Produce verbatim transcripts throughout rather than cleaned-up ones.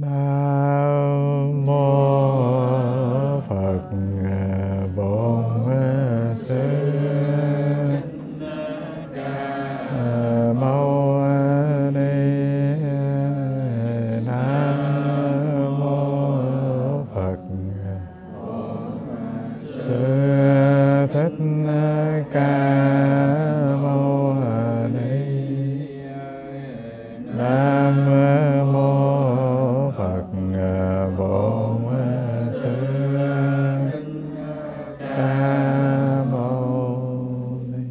Nam mô Phật Bổn Sư Mâu Ni. Nam mô Phật Sư Thích Ca Mâu Ni. Nam mô Phật Bổn Sư Ca Mâu Ni.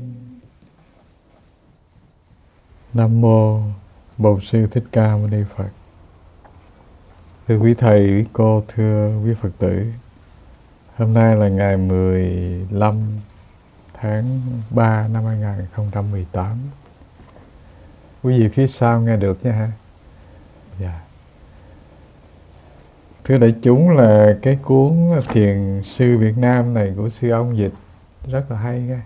Nam mô Bổn Sư Thích Ca Mâu Ni Phật. Thưa quý thầy, quý cô, thưa quý Phật tử, hôm nay là ngày mười lăm tháng ba năm hai nghìn không trăm mười tám. Quý vị phía sau nghe được nha ha. Dạ. Thưa đại chúng, là cái cuốn Thiền sư Việt Nam này của sư ông dịch rất là hay nghe.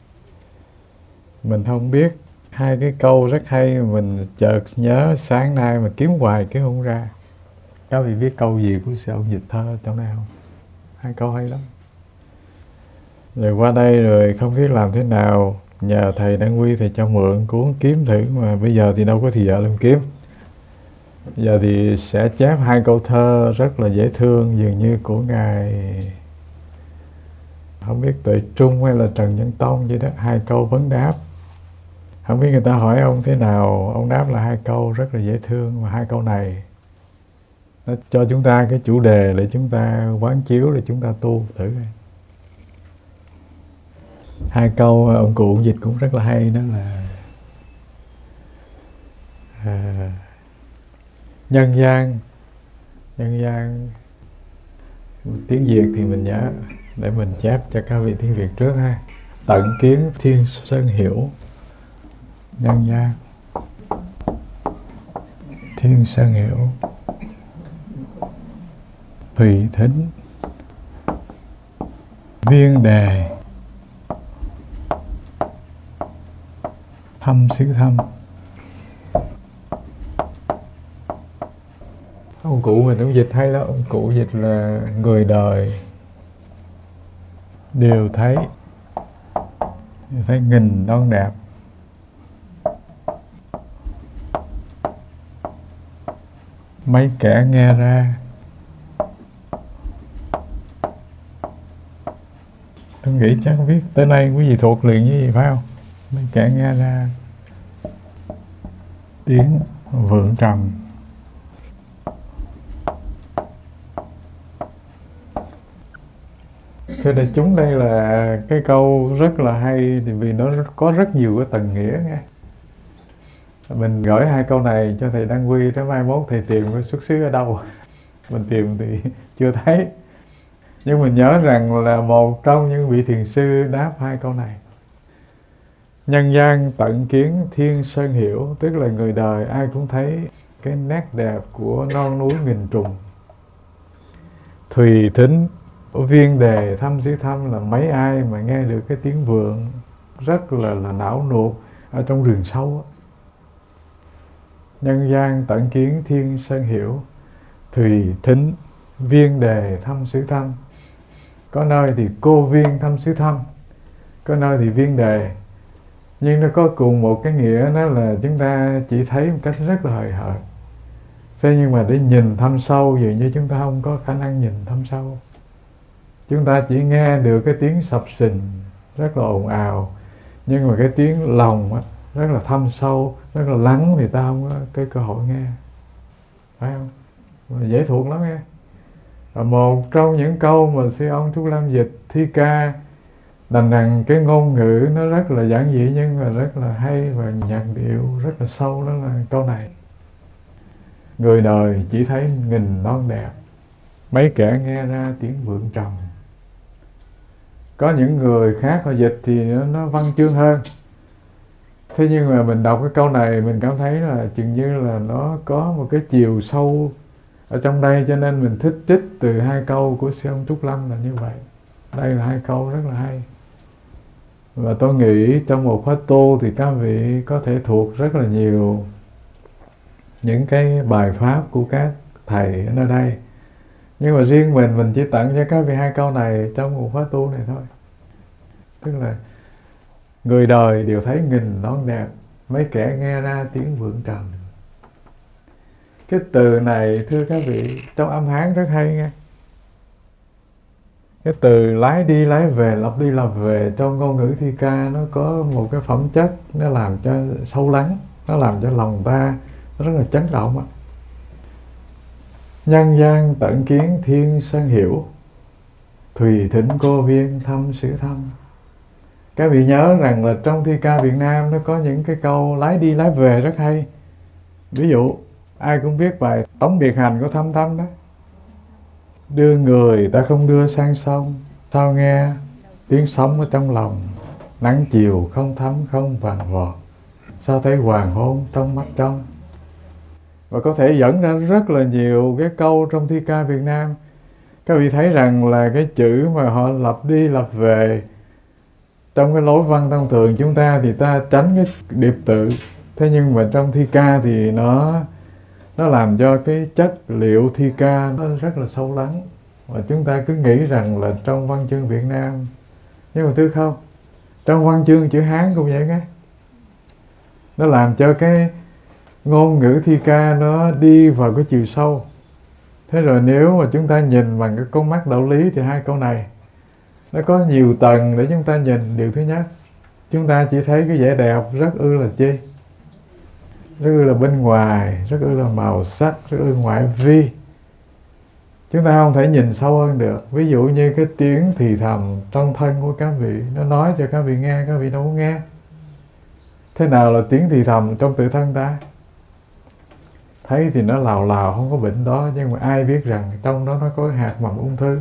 Mình không biết hai cái câu rất hay mà mình chợt nhớ sáng nay mà kiếm hoài cái không ra. Các vị biết câu gì của sư ông dịch thơ trong đây không? Hai câu hay lắm. Rồi qua đây rồi không biết làm thế nào, nhờ thầy Đăng Quy thầy cho mượn cuốn kiếm thử, mà bây giờ thì đâu có thì giờ làm kiếm. Giờ thì sẽ chép hai câu thơ rất là dễ thương, dường như của ngài, không biết Tuệ Trung hay là Trần Nhân Tông vậy đó, hai câu vấn đáp. Không biết người ta hỏi ông thế nào, ông đáp là hai câu rất là dễ thương, và hai câu này nó cho chúng ta cái chủ đề để chúng ta quán chiếu, để chúng ta tu thử. Hai câu ông cụ dịch cũng rất là hay, đó là à, nhân gian nhân gian tiếng Việt thì mình nhớ, để mình chép cho các vị tiếng Việt trước ha. Tận kiến thiên sơn hiểu. Nhân gian thiên sơn hiểu. Thùy thính viên đề thâm xứ thâm. Ông cụ mình ông dịch hay lắm. Ông cụ dịch là người đời đều thấy đều thấy nghìn non đẹp, mấy kẻ nghe ra. Tôi nghĩ chắc không biết tới nay quý vị thuộc liền như vậy phải không? Mấy kẻ nghe ra tiếng vượng trầm. Thưa đại chúng, đây là cái câu rất là hay, thì vì nó có rất nhiều cái tầng nghĩa nghe. Mình gửi hai câu này cho thầy Đăng Quy, tới mai mốt thầy tìm cái xuất xứ ở đâu. Mình tìm thì chưa thấy, nhưng mình nhớ rằng là một trong những vị thiền sư đáp hai câu này. Nhân gian tận kiến thiên sơn hiểu, tức là người đời ai cũng thấy cái nét đẹp của non núi nghìn trùng. Thùy thính viên đề thâm xứ thâm, là mấy ai mà nghe được cái tiếng vượng rất là là não nuột ở trong rừng sâu. Nhân gian tận kiến thiên sơn hiểu, thùy thính viên đề thâm xứ thâm. Có nơi thì cô viên thâm xứ thâm, có nơi thì viên đề, nhưng nó có cùng một cái nghĩa, đó là chúng ta chỉ thấy một cách rất là hời hợt. Thế nhưng mà để nhìn thâm sâu, dường như chúng ta không có khả năng nhìn thâm sâu. Chúng ta chỉ nghe được cái tiếng sập sình rất là ồn ào, nhưng mà cái tiếng lòng á, rất là thâm sâu, rất là lắng, thì ta không có cái cơ hội nghe, phải không? Mà dễ thuộc lắm nghe. Và một trong những câu mà sư ông Trúc Lâm dịch thi ca, đành rằng cái ngôn ngữ nó rất là giản dị nhưng mà rất là hay và nhạc điệu rất là sâu, đó là câu này. Người đời chỉ thấy nghìn non đẹp, mấy kẻ nghe ra tiếng vượng trầm. Có những người khác họ dịch thì nó, nó văn chương hơn. Thế nhưng mà mình đọc cái câu này mình cảm thấy là chừng như là nó có một cái chiều sâu ở trong đây, cho nên mình thích trích từ hai câu của sư ông Trúc Lâm là như vậy. Đây là hai câu rất là hay. Và tôi nghĩ trong một khóa tu thì các vị có thể thuộc rất là nhiều những cái bài pháp của các thầy ở nơi đây. Nhưng mà riêng mình, mình chỉ tặng cho các vị hai câu này trong một khóa tu này thôi. Tức là người đời đều thấy nghìn non đẹp, mấy kẻ nghe ra tiếng vượng trần. Cái từ này thưa các vị, trong âm Hán rất hay nghe. Cái từ lái đi lái về, lặp đi lặp về trong ngôn ngữ thi ca nó có một cái phẩm chất, nó làm cho sâu lắng, nó làm cho lòng ta nó rất là chấn động á. Nhân gian tận kiến thiên sân hiểu, thùy thỉnh cô viên thăm sử thăm. Các vị nhớ rằng là trong thi ca Việt Nam nó có những cái câu lái đi lái về rất hay. Ví dụ ai cũng biết bài Tống Biệt Hành của Thâm Thâm đó. Đưa người ta không đưa sang sông, sao nghe tiếng sóng ở trong lòng. Nắng chiều không thấm không vàng vọt, sao thấy hoàng hôn trong mắt trong. Và có thể dẫn ra rất là nhiều cái câu trong thi ca Việt Nam. Các vị thấy rằng là cái chữ mà họ lặp đi lặp về trong cái lối văn thông thường chúng ta thì ta tránh cái điệp tự. Thế nhưng mà trong thi ca thì nó nó làm cho cái chất liệu thi ca nó rất là sâu lắng. Và chúng ta cứ nghĩ rằng là trong văn chương Việt Nam, nhưng mà thưa không, trong văn chương chữ Hán cũng vậy nghe. Nó làm cho cái ngôn ngữ thi ca nó đi vào cái chiều sâu. Thế rồi nếu mà chúng ta nhìn bằng cái con mắt đạo lý thì hai câu này nó có nhiều tầng để chúng ta nhìn. Điều thứ nhất, chúng ta chỉ thấy cái vẻ đẹp rất ư là chi? Rất ư là bên ngoài, rất ư là màu sắc, rất ư ngoại vi. Chúng ta không thể nhìn sâu hơn được. Ví dụ như cái tiếng thì thầm trong thân của các vị, nó nói cho các vị nghe, các vị đâu có nghe. Thế nào là tiếng thì thầm trong tự thân ta? Thấy thì nó lào lào không có bệnh đó, nhưng mà ai biết rằng trong đó nó có hạt mầm ung thư.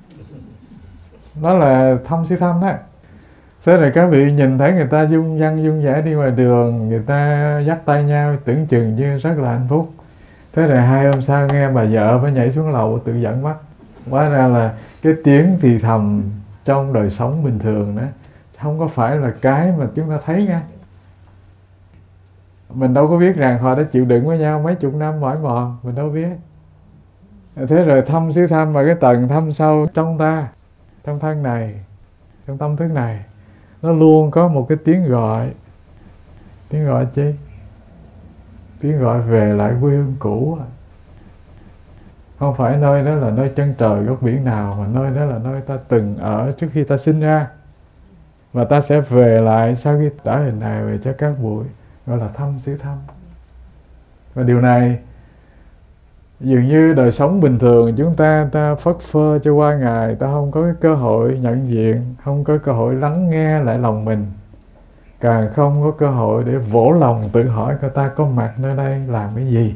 Đó là thâm sĩ thâm đó. Thế rồi các vị nhìn thấy người ta dung dăng dung dã đi ngoài đường, người ta dắt tay nhau tưởng chừng như rất là hạnh phúc. Thế rồi hai hôm sau nghe bà vợ phải nhảy xuống lầu tự dẫn mắt. Hóa ra là cái tiếng thì thầm trong đời sống bình thường đó không có phải là cái mà chúng ta thấy nha. Mình đâu có biết rằng họ đã chịu đựng với nhau mấy chục năm mỏi mòn, mình đâu biết. Thế rồi thâm xứ thâm và cái tầng thâm sâu trong ta, trong thân này, trong tâm thức này, nó luôn có một cái tiếng gọi. Tiếng gọi chi? Tiếng gọi về lại quê hương cũ. Không phải nơi đó là nơi chân trời góc biển nào, mà nơi đó là nơi ta từng ở trước khi ta sinh ra. Và ta sẽ về lại sau khi trả hình này về cho các buổi, gọi là thâm xứ thâm. Và điều này dường như đời sống bình thường chúng ta ta phất phơ cho qua ngày, ta không có cái cơ hội nhận diện, không có cơ hội lắng nghe lại lòng mình, càng không có cơ hội để vỗ lòng tự hỏi coi ta có mặt nơi đây làm cái gì.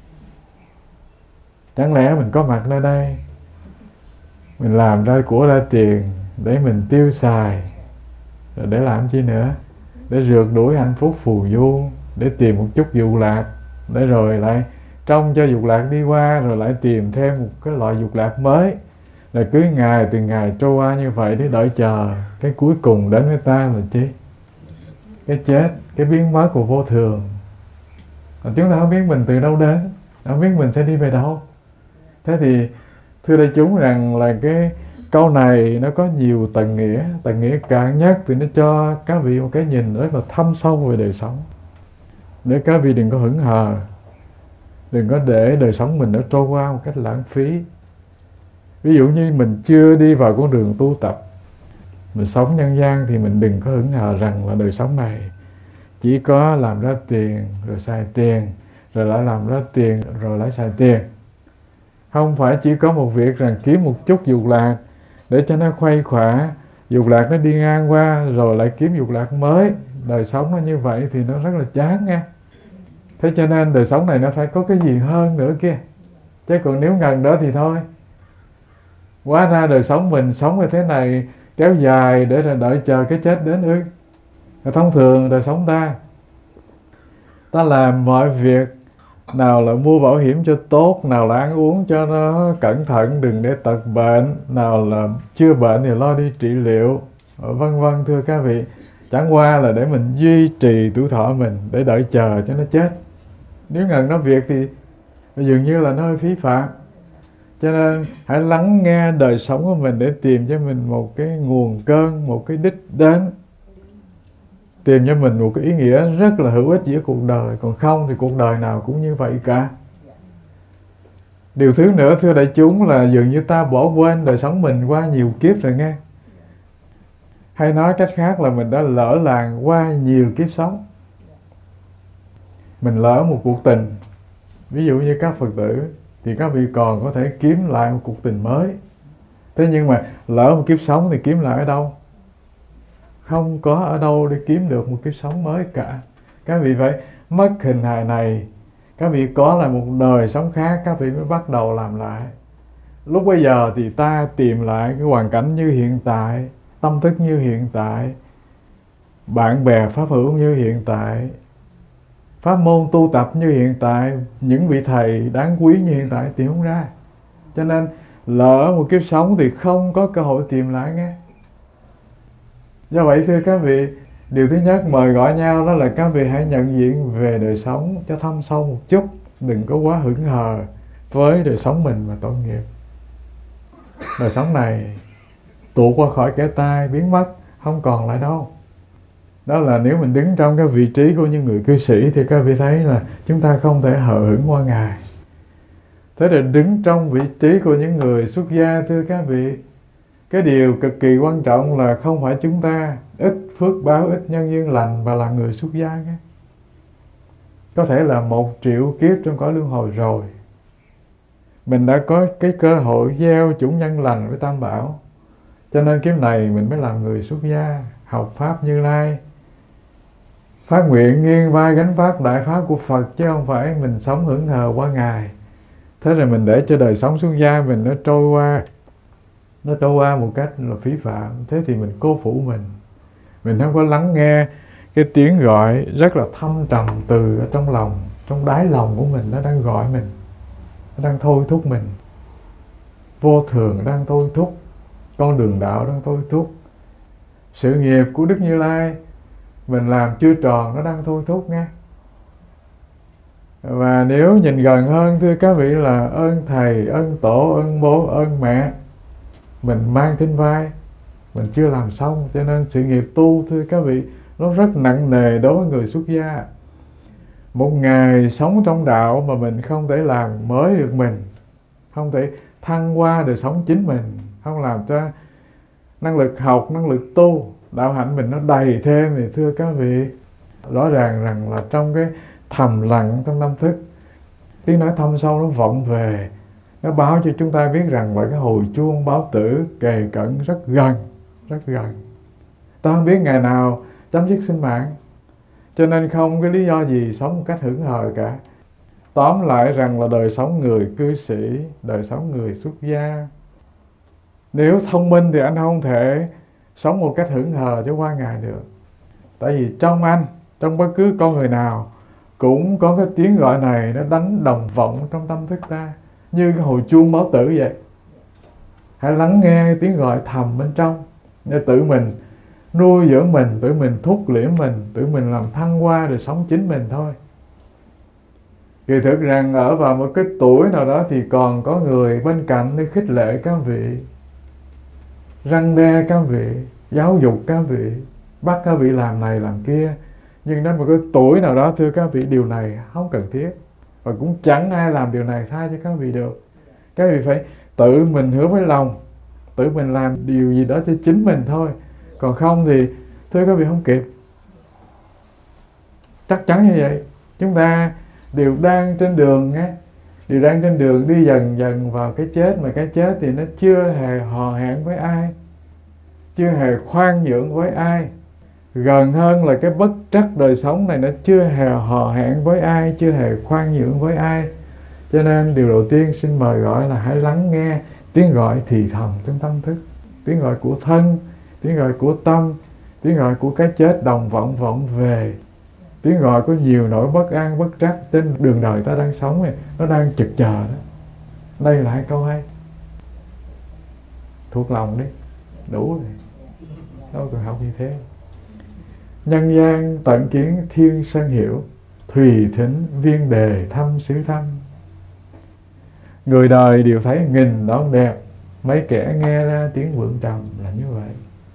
Chẳng lẽ mình có mặt nơi đây mình làm ra của ra tiền để mình tiêu xài, rồi để làm chi nữa? Để rượt đuổi hạnh phúc phù du, để tìm một chút dục lạc, để rồi lại trông cho dục lạc đi qua, rồi lại tìm thêm một cái loại dục lạc mới, rồi cứ ngày từng ngày trôi qua như vậy để đợi chờ cái cuối cùng đến với ta là chi? Cái chết, cái biến mất của vô thường. Và chúng ta không biết mình từ đâu đến, không biết mình sẽ đi về đâu. Thế thì thưa đại chúng rằng là cái câu này nó có nhiều tầng nghĩa. Tầng nghĩa cạn nhất thì nó cho các vị một cái nhìn rất là thâm sâu về đời sống, để các vị đừng có hững hờ, đừng có để đời sống mình nó trôi qua một cách lãng phí. Ví dụ như mình chưa đi vào con đường tu tập, mình sống nhân gian thì mình đừng có hững hờ rằng là đời sống này chỉ có làm ra tiền rồi xài tiền, rồi lại làm ra tiền rồi lại xài tiền. Không phải chỉ có một việc rằng kiếm một chút dục lạc để cho nó khuây khỏa, dục lạc nó đi ngang qua rồi lại kiếm dục lạc mới. Đời sống nó như vậy thì nó rất là chán nha. Thế cho nên đời sống này nó phải có cái gì hơn nữa kia. Chứ còn nếu ngần đó thì thôi. Hóa ra đời sống mình sống như thế này kéo dài để rồi đợi chờ cái chết đến ư? Thông thường đời sống ta, ta làm mọi việc, nào là mua bảo hiểm cho tốt, nào là ăn uống cho nó cẩn thận đừng để tật bệnh, nào là chưa bệnh thì lo đi trị liệu, vân vân thưa các vị. Chẳng qua là để mình duy trì tuổi thọ mình, để đợi chờ cho nó chết. Nếu ngần nó việc thì dường như là nó hơi phí phạm. Cho nên hãy lắng nghe đời sống của mình để tìm cho mình một cái nguồn cơn, một cái đích đến, tìm cho mình một cái ý nghĩa rất là hữu ích giữa cuộc đời. Còn không thì cuộc đời nào cũng như vậy cả. Điều thứ nữa thưa đại chúng là dường như ta bỏ quên đời sống mình qua nhiều kiếp rồi nghe. Hay nói cách khác là mình đã lỡ làng qua nhiều kiếp sống. Mình lỡ một cuộc tình, ví dụ như các Phật tử, thì các vị còn có thể kiếm lại một cuộc tình mới. Thế nhưng mà lỡ một kiếp sống thì kiếm lại ở đâu? Không có ở đâu để kiếm được một kiếp sống mới cả. Các vị phải mất hình hài này, các vị có lại một đời sống khác, các vị mới bắt đầu làm lại. Lúc bây giờ thì ta tìm lại cái hoàn cảnh như hiện tại, tâm thức như hiện tại, bạn bè pháp hữu như hiện tại, pháp môn tu tập như hiện tại, những vị thầy đáng quý như hiện tại tìm không ra. Cho nên lỡ một kiếp sống thì không có cơ hội tìm lại nghe. Do vậy thưa các vị, điều thứ nhất mời gọi nhau đó là các vị hãy nhận diện về đời sống cho thâm sâu một chút. Đừng có quá hững hờ với đời sống mình và tội nghiệp. Đời sống này tuột qua khỏi kẻ tai, biến mất, không còn lại đâu. Đó là nếu mình đứng trong cái vị trí của những người cư sĩ thì các vị thấy là chúng ta không thể hờ hững qua Ngài. Thế là đứng trong vị trí của những người xuất gia thưa các vị, cái điều cực kỳ quan trọng là không phải chúng ta ít phước báo, ít nhân duyên lành và là người xuất gia nhé. Có thể là một triệu kiếp trong cõi luân hồi rồi, mình đã có cái cơ hội gieo chủng nhân lành với Tam Bảo. Cho nên kiếp này mình mới làm người xuất gia, học Pháp Như Lai, phát nguyện nghiêng vai gánh vác đại pháp của Phật, chứ không phải mình sống hững hờ qua Ngài. Thế rồi mình để cho đời sống xuất gia mình nó trôi qua, nó trôi qua một cách là phí phạm. Thế thì mình cô phụ mình. Mình không có lắng nghe cái tiếng gọi rất là thâm trầm từ ở trong lòng, trong đáy lòng của mình, nó đang gọi mình, nó đang thôi thúc mình. Vô thường đang thôi thúc, con đường đạo đang thôi thúc, sự nghiệp của Đức Như Lai mình làm chưa tròn, nó đang thôi thúc nghe. Và nếu nhìn gần hơn thưa các vị là ơn thầy, ơn tổ, ơn bố, ơn mẹ mình mang trên vai, mình chưa làm xong. Cho nên sự nghiệp tu thưa các vị nó rất nặng nề đối với người xuất gia. Một ngày sống trong đạo mà mình không thể làm mới được mình, không thể thăng hoa đời sống chính mình, không làm cho năng lực học, năng lực tu, đạo hạnh mình nó đầy thêm thì thưa các vị, rõ ràng rằng là trong cái thầm lặng trong tâm thức, tiếng nói thâm sâu nó vọng về, nó báo cho chúng ta biết rằng là cái hồi chuông báo tử kề cận rất gần, rất gần. Ta không biết ngày nào chấm dứt sinh mạng, cho nên không cái lý do gì sống một cách hững hờ cả. Tóm lại rằng là đời sống người cư sĩ, đời sống người xuất gia, nếu thông minh thì anh không thể sống một cách hững hờ cho qua Ngài được. Tại vì trong anh, trong bất cứ con người nào cũng có cái tiếng gọi này, nó đánh đồng vọng trong tâm thức ta, như cái hồi chuông báo tử vậy. Hãy lắng nghe cái tiếng gọi thầm bên trong, để tự mình nuôi dưỡng mình, tự mình thúc liễm mình, tự mình làm thăng hoa để sống chính mình thôi. Kỳ thực rằng ở vào một cái tuổi nào đó thì còn có người bên cạnh để khích lệ các vị, răn đe các vị, giáo dục các vị, bắt các vị làm này làm kia. Nhưng đến một cái tuổi nào đó thưa các vị, điều này không cần thiết, và cũng chẳng ai làm điều này thay cho các vị được. Các vị phải tự mình hứa với lòng, tự mình làm điều gì đó cho chính mình thôi. Còn không thì thưa các vị không kịp. Chắc chắn như vậy. Chúng ta đều đang trên đường nghe, đều đang trên đường đi dần dần vào cái chết, mà cái chết thì nó chưa hề hò hẹn với ai, chưa hề khoan nhượng với ai. Gần hơn là cái bất trắc đời sống này nó chưa hề hò hẹn với ai, chưa hề khoan nhượng với ai. Cho nên điều đầu tiên xin mời gọi là hãy lắng nghe tiếng gọi thì thầm trong tâm thức, tiếng gọi của thân, tiếng gọi của tâm, tiếng gọi của cái chết đồng vọng vọng về, tiếng gọi có nhiều nỗi bất an bất trắc trên đường đời ta đang sống này, nó đang trực chờ đó. Đây là hai câu hay, thuộc lòng đi, đủ rồi, đâu cần học như thế. Nhân gian tận kiến thiên sân hiểu, thùy thính viên đề thăm xứ thăm. Người đời đều thấy nghìn đón đẹp, mấy kẻ nghe ra tiếng vượng trầm, là như vậy.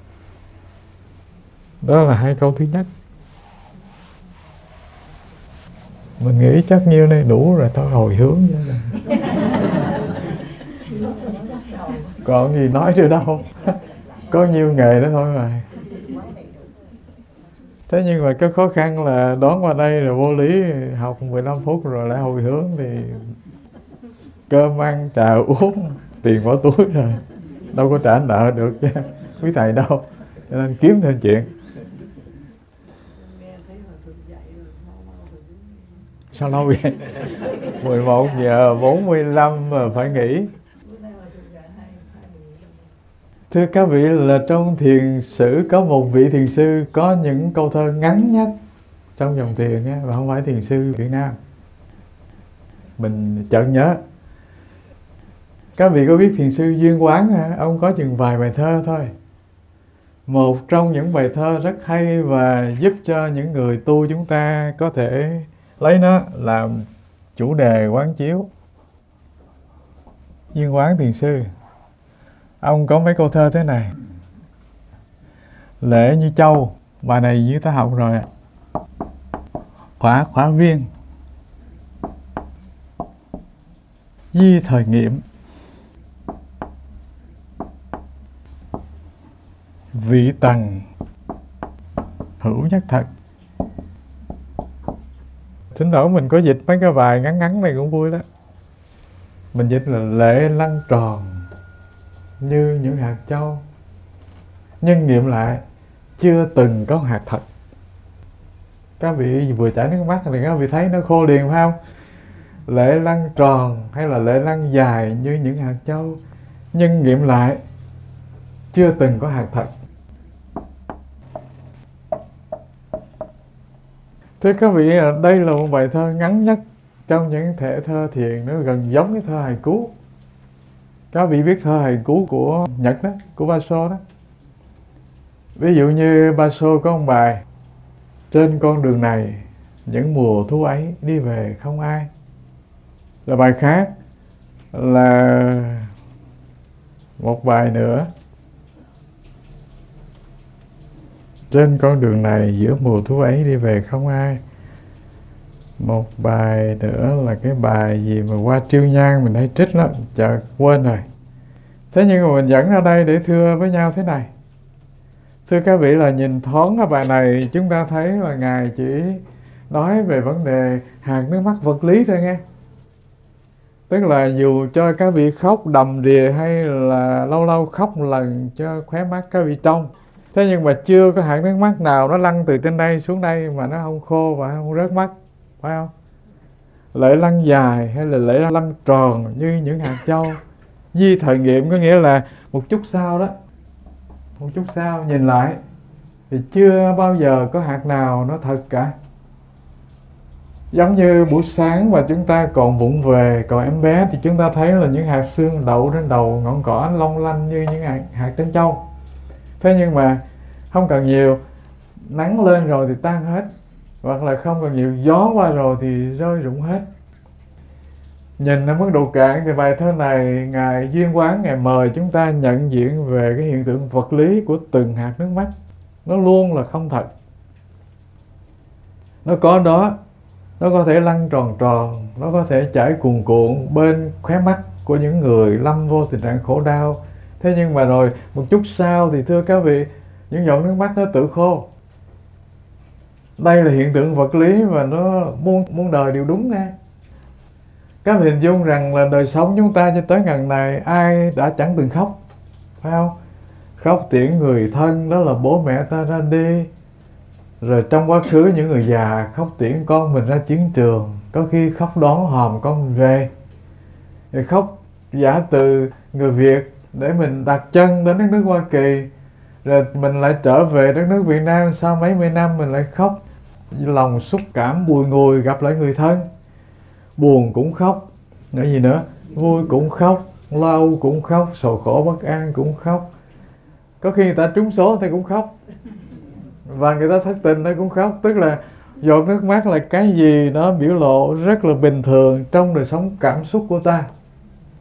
Đó là hai câu thứ nhất. Mình nghĩ chắc nhiêu này đủ rồi, thôi hồi hướng cho rồi. Còn gì nói nữa đâu. Có nhiêu nghề đó thôi mà. Thế nhưng mà cái khó khăn là đón qua đây rồi vô lý, học mười lăm phút rồi lại hồi hướng thì cơm ăn trà uống, tiền bỏ túi rồi, đâu có trả nợ được chứ quý thầy đâu, cho nên kiếm thêm chuyện. Sao lâu vậy? mười một giờ bốn mươi lăm mà phải nghỉ. Thưa các vị, là trong thiền sử có một vị thiền sư có những câu thơ ngắn nhất trong dòng thiền á, và không phải thiền sư Việt Nam. Mình chợt nhớ. Các vị có biết thiền sư Duyên Quán hả? Ông có chừng vài bài thơ thôi. Một trong những bài thơ rất hay và giúp cho những người tu chúng ta có thể lấy nó làm chủ đề quán chiếu. Duyên Quán thiền sư, ông có mấy câu thơ thế này: lễ như châu, bài này như ta học rồi. Khóa khóa viên, di thời nghiệm, vị tầng, hữu nhất thật. Thỉnh thoảng mình có dịch mấy cái bài ngắn ngắn này cũng vui đó. Mình dịch là lễ lăn tròn như những hạt châu, nhưng nghiệm lại chưa từng có hạt thật. Các vị vừa chảy nước mắt thì các vị thấy nó khô liền phải không? Lễ lăn tròn hay là lễ lăn dài như những hạt châu, nhưng nghiệm lại chưa từng có hạt thật. Thưa các vị, đây là một bài thơ ngắn nhất trong những thể thơ thiền, nó gần giống cái thơ hài cú. Các vị biết thơ hài cú của Nhật đó, của Basho đó. Ví dụ như Basho có một bài: trên con đường này những mùa thu ấy đi về không ai. Rồi bài khác là một bài nữa: trên con đường này giữa mùa thu ấy đi về không ai. Một bài nữa là cái bài gì mà qua triêu nhang, mình hay trích lắm, chợt quên rồi. Thế nhưng mà mình dẫn ra đây để thưa với nhau thế này. Thưa các vị, là nhìn thoáng cái bài này chúng ta thấy là Ngài chỉ nói về vấn đề hạt nước mắt vật lý thôi nghe. Tức là dù cho các vị khóc đầm đìa hay là lâu lâu khóc một lần cho khóe mắt các vị trong, thế nhưng mà chưa có hạt nước mắt nào nó lăn từ trên đây xuống đây mà nó không khô và không rớt mắt, phải không? Lễ lăn dài hay là lễ lăn tròn như những hạt châu, di thời nghiệm có nghĩa là một chút sau đó, một chút sau nhìn lại thì chưa bao giờ có hạt nào nó thật cả. Giống như buổi sáng mà chúng ta còn vụng về, còn em bé thì chúng ta thấy là những hạt sương đậu trên đầu ngọn cỏ long lanh như những hạt, hạt trân châu. Thế nhưng mà không cần nhiều, nắng lên rồi thì tan hết, hoặc là không cần nhiều, gió qua rồi thì rơi rụng hết. Nhìn ở mức độ cạn thì bài thơ này Ngài Duyên Quán Ngài mời chúng ta nhận diện về cái hiện tượng vật lý của từng hạt nước mắt. Nó luôn là không thật. Nó có đó, nó có thể lăn tròn tròn, nó có thể chảy cuồn cuộn bên khóe mắt của những người lâm vô tình trạng khổ đau. Thế nhưng mà rồi một chút sau thì thưa các vị, những giọt nước mắt nó tự khô. Đây là hiện tượng vật lý và nó muôn, muôn đời đều đúng nha. Các hình dung rằng là đời sống chúng ta cho tới ngày này ai đã chẳng từng khóc, phải không? Khóc tiễn người thân, đó là bố mẹ ta ra đi. Rồi trong quá khứ những người già khóc tiễn con mình ra chiến trường, có khi khóc đón hòm con mình về. Rồi khóc giả từ người Việt để mình đặt chân đến đất nước Hoa Kỳ, rồi mình lại trở về đất nước Việt Nam sau mấy mươi năm mình lại khóc, lòng xúc cảm bùi ngùi gặp lại người thân. Buồn cũng khóc, nói gì nữa, vui cũng khóc, lo âu cũng khóc, sầu khổ bất an cũng khóc. Có khi người ta trúng số thì cũng khóc, và người ta thất tình thì cũng khóc. Tức là giọt nước mắt là cái gì đó biểu lộ rất là bình thường trong đời sống cảm xúc của ta.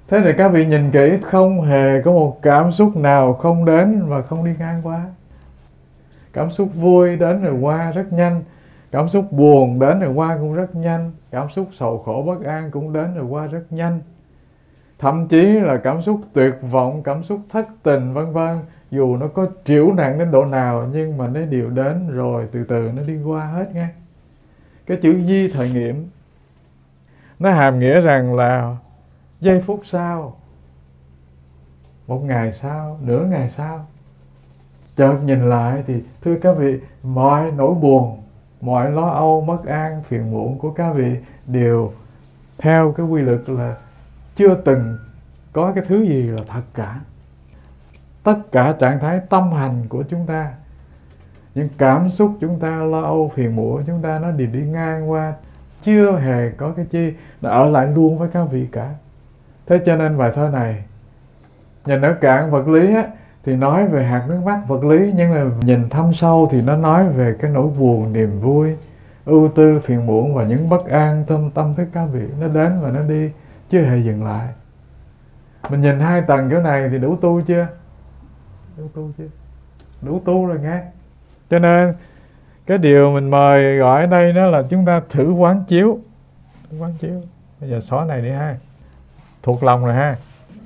Thế thì các vị nhìn kỹ, không hề có một cảm xúc nào không đến và không đi ngang qua. Cảm xúc vui đến rồi qua rất nhanh, cảm xúc buồn đến rồi qua cũng rất nhanh, cảm xúc sầu khổ bất an cũng đến rồi qua rất nhanh. Thậm chí là cảm xúc tuyệt vọng, cảm xúc thất tình vân vân, dù nó có triểu nặng đến độ nào nhưng mà nó đều đến rồi từ từ nó đi qua hết nghe. Cái chữ di thời nghiệm nó hàm nghĩa rằng là giây phút sau, một ngày sau, nửa ngày sau, chợt nhìn lại thì thưa các vị, mọi nỗi buồn, mọi lo âu, bất an, phiền muộn của các vị đều theo cái quy luật là chưa từng có cái thứ gì là thật cả. Tất cả trạng thái tâm hành của chúng ta, những cảm xúc chúng ta, lo âu, phiền muộn của chúng ta, nó đều đi ngang qua, chưa hề có cái chi nó ở lại luôn với các vị cả. Thế cho nên bài thơ này nhìn ở cạn vật lý á, thì nói về hạt nước mắt vật lý, nhưng mà nhìn thâm sâu thì nó nói về cái nỗi buồn, niềm vui, ưu tư, phiền muộn và những bất an tâm tâm thức các vị. Nó đến và nó đi, chưa hề dừng lại. Mình nhìn hai tầng kiểu này thì đủ tu chưa? Đủ tu chưa? Đủ tu rồi nghe. Cho nên cái điều mình mời gọi ở đây đó là chúng ta thử quán chiếu. Quán chiếu. Bây giờ xóa này đi ha. Thuộc lòng rồi ha.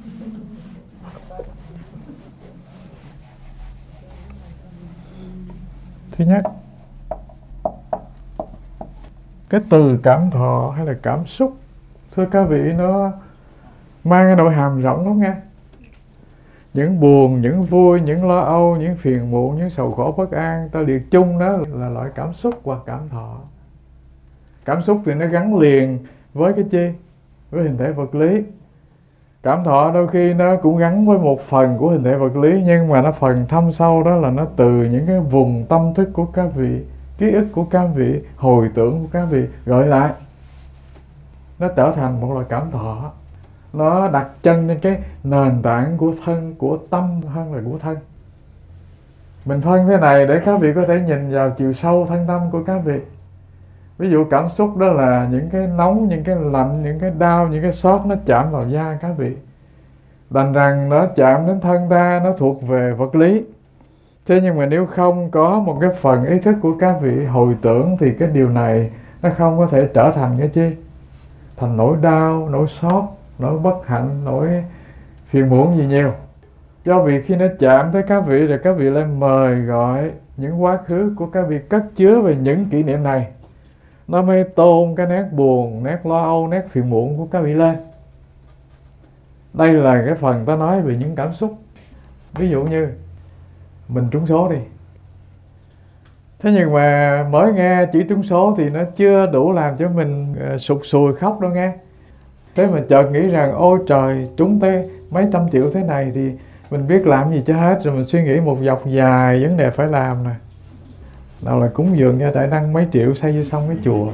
Thứ nhất, cái từ cảm thọ hay là cảm xúc, thưa các vị, nó mang cái nội hàm rộng lắm nghe. Những buồn, những vui, những lo âu, những phiền muộn, những sầu khổ bất an, ta liệt chung đó là loại cảm xúc hoặc cảm thọ. Cảm xúc thì nó gắn liền với cái chi? Với hình thể vật lý. Cảm thọ đôi khi nó cũng gắn với một phần của hình thể vật lý, nhưng mà nó phần thâm sâu đó là nó từ những cái vùng tâm thức của các vị, ký ức của các vị, hồi tưởng của các vị gợi lại. Nó trở thành một loại cảm thọ. Nó đặt chân trên cái nền tảng của thân, của tâm hơn là của thân. Mình phân thế này để các vị có thể nhìn vào chiều sâu thân tâm của các vị. Ví dụ cảm xúc đó là những cái nóng, những cái lạnh, những cái đau, những cái xót nó chạm vào da các vị. Đành rằng nó chạm đến thân ta, nó thuộc về vật lý. Thế nhưng mà nếu không có một cái phần ý thức của các vị hồi tưởng thì cái điều này nó không có thể trở thành cái chi? Thành nỗi đau, nỗi xót, nỗi bất hạnh, nỗi phiền muộn gì nhiều. Do vì khi nó chạm tới các vị rồi các vị lại mời gọi những quá khứ của các vị cất chứa về những kỷ niệm này, nó mới tôn cái nét buồn, nét lo âu, nét phiền muộn của các vị lên. Đây là cái phần ta nói về những cảm xúc. Ví dụ như mình trúng số đi. Thế nhưng mà mới nghe chữ trúng số thì nó chưa đủ làm cho mình sụt sùi khóc đâu nghe. Thế mà chợt nghĩ rằng ôi trời, trúng tới mấy trăm triệu thế này thì mình biết làm gì cho hết. Rồi mình suy nghĩ một dọc dài vấn đề phải làm nè. Nào là cúng dường cho Đại Năng mấy triệu xây vô xong cái chùa.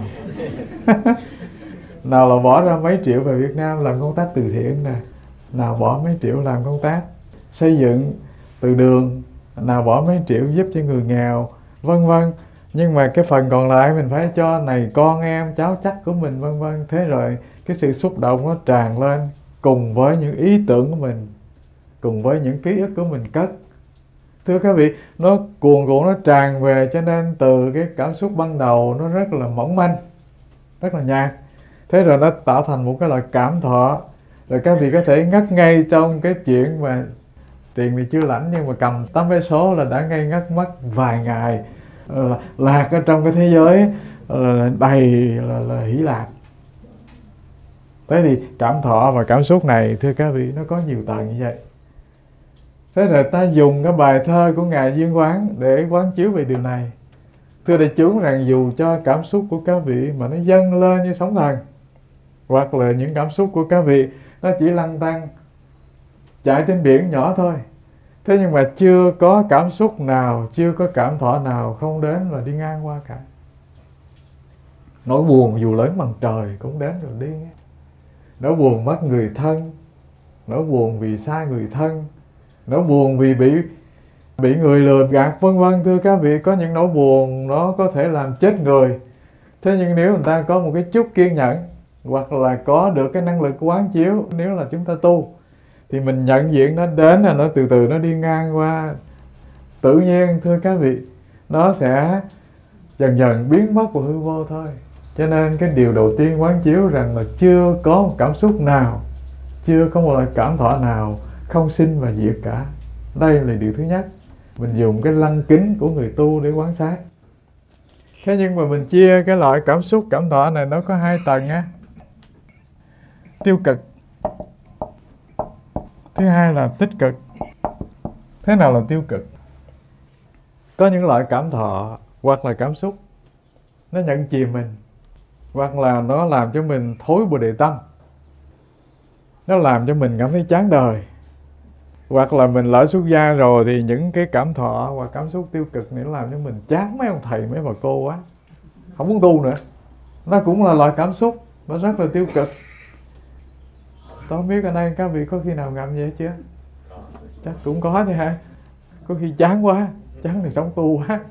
Nào là bỏ ra mấy triệu về Việt Nam làm công tác từ thiện nè. Nào bỏ mấy triệu làm công tác xây dựng từ đường. Nào bỏ mấy triệu giúp cho người nghèo, vân vân. Nhưng mà cái phần còn lại mình phải cho này con em, cháu chắc của mình, vân vân. Thế rồi cái sự xúc động nó tràn lên cùng với những ý tưởng của mình, cùng với những ký ức của mình cất. Thưa các vị, nó cuồn cuộn, nó tràn về, cho nên từ cái cảm xúc ban đầu nó rất là mỏng manh, rất là nhạt. Thế rồi nó tạo thành một cái loại cảm thọ. Rồi các vị có thể ngất ngay trong cái chuyện mà tiền thì chưa lãnh nhưng mà cầm tấm vé số là đã ngây ngất mất vài ngày, là lạc ở trong cái thế giới là đầy là, là hỷ lạc. Thế thì cảm thọ và cảm xúc này, thưa các vị, nó có nhiều tầng như vậy. Thế rồi ta dùng cái bài thơ của Ngài Duyên Quán để quán chiếu về điều này. Thưa đại chúng rằng dù cho cảm xúc của các vị mà nó dâng lên như sóng thần, hoặc là những cảm xúc của các vị nó chỉ lăn tăn chạy trên biển nhỏ thôi, thế nhưng mà chưa có cảm xúc nào, chưa có cảm thọ nào không đến và đi ngang qua cả. Nỗi buồn dù lớn bằng trời cũng đến rồi đi. Nỗi buồn mất người thân, nỗi buồn vì xa người thân, nỗi buồn vì bị bị người lừa gạt, vân vân. Thưa các vị, có những nỗi buồn nó có thể làm chết người. Thế nhưng nếu người ta có một cái chút kiên nhẫn, hoặc là có được cái năng lực quán chiếu. Nếu là chúng ta tu thì mình nhận diện nó đến là nó từ từ nó đi ngang qua, tự nhiên thưa các vị, nó sẽ dần dần biến mất của hư vô thôi. Cho nên cái điều đầu tiên quán chiếu rằng là chưa có một cảm xúc nào, chưa có một loại cảm thọ nào không sinh và diệt cả. Đây là điều thứ nhất. Mình dùng cái lăng kính của người tu để quan sát. Thế nhưng mà mình chia cái loại cảm xúc, cảm thọ này nó có hai tầng á. Tiêu cực, thứ hai là tích cực. Thế nào là tiêu cực? Có những loại cảm thọ hoặc là cảm xúc nó nhận chìm mình, hoặc là nó làm cho mình thối bồ đề tâm, nó làm cho mình cảm thấy chán đời. Hoặc là mình lỡ xuất gia rồi thì những cái cảm thọ hoặc cảm xúc tiêu cực này nó làm cho mình chán mấy ông thầy mấy bà cô quá, không muốn tu nữa. Nó cũng là loại cảm xúc, nó rất là tiêu cực. Tôi không biết ở đây các vị có khi nào gặp vậy chưa? Chắc cũng có chứ hả? Có khi chán quá, chán thì sống tu quá.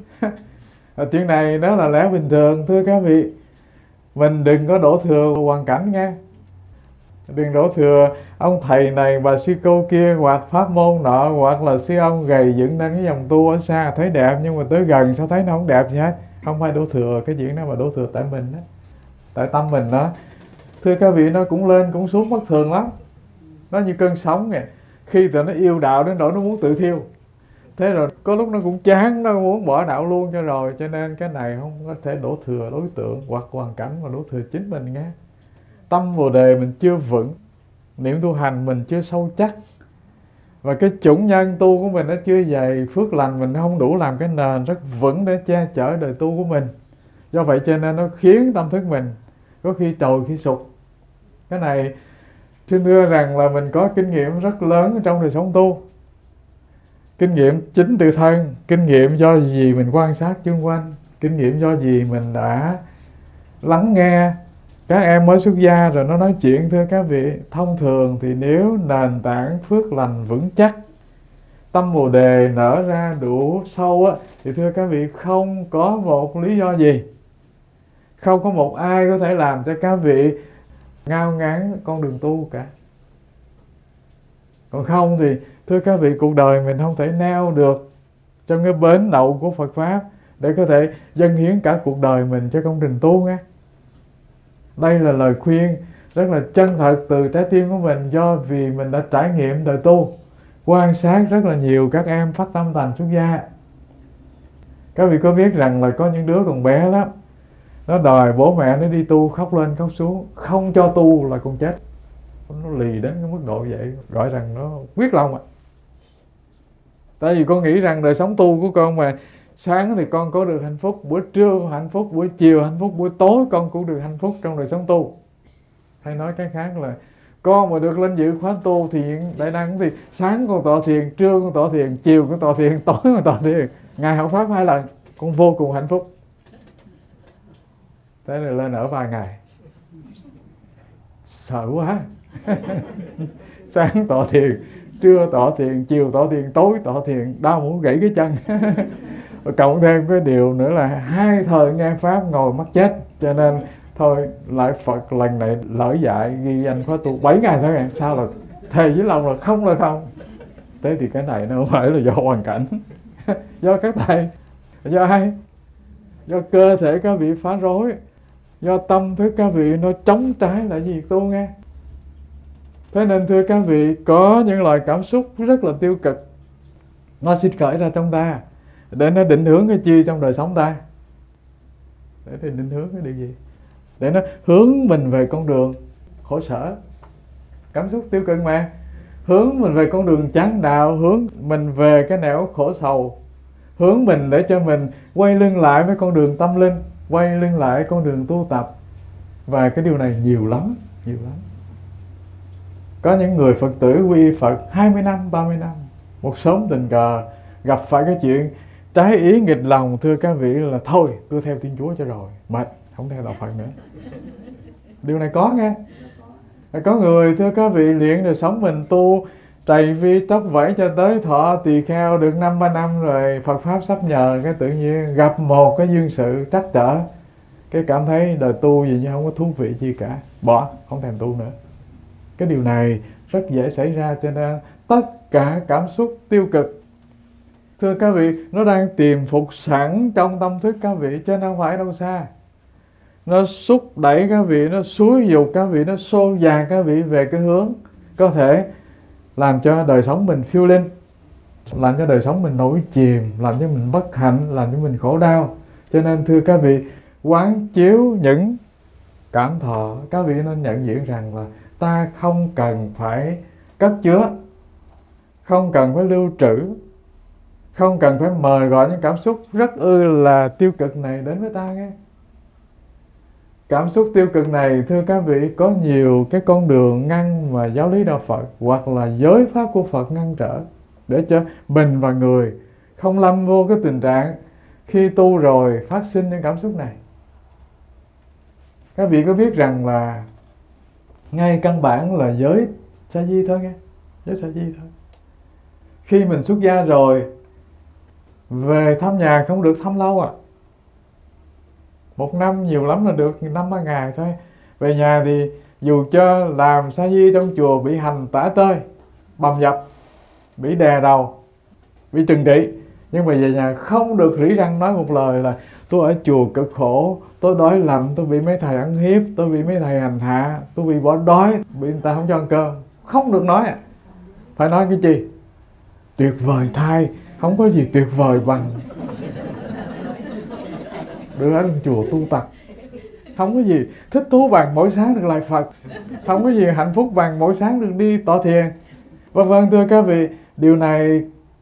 Chuyện này đó là lẽ bình thường thưa các vị. Mình đừng có đổ thừa hoàn cảnh nghe. Đừng đổ thừa ông thầy này, bà sư cô kia, hoặc pháp môn nọ, hoặc là sư ông gầy dựng nên cái dòng tu ở xa thấy đẹp, nhưng mà tới gần sao thấy nó không đẹp gì hết. Không phải đổ thừa cái chuyện đó, mà đổ thừa tại mình đó, tại tâm mình đó. Thưa các vị, nó cũng lên cũng xuống bất thường lắm. Nó như cơn sóng kìa. Khi thì nó yêu đạo đến độ nó muốn tự thiêu. Thế rồi có lúc nó cũng chán, nó muốn bỏ đạo luôn cho rồi. Cho nên cái này không có thể đổ thừa đối tượng hoặc hoàn cảnh, mà đổ thừa chính mình nghe. Tâm Bồ Đề mình chưa vững, niệm tu hành mình chưa sâu chắc, và cái chủng nhân tu của mình nó chưa dày, phước lành mình không đủ làm cái nền rất vững để che chở đời tu của mình. Do vậy cho nên nó khiến tâm thức mình có khi trồi khi sụp. Cái này xin thưa rằng là mình có kinh nghiệm rất lớn trong đời sống tu. Kinh nghiệm chính từ thân, kinh nghiệm do gì mình quan sát xung quanh, kinh nghiệm do gì mình đã lắng nghe các em mới xuất gia rồi nó nói chuyện. Thưa các vị, thông thường thì nếu nền tảng phước lành vững chắc, tâm Bồ Đề nở ra đủ sâu á, thì thưa các vị không có một lý do gì, không có một ai có thể làm cho các vị ngao ngán con đường tu cả. Còn không thì thưa các vị, cuộc đời mình không thể neo được trong cái bến đậu của Phật Pháp để có thể dâng hiến cả cuộc đời mình cho công trình tu nghe. Đây là lời khuyên rất là chân thật từ trái tim của mình, do vì mình đã trải nghiệm đời tu, quan sát rất là nhiều các em phát tâm thành xuất gia. Các vị có biết rằng là có những đứa còn bé lắm, nó đòi bố mẹ nó đi tu, khóc lên khóc xuống, không cho tu là con chết. Nó lì đến cái mức độ vậy, gọi rằng nó quyết lòng ạ. Tại vì con nghĩ rằng đời sống tu của con mà sáng thì con có được hạnh phúc, bữa trưa con hạnh phúc, buổi chiều hạnh phúc, buổi tối con cũng được hạnh phúc trong đời sống tu. Hay nói cái khác là con mà được lên dự khóa tu thì đại năng thì sáng con tọa thiền, trưa con tọa thiền, chiều con tọa thiền, tối con tọa thiền, ngày học pháp hai lần, con vô cùng hạnh phúc. Thế rồi lên ở vài ngày sợ quá. Sáng tọa thiền, trưa tọa thiền, chiều tọa thiền, tối tọa thiền, đau muốn gãy cái chân. Cộng thêm cái điều nữa là hai thời nghe pháp ngồi mắc chết. Cho nên thôi lại Phật lần này lỡ dại ghi danh khóa tu bảy ngày thôi à. Sao là thề với lòng là không là không. Thế thì cái này nó không phải là do hoàn cảnh. Do các thầy. Do ai? Do cơ thể các vị phá rối, do tâm thức các vị nó chống trái lại việc tu nghe. Thế nên thưa các vị, có những loại cảm xúc rất là tiêu cực nó sinh khởi ra trong ta để nó định hướng cái chi trong đời sống ta. Để nó định hướng cái điều gì? Để nó hướng mình về con đường khổ sở. Cảm xúc tiêu cực mà hướng mình về con đường chán đạo, hướng mình về cái nẻo khổ sầu, hướng mình để cho mình quay lưng lại với con đường tâm linh, quay lưng lại con đường tu tập. Và cái điều này nhiều lắm, nhiều lắm. Có những người Phật tử quy Phật hai mươi năm, ba mươi năm, một sớm tình cờ gặp phải cái chuyện trái ý nghịch lòng, thưa các vị, là thôi tôi theo Thiên Chúa cho rồi, mệt, không theo đạo Phật nữa. Điều này có nghe. Có người thưa các vị luyện đời sống mình tu trầy vi tróc vẫy cho tới thọ tỳ kheo được năm ba năm rồi, Phật Pháp sắp nhờ, cái tự nhiên gặp một cái duyên sự trắc trở, cái cảm thấy đời tu gì như không có thú vị gì cả, bỏ, không thèm tu nữa. Cái điều này rất dễ xảy ra, cho nên tất cả cảm xúc tiêu cực, thưa các vị, nó đang tiềm phục sẵn trong tâm thức các vị, chứ không phải đâu xa. Nó xúc đẩy các vị, nó xúi dục các vị, nó xô dàn các vị về cái hướng có thể làm cho đời sống mình phiêu linh, làm cho đời sống mình nổi chìm, làm cho mình bất hạnh, làm cho mình khổ đau. Cho nên thưa các vị, quán chiếu những cảm thọ, các vị nên nhận diện rằng là ta không cần phải cất chứa, không cần phải lưu trữ, không cần phải mời gọi những cảm xúc rất ư là tiêu cực này đến với ta nghe. Cảm xúc tiêu cực này, thưa các vị, có nhiều cái con đường ngăn mà giáo lý đạo Phật hoặc là giới pháp của Phật ngăn trở, để cho mình và người không lâm vô cái tình trạng khi tu rồi phát sinh những cảm xúc này. Các vị có biết rằng là ngay căn bản là giới sa di thôi nghe, giới sa di thôi. Khi mình xuất gia rồi, về thăm nhà không được thăm lâu à. Một năm nhiều lắm là được năm ba ngày thôi. Về nhà thì dù cho làm sa di trong chùa bị hành tả tơi, bầm dập, bị đè đầu, bị trừng trị, nhưng mà về nhà không được rỉ răng nói một lời là tôi ở chùa cực khổ, tôi đói lạnh, tôi bị mấy thầy ăn hiếp, tôi bị mấy thầy hành hạ, tôi bị bỏ đói, bị người ta không cho ăn cơm. Không được nói. Phải nói cái gì? Tuyệt vời thay, không có gì tuyệt vời bằng được ở trong chùa tu tập. Không có gì thích thú bằng mỗi sáng được lại Phật, không có gì hạnh phúc bằng mỗi sáng được đi tọa thiền. Vâng vâng, thưa các vị, điều này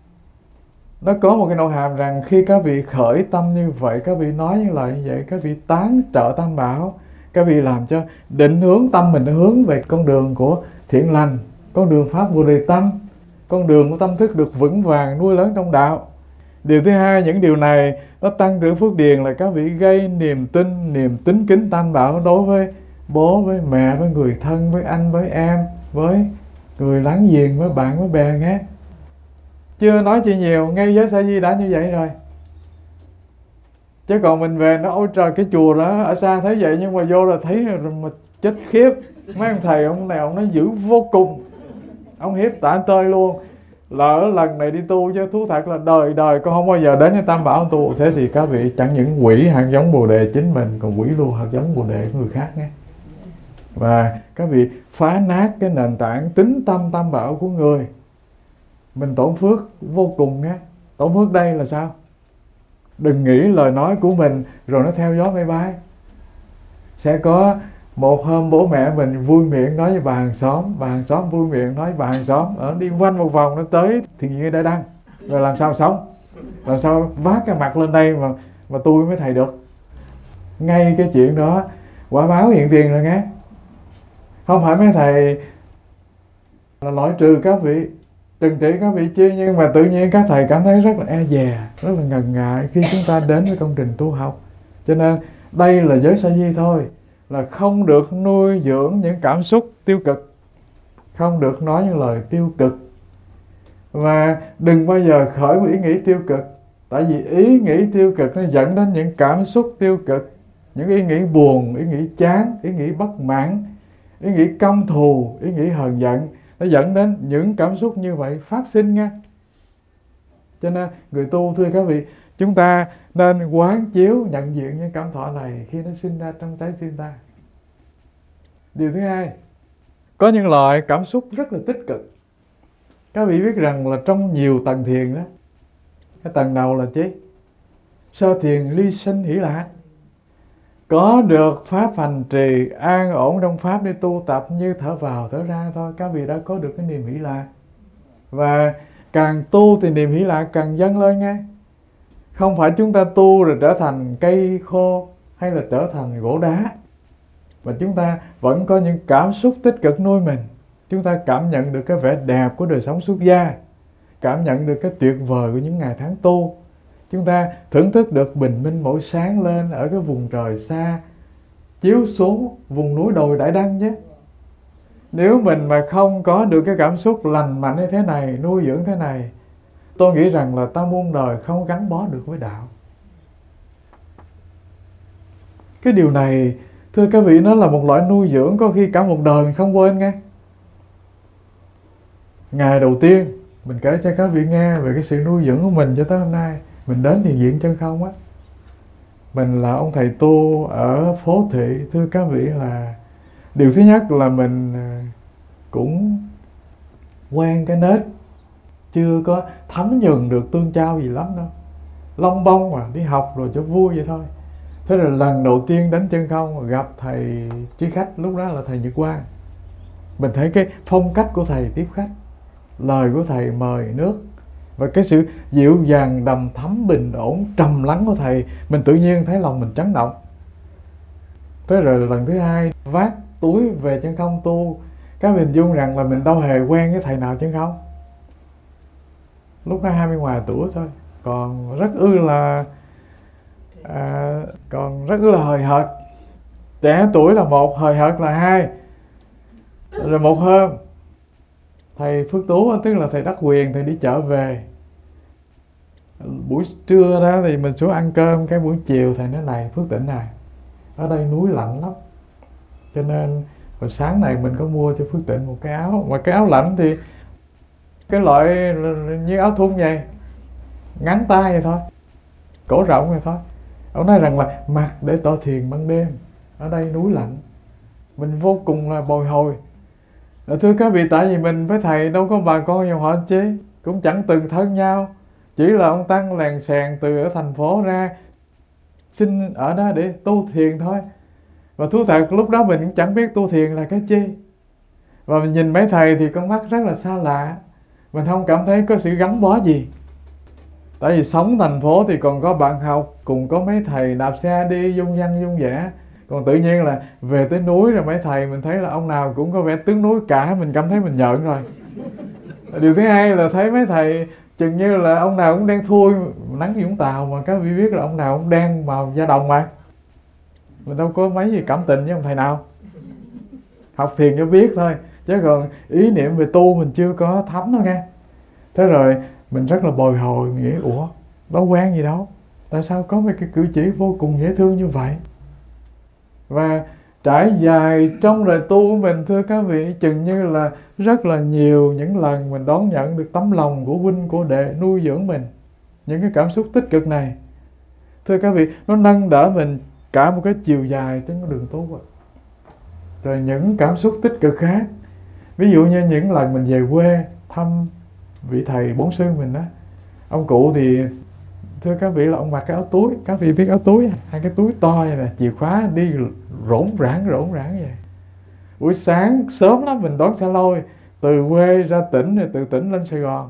nó có một cái nội hàm rằng khi các vị khởi tâm như vậy, các vị nói những lời như vậy, các vị tán trợ Tam Bảo, các vị làm cho định hướng tâm mình nó hướng về con đường của thiện lành, con đường pháp Bồ Đề Tâm, con đường của tâm thức được vững vàng nuôi lớn trong đạo. Điều thứ hai, những điều này nó tăng trưởng phước điền là các vị gây niềm tin, niềm tín kính Tam Bảo đối với bố, với mẹ, với người thân, với anh, với em, với người láng giềng, với bạn, với bè nghe. Chưa nói chuyện nhiều, ngay giới sa di đã như vậy rồi. Chứ còn mình về nó ôi trời, cái chùa đó ở xa thấy vậy, nhưng mà vô là thấy rồi mà chết khiếp. Mấy ông thầy ông này ông nói dữ vô cùng, ông hiếp tả tơi luôn. Lỡ lần này đi tu chứ thú thật là đời đời con không bao giờ đến với Tam Bảo tu. Thế thì các vị chẳng những quỷ hạt giống Bồ Đề chính mình, còn quỷ luôn hạt giống Bồ Đề của người khác nghe. Và các vị phá nát cái nền tảng tính tâm Tam Bảo của người, mình tổn phước vô cùng nghe. Tổn phước đây là sao? Đừng nghĩ lời nói của mình rồi nó theo gió mây bay. Sẽ có một hôm bố mẹ mình vui miệng nói với bà hàng xóm, bà hàng xóm vui miệng nói với bà hàng xóm, ở đi quanh một vòng nó tới thì như đã đăng. Rồi làm sao sống? Làm sao vác cái mặt lên đây mà mà tôi mới thầy được? Ngay cái chuyện đó quả báo hiện tiền rồi nghe. Không phải mấy thầy là loại trừ các vị, trừng trị các vị chi, nhưng mà tự nhiên các thầy cảm thấy rất là e dè, rất là ngần ngại khi chúng ta đến với công trình tu học. Cho nên đây là giới sa di thôi, là không được nuôi dưỡng những cảm xúc tiêu cực, không được nói những lời tiêu cực, và đừng bao giờ khởi một ý nghĩ tiêu cực. Tại vì ý nghĩ tiêu cực nó dẫn đến những cảm xúc tiêu cực, những ý nghĩ buồn, ý nghĩ chán, ý nghĩ bất mãn, ý nghĩ căm thù, ý nghĩ hờn giận, nó dẫn đến những cảm xúc như vậy phát sinh nha. Cho nên người tu, thưa các vị, chúng ta nên quán chiếu nhận diện những cảm thọ này khi nó sinh ra trong trái tim ta. Điều thứ hai, có những loại cảm xúc rất là tích cực. Các vị biết rằng là trong nhiều tầng thiền đó, cái tầng đầu là chi? Sơ thiền ly sinh hỷ lạc. Có được pháp hành trì an ổn trong pháp để tu tập như thở vào thở ra thôi, các vị đã có được cái niềm hỷ lạc. Và càng tu thì niềm hỷ lạc càng dâng lên nghe. Không phải chúng ta tu rồi trở thành cây khô hay là trở thành gỗ đá, mà chúng ta vẫn có những cảm xúc tích cực nuôi mình. Chúng ta cảm nhận được cái vẻ đẹp của đời sống xuất gia, cảm nhận được cái tuyệt vời của những ngày tháng tu. Chúng ta thưởng thức được bình minh mỗi sáng lên ở cái vùng trời xa, chiếu xuống vùng núi đồi Đại Đăng chứ. Nếu mình mà không có được cái cảm xúc lành mạnh như thế này, nuôi dưỡng thế này, tôi nghĩ rằng là ta muôn đời không gắn bó được với đạo. Cái điều này thưa các vị, nó là một loại nuôi dưỡng có khi cả một đời mình không quên nghe. Ngày đầu tiên mình kể cho các vị nghe về cái sự nuôi dưỡng của mình cho tới hôm nay. Mình đến thiền viện Chân Không á, mình là ông thầy tu ở phố thị. Thưa các vị, là điều thứ nhất là mình cũng quen cái nết, chưa có thấm nhuần được tương trao gì lắm đâu, lông bông mà đi học rồi cho vui vậy thôi. Thế rồi lần đầu tiên đến Chân Không gặp thầy trí khách, lúc đó là thầy Nhật Quang. Mình thấy cái phong cách của thầy tiếp khách, lời của thầy mời nước, và cái sự dịu dàng đầm thấm bình ổn trầm lắng của thầy, mình tự nhiên thấy lòng mình chấn động. Thế rồi lần thứ hai vác túi về Chân Không tu, các hình dung rằng là mình đâu hề quen với thầy nào Chân Không. Lúc đó hai mươi ngoài tuổi thôi, còn rất ư là à, còn rất ư là hời hợt. Trẻ tuổi là một, hời hợt là hai. Rồi một hôm thầy Phước Tú, tức là thầy Đắc Quyền, thầy đi chợ về. Buổi trưa đó thì mình xuống ăn cơm, cái buổi chiều thầy nói này, Phước Tĩnh này, ở đây núi lạnh lắm, cho nên hồi sáng này mình có mua cho Phước Tĩnh một cái áo, mà cái áo lạnh thì cái loại như áo thun vậy, ngắn tay vậy thôi, cổ rộng vậy thôi. Ông nói rằng là mặc để tọa thiền ban đêm, ở đây núi lạnh. Mình vô cùng là bồi hồi. Thưa các vị, tại vì mình với thầy đâu có bà con dòng họ anh chị, cũng chẳng từng thân nhau, chỉ là ông Tăng lèn xèn từ ở thành phố ra xin ở đó để tu thiền thôi. Và thú thật lúc đó mình cũng chẳng biết tu thiền là cái chi, và mình nhìn mấy thầy thì con mắt rất là xa lạ, mình không cảm thấy có sự gắn bó gì. Tại vì sống thành phố thì còn có bạn học, cùng có mấy thầy đạp xe đi dung dăng dung dẻ. Còn tự nhiên là về tới núi rồi mấy thầy mình thấy là ông nào cũng có vẻ tướng núi cả, mình cảm thấy mình nhợn rồi. Điều thứ hai là thấy mấy thầy chừng như là ông nào cũng đang thui nắng Vũng Tàu, mà các vị biết là ông nào cũng đang vào Gia Đồng mà. Mình đâu có mấy gì cảm tình với ông thầy nào. Học thiền cho biết thôi, chứ còn ý niệm về tu mình chưa có thấm đâu nghe. Thế rồi mình rất là bồi hồi, mình nghĩ ủa, đâu quen gì đâu, tại sao có mấy cái cử chỉ vô cùng dễ thương như vậy. Và trải dài trong đời tu của mình, thưa các vị, chừng như là rất là nhiều những lần mình đón nhận được tấm lòng của huynh của đệ nuôi dưỡng mình. Những cái cảm xúc tích cực này, thưa các vị, nó nâng đỡ mình cả một cái chiều dài trên con đường tu. Rồi những cảm xúc tích cực khác, ví dụ như những lần mình về quê thăm vị thầy bổn sư mình đó, ông cụ thì thưa các vị là ông mặc cái áo túi, các vị biết áo túi, hai cái túi to này nè, chìa khóa đi rỗn rãng rỗn rãng vậy. Buổi sáng sớm lắm mình đón xe lôi từ quê ra tỉnh, rồi từ tỉnh lên Sài Gòn.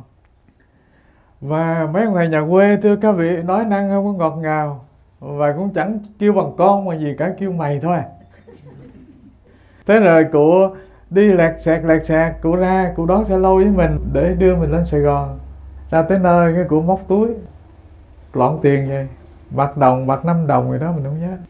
Và mấy ông thầy nhà quê, thưa các vị, nói năng không có ngọt ngào, và cũng chẳng kêu bằng con mà gì cả, kêu mày thôi. Thế rồi cụ đi lẹt xẹt lẹt xẹt, cụ ra, cụ đón xe lôi với mình để đưa mình lên Sài Gòn. Ra tới nơi cái cụ móc túi lọn tiền vậy, bạc đồng, bạc năm đồng rồi đó mình không nhớ.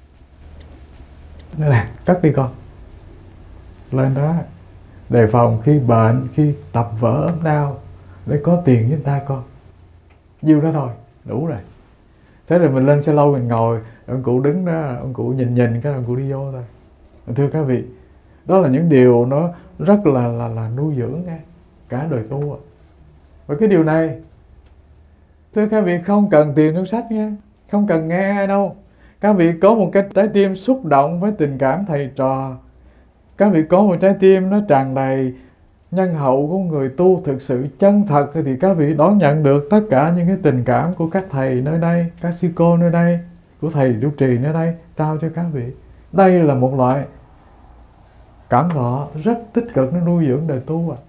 Nói là cất đi con, lên đó đề phòng khi bệnh, khi tập vỡ ốm đau, để có tiền với người ta con. Nhiêu đó thôi, đủ rồi. Thế rồi mình lên xe lôi mình ngồi, ông cụ đứng đó, ông cụ nhìn nhìn cái ông cụ đi vô thôi. Thưa các vị, đó là những điều nó rất là là là nuôi dưỡng nghe, cả đời tu ạ. Và cái điều này, thưa các vị, không cần tiền trong sách nghe, không cần nghe ai đâu. Các vị có một cái trái tim xúc động với tình cảm thầy trò, các vị có một trái tim nó tràn đầy nhân hậu của người tu thực sự chân thật, thì các vị đón nhận được tất cả những cái tình cảm của các thầy nơi đây, các sư cô nơi đây, của thầy trụ trì nơi đây trao cho các vị. Đây là một loại cảm thọ rất tích cực, nó nuôi dưỡng đời tu à.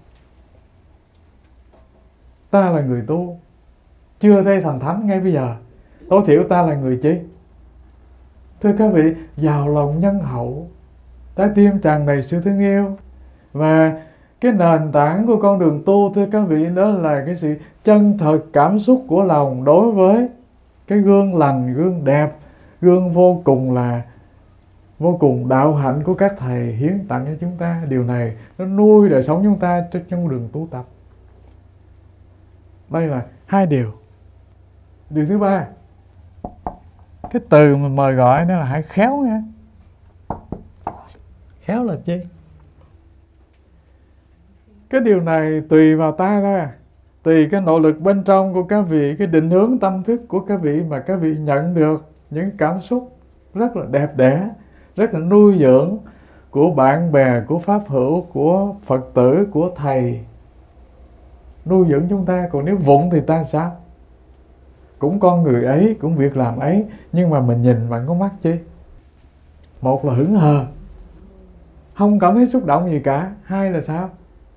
Ta là người tu, chưa thấy thành thánh ngay bây giờ, tối thiểu ta là người chi? Thưa các vị, giàu lòng nhân hậu, trái tim tràn đầy sự thương yêu. Và cái nền tảng của con đường tu, thưa các vị, đó là cái sự chân thật cảm xúc của lòng đối với cái gương lành, gương đẹp, gương vô cùng là vô cùng đạo hạnh của các thầy hiến tặng cho chúng ta. Điều này nó nuôi đời sống chúng ta trong đường tu tập. Đây là hai điều. Điều thứ ba, cái từ mà mời gọi đó là hãy khéo nha. Khéo là chi? Cái điều này tùy vào ta thôi à. Tùy cái nỗ lực bên trong của các vị, cái định hướng tâm thức của các vị mà các vị nhận được những cảm xúc rất là đẹp đẽ, rất là nuôi dưỡng của bạn bè, của pháp hữu, của Phật tử, của thầy, nuôi dưỡng chúng ta. Còn nếu vụng thì ta sao? Cũng con người ấy, cũng việc làm ấy, nhưng mà mình nhìn bằng con mắt chi? Một là hững hờ, không cảm thấy xúc động gì cả. Hai là sao?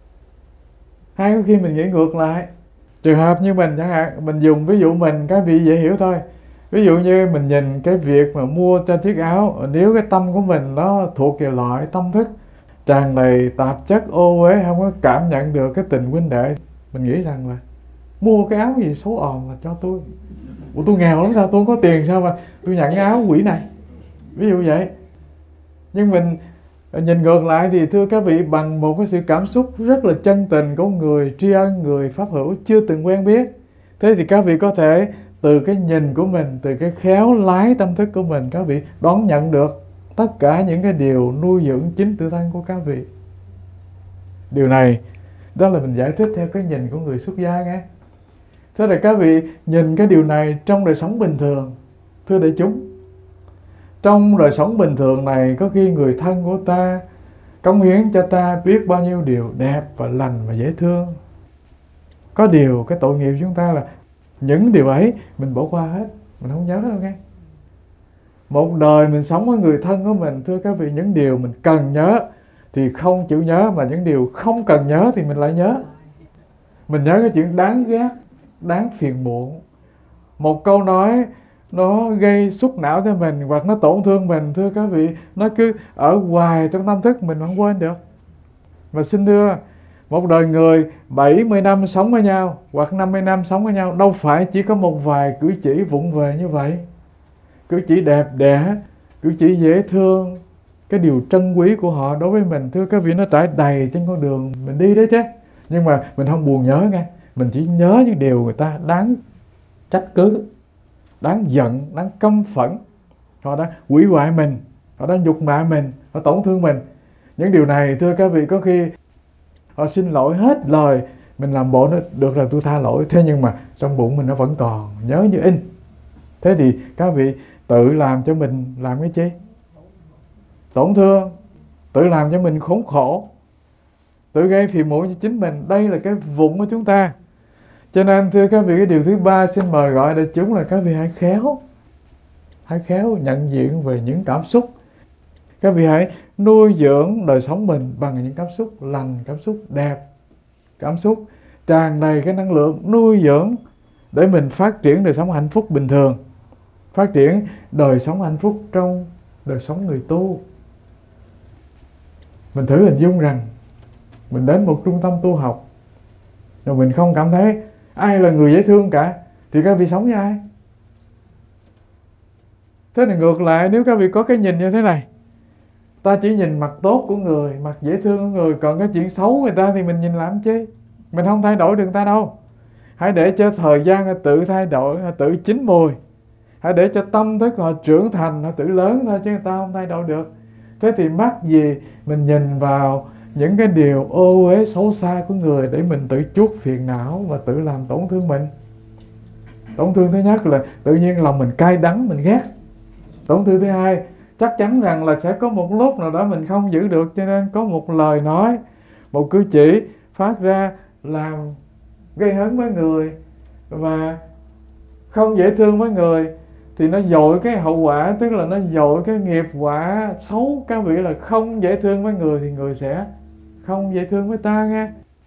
Hai có khi mình nghĩ ngược lại. Trường hợp như mình chẳng hạn, mình dùng ví dụ mình, các vị dễ hiểu thôi. Ví dụ như mình nhìn cái việc mà mua cho chiếc áo, nếu cái tâm của mình nó thuộc về loại tâm thức tràn đầy tạp chất ô uế, không có cảm nhận được cái tình huynh đệ, mình nghĩ rằng là mua cái áo gì xấu ồn là cho tôi. Ủa tôi nghèo lắm sao, tôi không có tiền sao mà tôi nhận cái áo quỷ này, ví dụ vậy. Nhưng mình nhìn ngược lại thì thưa các vị, bằng một cái sự cảm xúc rất là chân tình của người tri ân, người pháp hữu chưa từng quen biết, thế thì các vị có thể từ cái nhìn của mình, từ cái khéo lái tâm thức của mình, các vị đón nhận được tất cả những cái điều nuôi dưỡng chính tự thân của các vị. Điều này đó là mình giải thích theo cái nhìn của người xuất gia nghe. Thế là các vị nhìn cái điều này trong đời sống bình thường. Thưa đại chúng, trong đời sống bình thường này, có khi người thân của ta cống hiến cho ta biết bao nhiêu điều đẹp và lành và dễ thương. Có điều cái tội nghiệp chúng ta là những điều ấy mình bỏ qua hết, mình không nhớ đâu nghe. Một đời mình sống với người thân của mình, thưa các vị, những điều mình cần nhớ thì không chịu nhớ, mà những điều không cần nhớ thì mình lại nhớ. Mình nhớ cái chuyện đáng ghét, đáng phiền muộn, một câu nói nó gây xúc não cho mình hoặc nó tổn thương mình, thưa các vị, nó cứ ở hoài trong tâm thức mình không quên được. Và xin thưa, một đời người bảy mươi năm sống với nhau hoặc năm mươi năm sống với nhau, đâu phải chỉ có một vài cử chỉ vụng về như vậy. Cử chỉ đẹp đẽ, cử chỉ dễ thương, cái điều trân quý của họ đối với mình, thưa các vị, nó trải đầy trên con đường mình đi đấy chứ. Nhưng mà mình không buồn nhớ nghe, mình chỉ nhớ những điều người ta đáng trách cứ, đáng giận, đáng căm phẫn. Họ đã hủy hoại mình, họ đã nhục mạ mình, họ tổn thương mình. Những điều này thưa các vị, có khi họ xin lỗi hết lời, mình làm bộ nó được rồi, tôi tha lỗi. Thế nhưng mà trong bụng mình nó vẫn còn nhớ như in. Thế thì các vị tự làm cho mình làm cái chi? Tổn thương, tự làm cho mình khốn khổ, tự gây phiền muộn cho chính mình. Đây là cái vụng của chúng ta. Cho nên thưa các vị, cái điều thứ ba xin mời gọi đại chúng là các vị hãy khéo, hãy khéo nhận diện về những cảm xúc. Các vị hãy nuôi dưỡng đời sống mình bằng những cảm xúc lành, cảm xúc đẹp, cảm xúc tràn đầy cái năng lượng nuôi dưỡng để mình phát triển đời sống hạnh phúc bình thường, phát triển đời sống hạnh phúc trong đời sống người tu. Mình thử hình dung rằng mình đến một trung tâm tu học rồi mình không cảm thấy ai là người dễ thương cả, thì các vị sống với ai? Thế thì ngược lại, nếu các vị có cái nhìn như thế này, ta chỉ nhìn mặt tốt của người, mặt dễ thương của người, còn cái chuyện xấu của người ta thì mình nhìn làm chi? Mình không thay đổi được người ta đâu. Hãy để cho thời gian họ tự thay đổi, họ tự chín mùi. Hãy để cho tâm thức họ trưởng thành, họ tự lớn thôi, chứ người ta không thay đổi được. Thế thì mắc gì mình nhìn vào những cái điều ô uế xấu xa của người để mình tự chuốc phiền não và tự làm tổn thương mình. Tổn thương thứ nhất là tự nhiên lòng mình cay đắng, mình ghét. Tổn thương thứ hai, chắc chắn rằng là sẽ có một lúc nào đó mình không giữ được, cho nên có một lời nói, một cử chỉ phát ra làm gây hấn với người và không dễ thương với người, thì nó dội cái hậu quả, tức là nó dội cái nghiệp quả xấu. Các vị là không dễ thương với người thì người sẽ không dễ thương với ta nghe.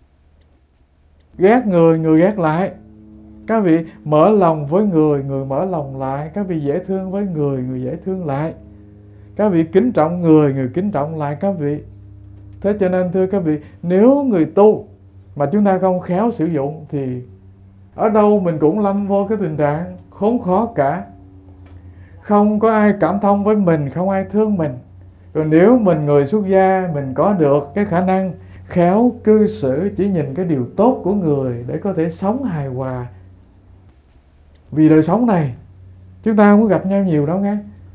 Ghét người, người ghét lại. Các vị mở lòng với người, người mở lòng lại. Các vị dễ thương với người, người dễ thương lại. Các vị kính trọng người, người kính trọng lại các vị. Thế cho nên thưa các vị, nếu người tu mà chúng ta không khéo sử dụng thì ở đâu mình cũng lâm vô cái tình trạng khốn khó cả. Không có ai cảm thông với mình, không ai thương mình. Còn nếu mình người xuất gia, mình có được cái khả năng khéo cư xử, chỉ nhìn cái điều tốt của người để có thể sống hài hòa. Vì đời sống này chúng ta không có gặp nhau nhiều đâu nghe.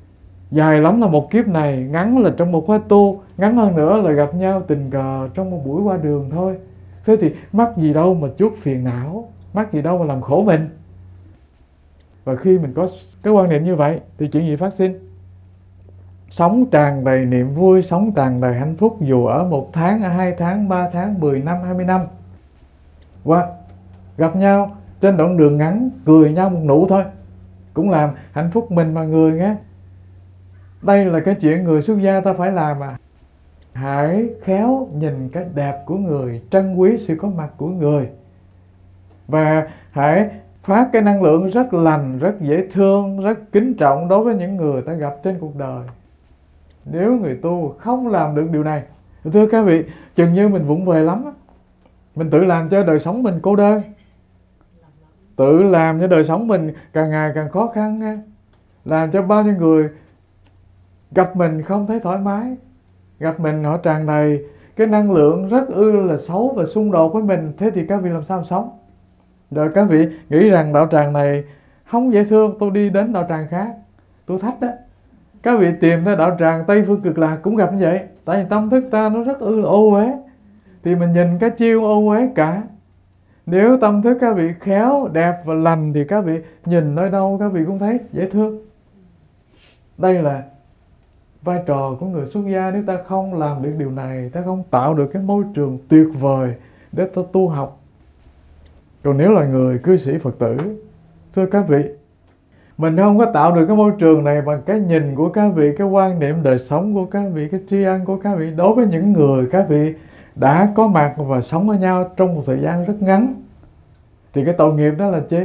Dài lắm là một kiếp này, ngắn là trong một khóa tu, ngắn hơn nữa là gặp nhau tình cờ trong một buổi qua đường thôi. Thế thì mắc gì đâu mà chuốc phiền não, mắc gì đâu mà làm khổ mình. Và khi mình có cái quan niệm như vậy thì chuyện gì phát sinh? Sống tràn đầy niềm vui, sống tràn đầy hạnh phúc, dù ở một tháng, ở hai tháng, ba tháng, mười năm, hai mươi năm. Hoặc gặp nhau trên đoạn đường ngắn, cười nhau một nụ thôi, cũng làm hạnh phúc mình và người nghe. Đây là cái chuyện người xuất gia ta phải làm à. Hãy khéo nhìn cái đẹp của người, trân quý sự có mặt của người. Và hãy phát cái năng lượng rất lành, rất dễ thương, rất kính trọng đối với những người ta gặp trên cuộc đời. Nếu người tu không làm được điều này, thưa các vị, chừng như mình vụng về lắm. Mình tự làm cho đời sống mình cô đơn, tự làm cho đời sống mình càng ngày càng khó khăn nha. Làm cho bao nhiêu người gặp mình không thấy thoải mái, gặp mình họ tràn đầy cái năng lượng rất ư là xấu và xung đột với mình. Thế thì các vị làm sao mà sống? Rồi các vị nghĩ rằng đạo tràng này không dễ thương, tôi đi đến đạo tràng khác, tôi thách đó. Các vị tìm tới đạo tràng Tây Phương Cực Lạc cũng gặp như vậy. Tại vì tâm thức ta nó rất ư là ô uế, thì mình nhìn cái chiêu ô uế cả. Nếu tâm thức các vị khéo, đẹp và lành thì các vị nhìn nơi đâu các vị cũng thấy dễ thương. Đây là vai trò của người xuất gia. Nếu ta không làm được điều này, ta không tạo được cái môi trường tuyệt vời để ta tu học. Còn nếu là người cư sĩ Phật tử, thưa các vị, mình không có tạo được cái môi trường này bằng cái nhìn của các vị, cái quan niệm đời sống của các vị, cái tri ân của các vị đối với những người các vị đã có mặt và sống với nhau trong một thời gian rất ngắn, thì cái tội nghiệp đó là chi?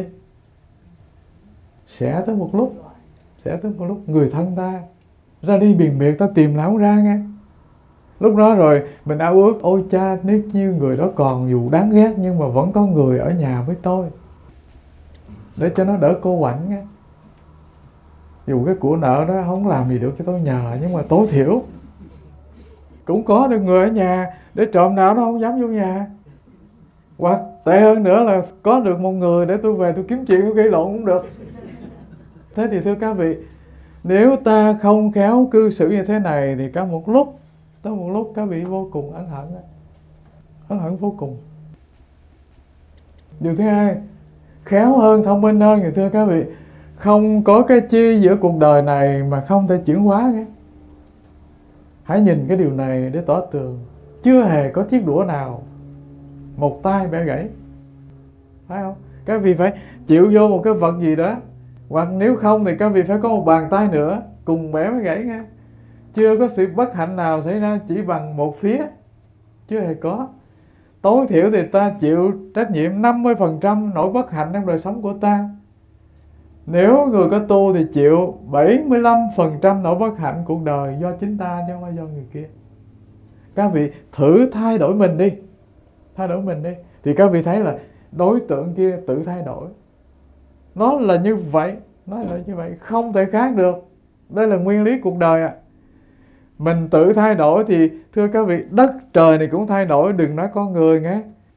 Sẽ tới một lúc, sẽ tới một lúc người thân ta ra đi biển biệt, ta tìm lại không ra nghe. Lúc đó rồi mình ao ước, ôi cha, nếu như người đó còn dù đáng ghét nhưng mà vẫn có người ở nhà với tôi, để cho nó đỡ cô quạnh nghe. Dù cái của nợ đó không làm gì được cho tôi nhờ, nhưng mà tối thiểu cũng có được người ở nhà để trộm nào nó không dám vô nhà. Hoặc tệ hơn nữa là có được một người để tôi về tôi kiếm chuyện, tôi gây lộn cũng được. Thế thì thưa các vị, nếu ta không khéo cư xử như thế này thì có một lúc, tới một lúc các vị vô cùng ân hận, ân hận vô cùng. Điều thứ hai, khéo hơn, thông minh hơn thì thưa các vị, không có cái chi giữa cuộc đời này mà không thể chuyển hóa nghe. Hãy nhìn cái điều này để tỏ tường. Chưa hề có chiếc đũa nào một tay bẻ gãy, phải không? Các vị phải chịu vô một cái vật gì đó, hoặc nếu không thì các vị phải có một bàn tay nữa cùng bẻ mới gãy nghe. Chưa có sự bất hạnh nào xảy ra chỉ bằng một phía, chưa hề có. Tối thiểu thì ta chịu trách nhiệm năm mươi phần trăm nỗi bất hạnh trong đời sống của ta. Nếu người có tu thì chịu bảy mươi lăm phần trăm nỗi bất hạnh cuộc đời do chính ta chứ không phải do người kia. Các vị thử thay đổi mình đi, thay đổi mình đi, thì các vị thấy là đối tượng kia tự thay đổi. Nó là như vậy, nó là như vậy, không thể khác được. Đây là nguyên lý cuộc đời ạ. À. Mình tự thay đổi thì thưa các vị, đất trời này cũng thay đổi, đừng nói con người nghe.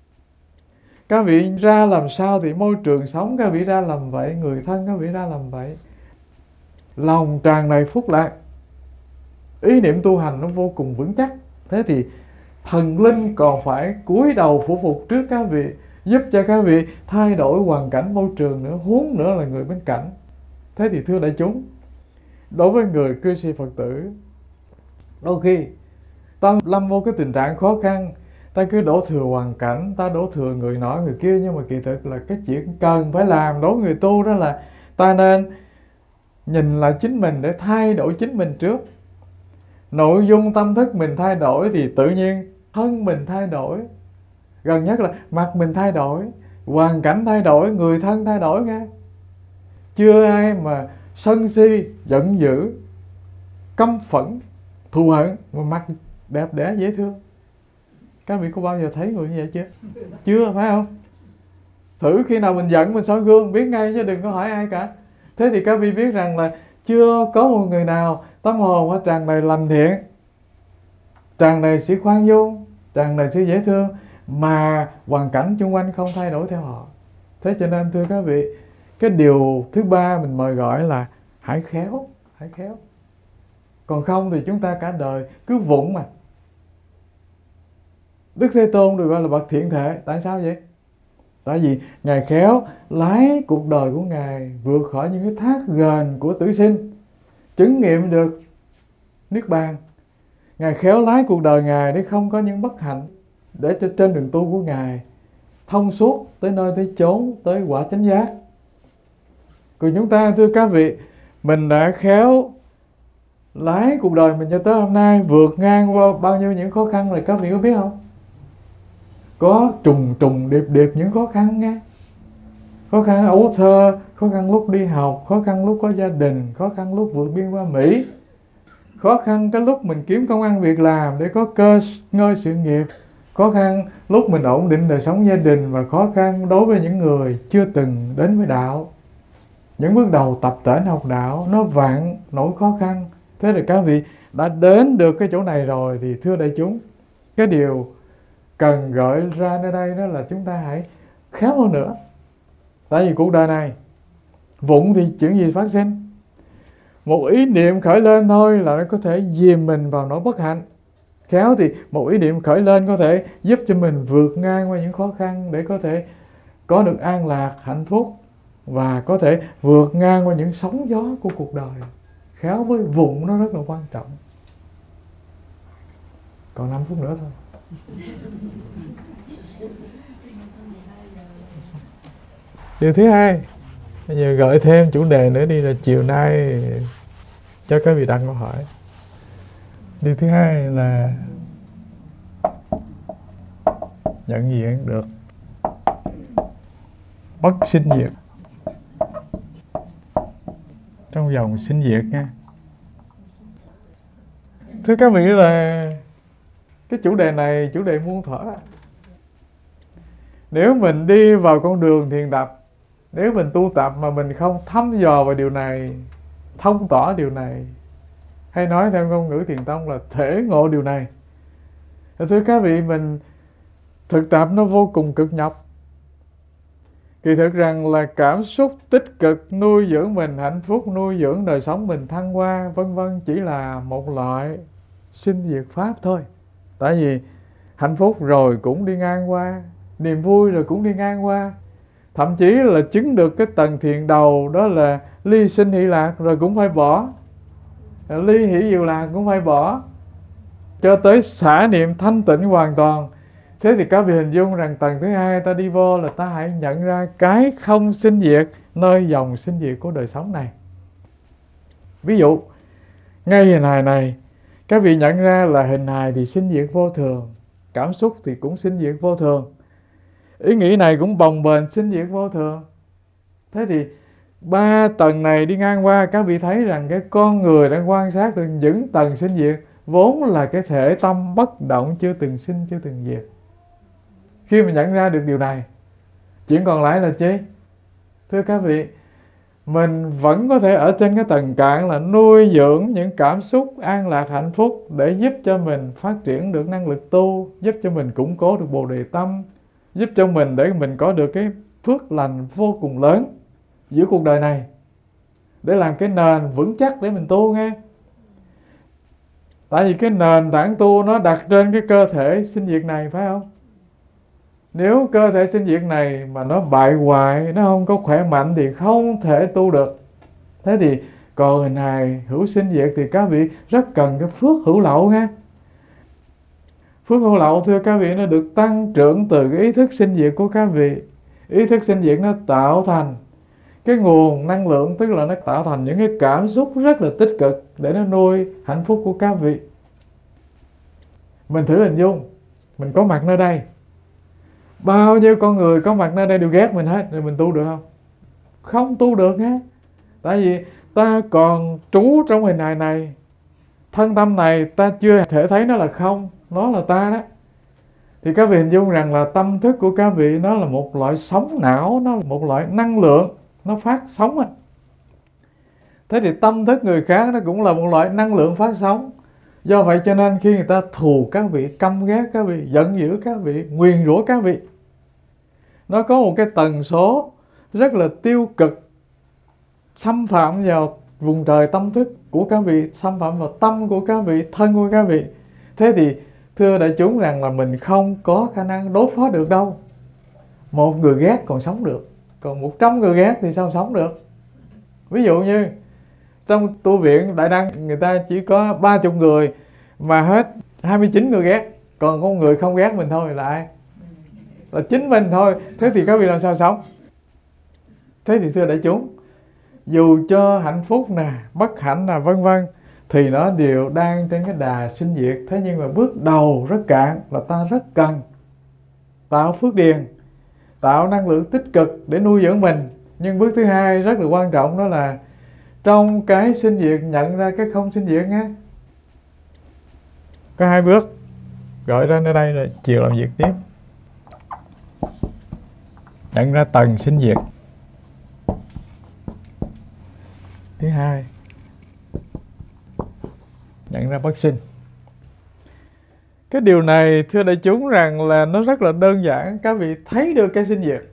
Các vị ra làm sao thì môi trường sống các vị ra làm vậy, người thân các vị ra làm vậy. Lòng tràn đầy phúc lạc, ý niệm tu hành nó vô cùng vững chắc. Thế thì thần linh còn phải cúi đầu phủ phục trước các vị, giúp cho các vị thay đổi hoàn cảnh môi trường nữa, huống nữa là người bên cạnh. Thế thì thưa đại chúng, đối với người cư sĩ Phật tử, đôi khi ta lâm vô cái tình trạng khó khăn, ta cứ đổ thừa hoàn cảnh, ta đổ thừa người nọ người kia, nhưng mà kỳ thực là cái chuyện cần phải làm đối với người tu đó là ta nên nhìn lại chính mình để thay đổi chính mình trước. Nội dung tâm thức mình thay đổi thì tự nhiên thân mình thay đổi. Gần nhất là mặt mình thay đổi, hoàn cảnh thay đổi, người thân thay đổi nghe. Chưa ai mà sân si, giận dữ, căm phẫn, thù hận mà mặt đẹp đẽ dễ thương. Các vị có bao giờ thấy người như vậy chưa? Chưa, phải không? Thử khi nào mình giận mình soi gương biết ngay chứ đừng có hỏi ai cả. Thế thì các vị biết rằng là chưa có một người nào tâm hồn họ tràn đầy lành thiện, tràn đầy sự khoan dung, tràn đầy sự dễ thương mà hoàn cảnh xung quanh không thay đổi theo họ. Thế cho nên thưa các vị, cái điều thứ ba mình mời gọi là hãy khéo, hãy khéo. Còn không thì chúng ta cả đời cứ vụng mà. Đức Thế Tôn được gọi là bậc thiện thể. Tại sao vậy? Tại vì Ngài khéo lái cuộc đời của Ngài vượt khỏi những cái thác gền của tử sinh, chứng nghiệm được Niết Bàn. Ngài khéo lái cuộc đời Ngài để không có những bất hạnh, để cho trên đường tu của Ngài thông suốt tới nơi tới chốn, tới quả chánh giác. Còn chúng ta, thưa các vị, mình đã khéo lái cuộc đời mình cho tới hôm nay, vượt ngang qua bao nhiêu những khó khăn rồi, các vị có biết không? Có trùng trùng điệp điệp những khó khăn nha. Khó khăn ấu thơ, khó khăn lúc đi học, khó khăn lúc có gia đình, khó khăn lúc vượt biên qua Mỹ, khó khăn cái lúc mình kiếm công ăn việc làm để có cơ ngơi sự nghiệp, khó khăn lúc mình ổn định đời sống gia đình, và khó khăn đối với những người chưa từng đến với đạo. Những bước đầu tập tễnh học đạo nó vạn nỗi khó khăn. Thế là các vị đã đến được cái chỗ này rồi thì thưa đại chúng, cái điều cần gợi ra nơi đây đó là chúng ta hãy khéo hơn nữa. Tại vì cuộc đời này vụng thì chuyện gì phát sinh? Một ý niệm khởi lên thôi là nó có thể dìm mình vào nỗi bất hạnh. Khéo thì một ý niệm khởi lên có thể giúp cho mình vượt ngang qua những khó khăn để có thể có được an lạc, hạnh phúc, và có thể vượt ngang qua những sóng gió của cuộc đời. Khéo với vụng nó rất là quan trọng. Còn năm phút nữa thôi. Điều thứ hai, bây giờ gợi thêm chủ đề nữa đi, là chiều nay cho các vị đặt câu hỏi. Điều thứ hai là nhận diện được bất sinh diệt trong dòng sinh diệt nha. Thưa các vị, là cái chủ đề này chủ đề muôn thuở. Nếu mình đi vào con đường thiền tập, nếu mình tu tập mà mình không thăm dò vào điều này, thông tỏ điều này, hay nói theo ngôn ngữ thiền tông là thể ngộ điều này, thưa các vị, mình thực tập nó vô cùng cực nhọc. Kỳ thực rằng là cảm xúc tích cực nuôi dưỡng mình hạnh phúc, nuôi dưỡng đời sống mình thăng hoa, vân vân, chỉ là một loại sinh diệt pháp thôi. Tại vì hạnh phúc rồi cũng đi ngang qua, niềm vui rồi cũng đi ngang qua. Thậm chí là chứng được cái tầng thiền đầu, đó là ly sinh hỷ lạc, rồi cũng phải bỏ. Ly hỷ diệu lạc cũng phải bỏ, cho tới xả niệm thanh tịnh hoàn toàn. Thế thì các vị hình dung rằng tầng thứ hai ta đi vô là ta hãy nhận ra cái không sinh diệt nơi dòng sinh diệt của đời sống này. Ví dụ, ngay hình hài này, các vị nhận ra là hình hài thì sinh diệt vô thường, cảm xúc thì cũng sinh diệt vô thường, ý nghĩ này cũng bồng bềnh sinh diệt vô thường. Thế thì ba tầng này đi ngang qua, các vị thấy rằng cái con người đang quan sát được những tầng sinh diệt vốn là cái thể tâm bất động, chưa từng sinh, chưa từng diệt. Khi mà nhận ra được điều này, chuyện còn lại là chi? Thưa các vị, mình vẫn có thể ở trên cái tầng cạn là nuôi dưỡng những cảm xúc an lạc hạnh phúc để giúp cho mình phát triển được năng lực tu, giúp cho mình củng cố được bồ đề tâm, giúp cho mình để mình có được cái phước lành vô cùng lớn giữa cuộc đời này, để làm cái nền vững chắc để mình tu nghe. Tại vì cái nền tảng tu nó đặt trên cái cơ thể sinh diệt này, phải không? Nếu cơ thể sinh diệt này mà nó bại hoại, nó không có khỏe mạnh thì không thể tu được. Thế thì còn hình hài hữu sinh diệt thì các vị rất cần cái phước hữu lậu ha. Phước hữu lậu, thưa các vị, nó được tăng trưởng từ cái ý thức sinh diệt của các vị. Ý thức sinh diệt nó tạo thành cái nguồn năng lượng, tức là nó tạo thành những cái cảm xúc rất là tích cực để nó nuôi hạnh phúc của các vị. Mình thử hình dung, mình có mặt nơi đây, bao nhiêu con người có mặt nơi đây đều ghét mình hết, rồi mình tu được không? Không tu được nhé. Tại vì ta còn trú trong hình hài này, thân tâm này ta chưa thể thấy nó là không, nó là ta đó. Thì các vị hình dung rằng là tâm thức của các vị nó là một loại sóng não, nó là một loại năng lượng, nó phát sóng à. Thế thì tâm thức người khác nó cũng là một loại năng lượng phát sóng. Do vậy cho nên khi người ta thù các vị, căm ghét các vị, giận dữ các vị, nguyền rủa các vị, nó có một cái tần số rất là tiêu cực xâm phạm vào vùng trời tâm thức của các vị xâm phạm vào tâm của các vị, thân của các vị. Thế thì thưa đại chúng rằng là mình không có khả năng đối phó được đâu. Một người ghét còn sống được, còn một trăm người ghét thì sao sống được? Ví dụ như trong tu viện Đại Đăng người ta chỉ có ba mươi người mà hết hai mươi chín người ghét, còn có một người không ghét mình thôi là ai? Là chính mình thôi. Thế thì các vị làm sao sống? Thế thì thưa đại chúng, dù cho hạnh phúc nè, bất hạnh nè, vân vân, thì nó đều đang trên cái đà sinh diệt. Thế nhưng mà bước đầu rất cạn là ta rất cần tạo phước điền, tạo năng lượng tích cực để nuôi dưỡng mình. Nhưng bước thứ hai rất là quan trọng, đó là trong cái sinh diệt nhận ra cái không sinh diệt nhé. Có hai bước gọi ra nơi đây rồi chiều làm việc tiếp. Nhận ra tầng sinh diệt. Thứ hai, nhận ra bất sinh. Cái điều này thưa đại chúng rằng là nó rất là đơn giản. Các vị thấy được cái sinh diệt.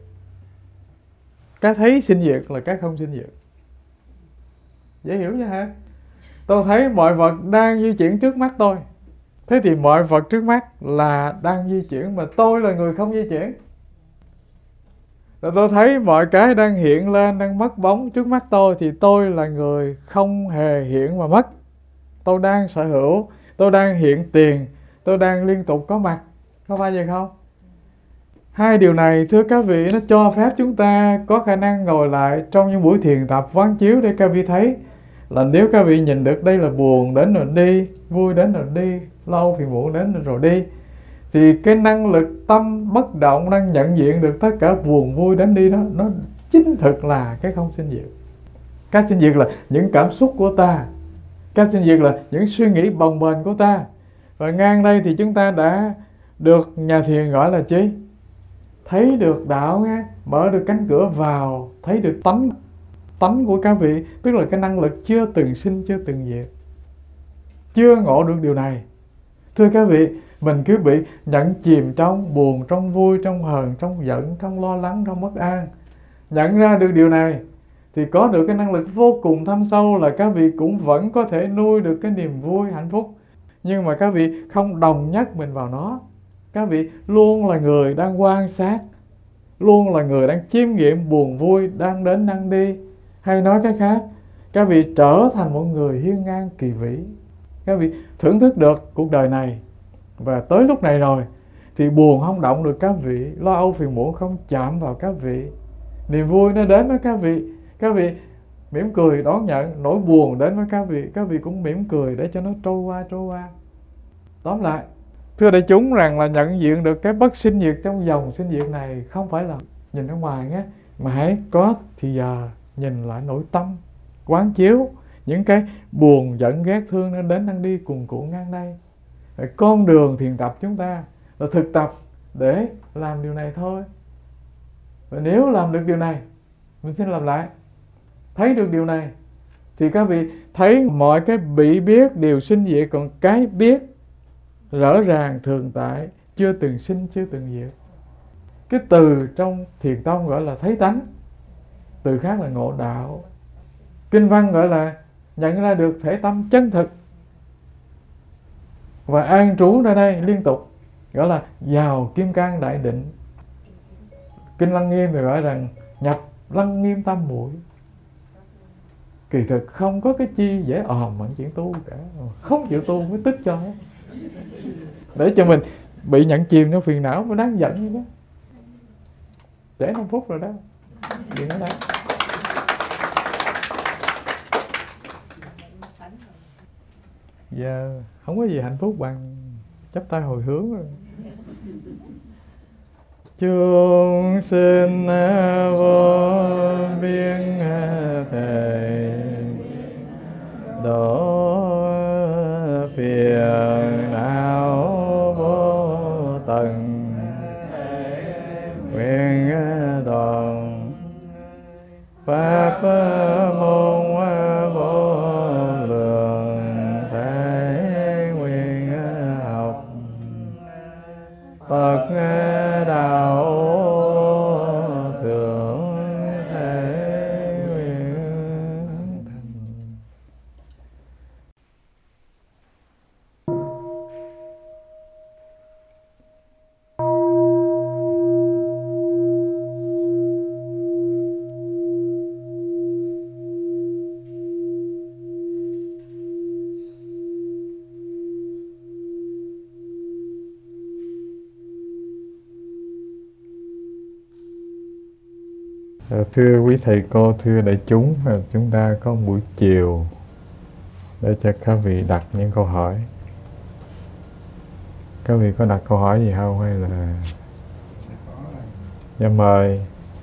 Cái thấy sinh diệt là cái không sinh diệt. Dễ hiểu chứ hả? Tôi thấy mọi vật đang di chuyển trước mắt tôi. Thế thì mọi vật trước mắt là đang di chuyển, mà tôi là người không di chuyển. Rồi tôi thấy mọi cái đang hiện lên, đang mất bóng trước mắt tôi, thì tôi là người không hề hiện và mất. Tôi đang sở hữu, tôi đang hiện tiền, tôi đang liên tục có mặt. Có phải vậy không? Hai điều này thưa các vị, nó cho phép chúng ta có khả năng ngồi lại trong những buổi thiền tập quán chiếu để các vị thấy là nếu các vị nhìn được đây là buồn đến rồi đi, vui đến rồi đi, lâu phiền muộn đến rồi đi, thì cái năng lực tâm bất động đang nhận diện được tất cả buồn vui đến đi đó, nó chính thực là cái không sinh diệt. Cái sinh diệt là những cảm xúc của ta, cái sinh diệt là những suy nghĩ bồng bềnh của ta. Và ngang đây thì chúng ta đã được nhà thiền gọi là chi? Thấy được đạo nghe, mở được cánh cửa vào, thấy được tánh tánh của các vị, tức là cái năng lực chưa từng sinh, chưa từng diệt. Chưa ngộ được điều này. Thưa các vị, mình cứ bị nhận chìm trong buồn, trong vui, trong hờn, trong giận, trong lo lắng, trong bất an. Nhận ra được điều này thì có được cái năng lực vô cùng thâm sâu là các vị cũng vẫn có thể nuôi được cái niềm vui, hạnh phúc. Nhưng mà các vị không đồng nhất mình vào nó. Các vị luôn là người đang quan sát, luôn là người đang chiêm nghiệm buồn vui đang đến đang đi. Hay nói cách khác, các vị trở thành một người hiên ngang kỳ vĩ. Các vị thưởng thức được cuộc đời này. Và tới lúc này rồi thì buồn không động được các vị, lo âu phiền muộn không chạm vào các vị. Niềm vui nó đến với các vị, các vị mỉm cười đón nhận. Nỗi buồn đến với các vị, các vị cũng mỉm cười để cho nó trôi qua trôi qua. Tóm lại, thưa đại chúng rằng là nhận diện được cái bất sinh diệt trong dòng sinh diệt này không phải là nhìn ở ngoài nhé, mà hãy có thì giờ nhìn lại nội tâm, quán chiếu những cái buồn, giận, ghét, thương nó đến đang đi cuồn cuộn ngang đây. Con đường thiền tập chúng ta là thực tập để làm điều này thôi. Và nếu làm được điều này, mình xin làm lại, thấy được điều này, thì các vị thấy mọi cái bị biết đều sinh diệt, còn cái biết rõ ràng thường tại, chưa từng sinh, chưa từng diệt. Cái từ trong thiền tông gọi là thấy tánh, từ khác là ngộ đạo. Kinh văn gọi là nhận ra được thể tâm chân thực và an trú ra đây liên tục, gọi là vào kim cang đại định. Kinh Lăng Nghiêm thì gọi rằng nhập Lăng Nghiêm tam muội. Kỳ thực không có cái chi dễ òm bằng chuyện tu cả, không chịu tu mới tức cho hết. Để cho mình bị nhận chìm trong phiền não mới đáng giận như đó. Trễ năm phút rồi đó. Dừng ở đây. Giờ không có gì hạnh phúc bằng chắp tay hồi hướng rồi. Chúng sinh vô biên thề đổ phiền não vô tận, nguyện đoàn pháp môn vô lượng, thể nguyện học Phật đạo thượng thể nguyện thành. Thưa quý thầy cô, thưa đại chúng, chúng ta có buổi chiều để cho các vị đặt những câu hỏi. Các vị có đặt câu hỏi gì không hay là... Dạ mời.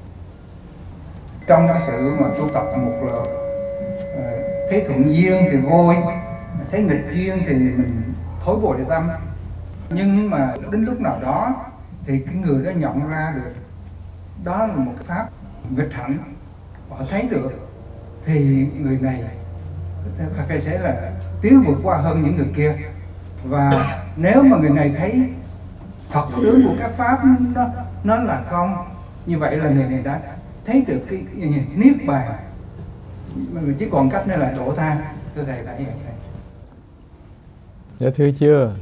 Trong cái sự mà tu tập một là thấy thuận duyên thì vui, thấy nghịch duyên thì mình thối bồi để tâm. Nhưng mà đến lúc nào đó thì cái người đó nhận ra được đó là một cái pháp nghịch hạnh, họ thấy được thì người này phải sẽ là tiến vượt qua hơn những người kia. Và nếu mà người này thấy thật tướng của các pháp nó, nó là không, như vậy là người này đã thấy được cái, cái, cái niết bàn, mình chỉ còn cách nữa là độ tha. Thưa thầy là như vậy. Dạ thưa chưa?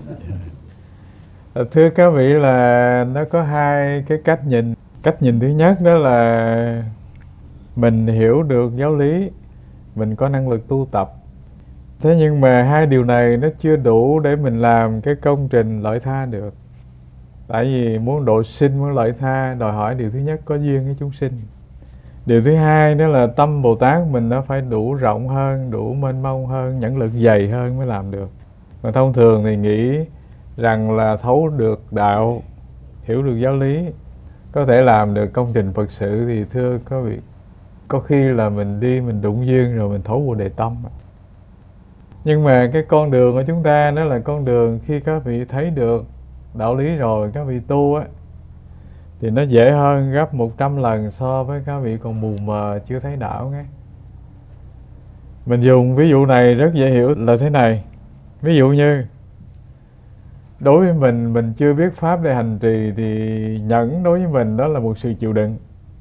Thưa các vị, là nó có hai cái cách nhìn. Cách nhìn thứ nhất đó là mình hiểu được giáo lý, mình có năng lực tu tập. Thế nhưng mà hai điều này nó chưa đủ để mình làm cái công trình lợi tha được. Tại vì muốn độ sinh, muốn lợi tha, đòi hỏi điều thứ nhất có duyên với chúng sinh. Điều thứ hai đó là tâm Bồ Tát mình nó phải đủ rộng hơn, đủ mênh mông hơn, nhãn lực dày hơn mới làm được. Mà thông thường thì nghĩ rằng là thấu được đạo, hiểu được giáo lý, có thể làm được công trình Phật sự, thì thưa các vị, có khi là mình đi mình đụng duyên rồi mình thấu Bồ Đề Tâm. Nhưng mà cái con đường của chúng ta đó là con đường khi các vị thấy được đạo lý rồi, các vị tu á, thì nó dễ hơn gấp một trăm lần so với các vị còn mù mờ chưa thấy đạo nghe. Mình dùng ví dụ này rất dễ hiểu là thế này. Ví dụ như đối với mình, mình chưa biết pháp để hành trì thì nhẫn đối với mình đó là một sự chịu đựng.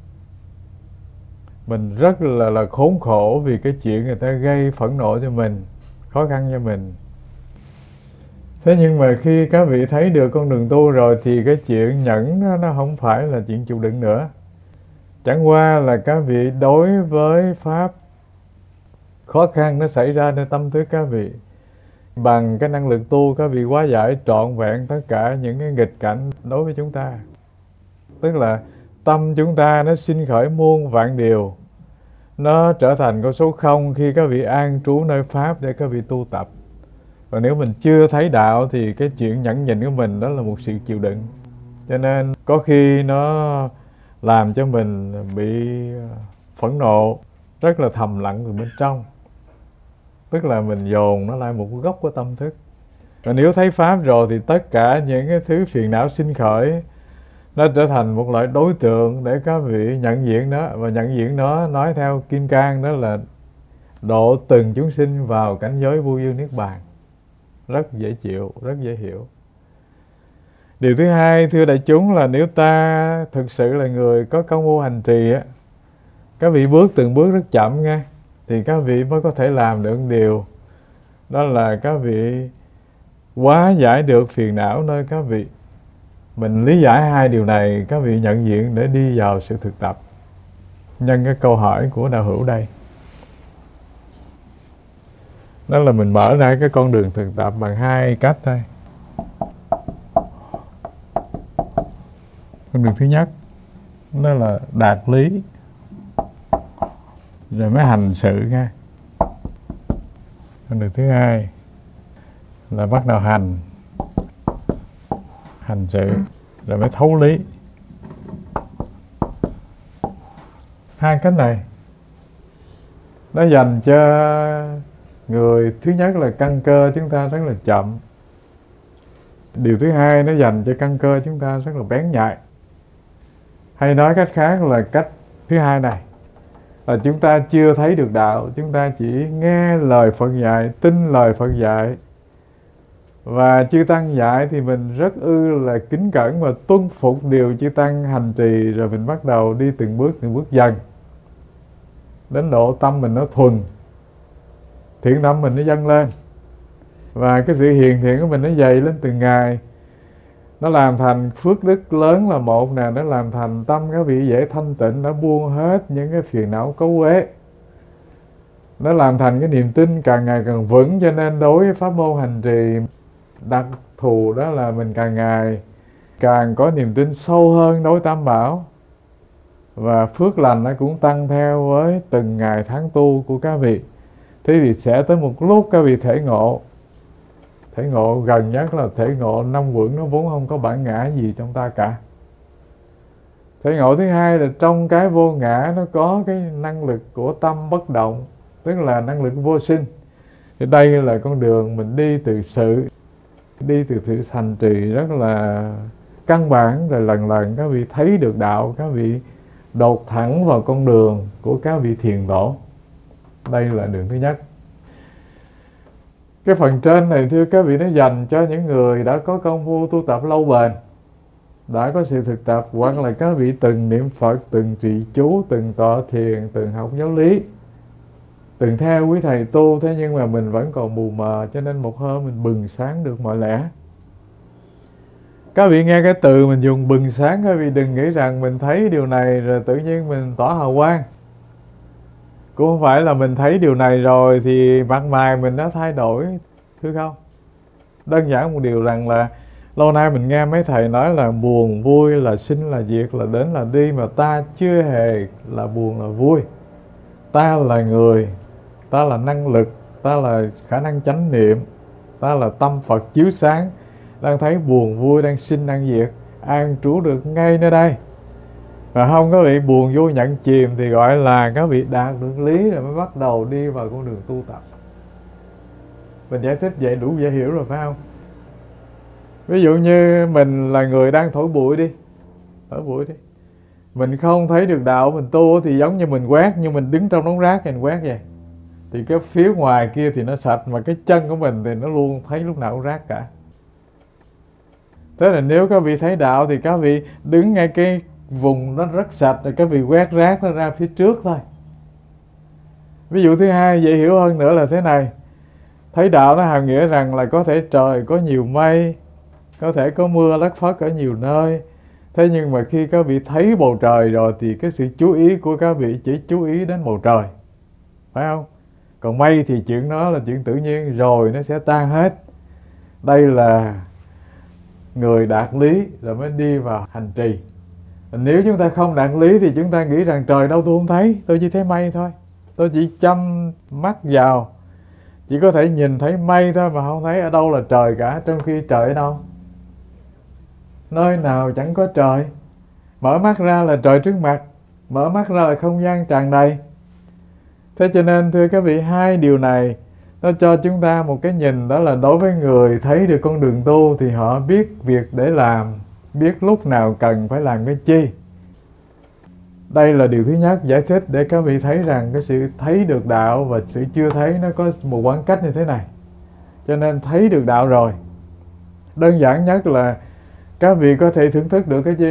Mình rất là, là khốn khổ vì cái chuyện người ta gây phẫn nộ cho mình, khó khăn cho mình. Thế nhưng mà khi các vị thấy được con đường tu rồi thì cái chuyện nhẫn đó, nó không phải là chuyện chịu đựng nữa. Chẳng qua là các vị đối với pháp khó khăn nó xảy raในtâm thức các vị, bằng cái năng lực tu các vị hóa giải trọn vẹn tất cả những cái nghịch cảnh đối với chúng ta. Tức là tâm chúng ta nó sinh khởi muôn vạn điều, nó trở thành con số không khi các vị an trú nơi pháp để các vị tu tập. Và nếu mình chưa thấy đạo thì cái chuyện nhẫn nhịn của mình đó là một sự chịu đựng. Cho nên có khi nó làm cho mình bị phẫn nộ rất là thầm lặng từ bên trong. Tức là mình dồn nó lại một góc của tâm thức. Và nếu thấy pháp rồi thì tất cả những cái thứ phiền não sinh khởi nó trở thành một loại đối tượng để các vị nhận diện đó. Và nhận diện nó nói theo Kim Cang đó là độ từng chúng sinh vào cảnh giới vô vi niết bàn. Rất dễ chịu, rất dễ hiểu. Điều thứ hai, thưa đại chúng, là nếu ta thực sự là người có công phu hành trì á, các vị bước từng bước rất chậm nghe, thì các vị mới có thể làm được điều. Đó là các vị hóa giải được phiền não nơi các vị. Mình lý giải hai điều này, các vị nhận diện để đi vào sự thực tập. Nhân cái câu hỏi của đạo hữu đây, đó là mình mở ra cái con đường thực tập bằng hai cách thôi. Con đường thứ nhất đó là đạt lý rồi mới hành sự nha. Con đường thứ hai là bắt đầu hành hành sự rồi mới thấu lý. Hai cách này nó dành cho người thứ nhất là căn cơ chúng ta rất là chậm. Điều thứ hai nó dành cho căn cơ chúng ta rất là bén nhạy. Hay nói cách khác là cách thứ hai này là chúng ta chưa thấy được đạo, chúng ta chỉ nghe lời Phật dạy, tin lời Phật dạy. Và chư Tăng dạy thì mình rất ư là kính cẩn và tuân phục điều chư Tăng hành trì, rồi mình bắt đầu đi từng bước từng bước dần. Đến độ tâm mình nó thuần, thiện tâm mình nó dâng lên. Và cái sự hiền thiện của mình nó dày lên từng ngày. Nó làm thành phước đức lớn là một nè, nó làm thành tâm các vị dễ thanh tịnh, nó buông hết những cái phiền não cấu uế. Nó làm thành cái niềm tin càng ngày càng vững, cho nên đối với pháp môn hành trì đặc thù đó là mình càng ngày càng có niềm tin sâu hơn đối Tam Bảo. và phước lành nó cũng tăng theo với từng ngày tháng tu của các vị. Thế thì sẽ tới một lúc các vị thể ngộ. Thể ngộ gần nhất là thể ngộ năm uẩn nó vốn không có bản ngã gì trong ta cả. Thể ngộ thứ hai là trong cái vô ngã nó có cái năng lực của tâm bất động, tức là năng lực vô sinh. Thì đây là con đường mình đi từ sự, đi từ sự hành trì rất là căn bản, rồi lần lần các vị thấy được đạo, các vị đột thẳng vào con đường của các vị thiền tổ. Đây là đường thứ nhất. Cái phần trên này thưa các vị, nó dành cho những người đã có công phu tu tập lâu bền, đã có sự thực tập, hoặc là các vị từng niệm Phật, từng trì chú, từng tọa thiền, từng học giáo lý, từng theo quý thầy tu. Thế nhưng mà mình vẫn còn mù mờ, cho nên một hôm mình bừng sáng được mọi lẽ. Các vị nghe cái từ mình dùng bừng sáng, các vị đừng nghĩ rằng mình thấy điều này rồi tự nhiên mình tỏ hào quang. Cũng không phải là mình thấy điều này rồi thì mặt mày mình đã thay đổi, thưa không? Đơn giản một điều rằng là lâu nay mình nghe mấy thầy nói là buồn, vui, là sinh, là diệt, là đến, là đi, mà ta chưa hề là buồn, là vui. Ta là người, ta là năng lực, ta là khả năng chánh niệm, ta là tâm Phật chiếu sáng, đang thấy buồn, vui, đang sinh, đang diệt, an trú được ngay nơi đây. Và không có bị buồn vô nhận chìm thì gọi là các vị đạt được lý rồi mới bắt đầu đi vào con đường tu tập. Mình giải thích vậy đủ dễ hiểu rồi phải không? Ví dụ như mình là người đang thổi bụi đi, thổi bụi đi, mình không thấy được đạo, mình tu thì giống như mình quét, nhưng mình đứng trong đống rác thì mình quét vậy. Thì cái phía ngoài kia thì nó sạch, mà cái chân của mình thì nó luôn thấy lúc nào cũng rác cả. Thế là nếu các vị thấy đạo thì các vị đứng ngay cái vùng nó rất sạch, rồi các vị quét rác nó ra phía trước thôi. Ví dụ thứ hai dễ hiểu hơn nữa là thế này. Thấy đạo nó hàm nghĩa rằng là có thể trời có nhiều mây, có thể có mưa lất phất ở nhiều nơi. Thế nhưng mà khi các vị thấy bầu trời rồi thì cái sự chú ý của các vị chỉ chú ý đến bầu trời, phải không? Còn mây thì chuyện đó là chuyện tự nhiên, rồi nó sẽ tan hết. Đây là người đạt lý rồi mới đi vào hành trì. Nếu chúng ta không đạt lý thì chúng ta nghĩ rằng trời đâu tôi không thấy, tôi chỉ thấy mây thôi. Tôi chỉ chăm mắt vào, chỉ có thể nhìn thấy mây thôi mà không thấy ở đâu là trời cả. Trong khi trời ở đâu? Nơi nào chẳng có trời. Mở mắt ra là trời trước mặt, mở mắt ra là không gian tràn đầy. Thế cho nên thưa các vị, hai điều này nó cho chúng ta một cái nhìn, đó là đối với người thấy được con đường tu thì họ biết việc để làm, biết lúc nào cần phải làm cái chi. Đây là điều thứ nhất, giải thích để các vị thấy rằng cái sự thấy được đạo và sự chưa thấy nó có một khoảng cách như thế này. Cho nên thấy được đạo rồi, đơn giản nhất là các vị có thể thưởng thức được cái gì?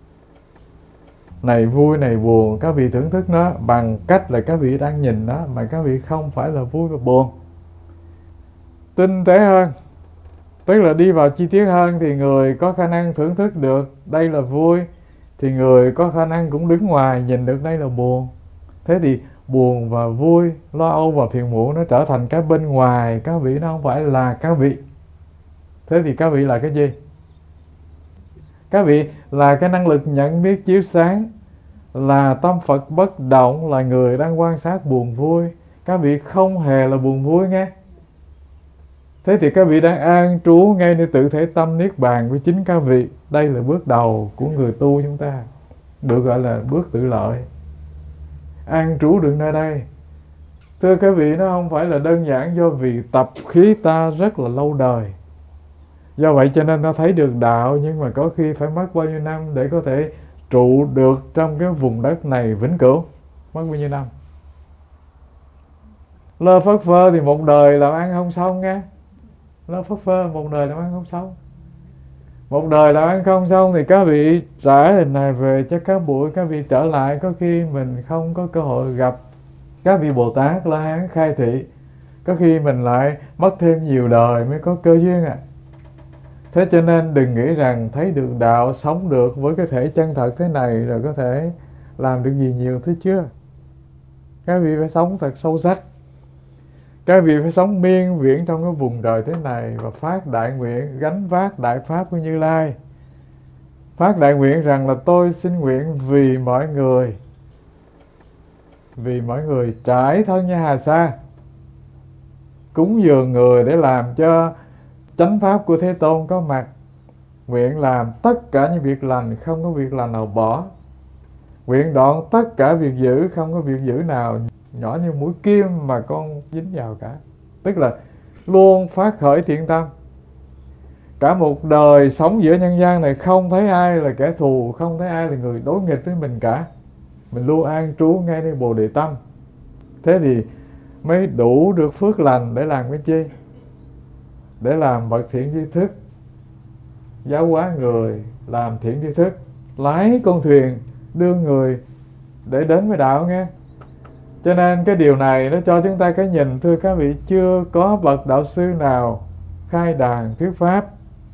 Này vui, này buồn, các vị thưởng thức nó bằng cách là các vị đang nhìn nó, mà các vị không phải là vui và buồn. Tinh tế hơn, tức là đi vào chi tiết hơn, thì người có khả năng thưởng thức được đây là vui, thì người có khả năng cũng đứng ngoài nhìn được đây là buồn. Thế thì buồn và vui, lo âu và phiền muộn nó trở thành cái bên ngoài, các vị nó không phải là các vị. Thế thì các vị là cái gì? Các vị là cái năng lực nhận biết chiếu sáng, là tâm Phật bất động, là người đang quan sát buồn vui. Các vị không hề là buồn vui nghe. Thế thì các vị đang an trú ngay nơi tự thể tâm niết bàn của chính các vị. Đây là bước đầu của người tu chúng ta, được gọi là bước tự lợi. An trú được nơi đây, thưa các vị, nó không phải là đơn giản do vì tập khí ta rất là lâu đời. Do vậy cho nên ta thấy được đạo, nhưng mà có khi phải mất bao nhiêu năm để có thể trụ được trong cái vùng đất này vĩnh cửu. Mất bao nhiêu năm? Lơ phất phơ thì một đời làm ăn không xong nghe. Lơ phất phơ một đời làm ăn không xong. Một đời làm ăn không xong thì các vị trả hình này về cho các buổi, các vị trở lại, có khi mình không có cơ hội gặp các vị Bồ Tát La Hán khai thị. Có khi mình lại mất thêm nhiều đời mới có cơ duyên ạ. À. Thế cho nên đừng nghĩ rằng thấy được đạo, sống được với cái thể chân thật thế này rồi có thể làm được gì nhiều, thứ chưa. Các vị phải sống thật sâu sắc. Các vị phải sống miên viễn trong cái vùng đời thế này và phát đại nguyện, gánh vác đại pháp của Như Lai. phát đại nguyện rằng là tôi xin nguyện vì mọi người, vì mọi người trải thân như Hà Sa, cúng dường người để làm cho chánh pháp của Thế Tôn có mặt. Nguyện làm tất cả những việc lành, không có việc lành nào bỏ. Nguyện đoạn tất cả việc dữ, không có việc dữ nào nhỏ như mũi kim mà con dính vào cả. Tức là luôn phát khởi thiện tâm. Cả một đời sống giữa nhân gian này không thấy ai là kẻ thù, không thấy ai là người đối nghịch với mình cả. Mình luôn an trú ngay nơi Bồ Đề Tâm. Thế thì mới đủ được phước lành để làm cái chi? Để làm bậc thiện tri thức, giáo hóa người, làm thiện tri thức, lái con thuyền đưa người để đến với đạo nghe. Cho nên cái điều này nó cho chúng ta cái nhìn, thưa các vị, chưa có bậc đạo sư nào khai đàn thuyết pháp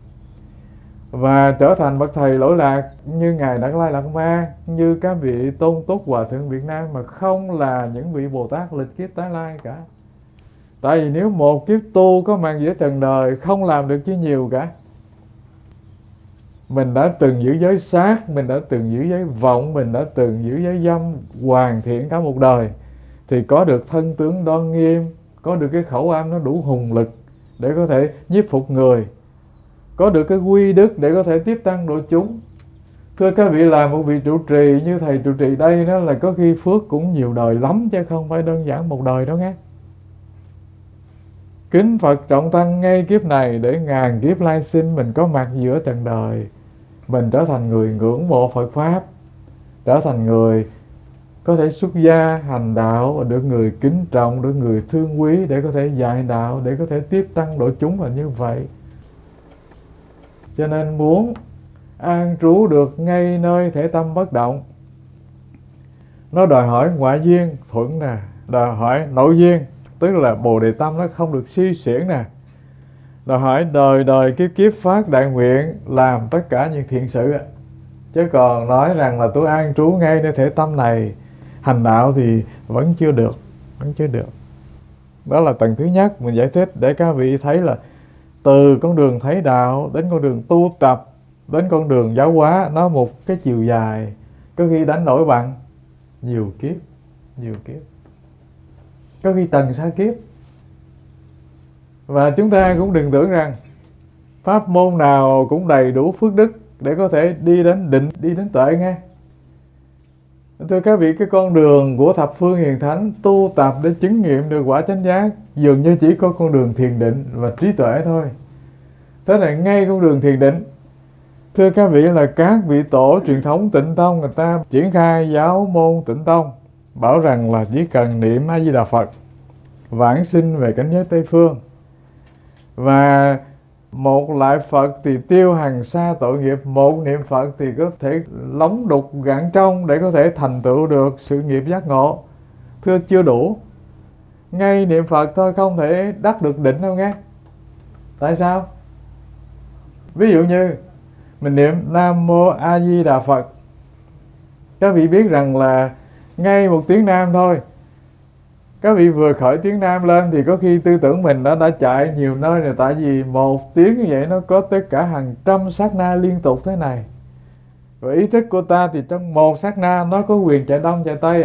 và trở thành bậc thầy lỗi lạc như Ngài Đạt Lai Lạt Ma, như các vị Tôn Túc Hòa Thượng Việt Nam mà không là những vị Bồ Tát lịch kiếp tái lai cả. Tại vì nếu một kiếp tu có mặt giữa trần đời không làm được chứ nhiều cả. Mình đã từng giữ giới sát, mình đã từng giữ giới vọng, mình đã từng giữ giới dâm hoàn thiện cả một đời, thì có được thân tướng đoan nghiêm, có được cái khẩu âm nó đủ hùng lực để có thể nhiếp phục người, có được cái quy đức để có thể tiếp tăng độ chúng. Thưa các vị, là một vị trụ trì như thầy trụ trì đây đó là có khi phước cũng nhiều đời lắm, chứ không phải đơn giản một đời đâu nghe. Kính Phật trọng tăng ngay kiếp này để ngàn kiếp lai sinh mình có mặt giữa trần đời, mình trở thành người ngưỡng mộ Phật Pháp, trở thành người có thể xuất gia hành đạo, được người kính trọng, được người thương quý để có thể dạy đạo, để có thể tiếp tăng độ chúng là như vậy. Cho nên muốn an trú được ngay nơi thể tâm bất động, nó đòi hỏi ngoại duyên thuận nè, đòi hỏi nội duyên, tức là Bồ Đề Tâm nó không được suy xiển nè, đòi hỏi đời đời kiếp kiếp phát đại nguyện làm tất cả những thiện sự. Chứ còn nói rằng là tôi an trú ngay nơi thể tâm này hành đạo thì vẫn chưa được, vẫn chưa được. Đó là tầng thứ nhất mình giải thích để các vị thấy là từ con đường thấy đạo đến con đường tu tập đến con đường giáo hóa, nó một cái chiều dài, có khi đánh đổi bằng nhiều kiếp, nhiều kiếp, có khi tầng xa kiếp. Và chúng ta cũng đừng tưởng rằng pháp môn nào cũng đầy đủ phước đức để có thể đi đến định, đi đến tuệ nghe. Thưa các vị, cái con đường của thập phương hiền thánh tu tập để chứng nghiệm được quả chánh giác dường như chỉ có con đường thiền định và trí tuệ thôi. Thế là ngay con đường thiền định, thưa các vị, là các vị tổ truyền thống Tịnh Tông người ta triển khai giáo môn Tịnh Tông, bảo rằng là chỉ cần niệm A Di Đà Phật vãng sinh về cảnh giới Tây Phương, và một lại Phật thì tiêu hằng sa tội nghiệp, một niệm Phật thì có thể lóng đục gạn trong để có thể thành tựu được sự nghiệp giác ngộ. Thưa, chưa đủ. Ngay niệm Phật thôi không thể đắc được định đâu nghe. Tại sao? Ví dụ như mình niệm Nam Mô A Di Đà Phật, các vị biết rằng là ngay một tiếng Nam thôi, các vị vừa khởi tiếng Nam lên thì có khi tư tưởng mình đã đã chạy nhiều nơi rồi. Tại vì một tiếng như vậy nó có tất cả hàng trăm sát na liên tục thế này, và ý thức của ta thì trong một sát na nó có quyền chạy đông chạy tây.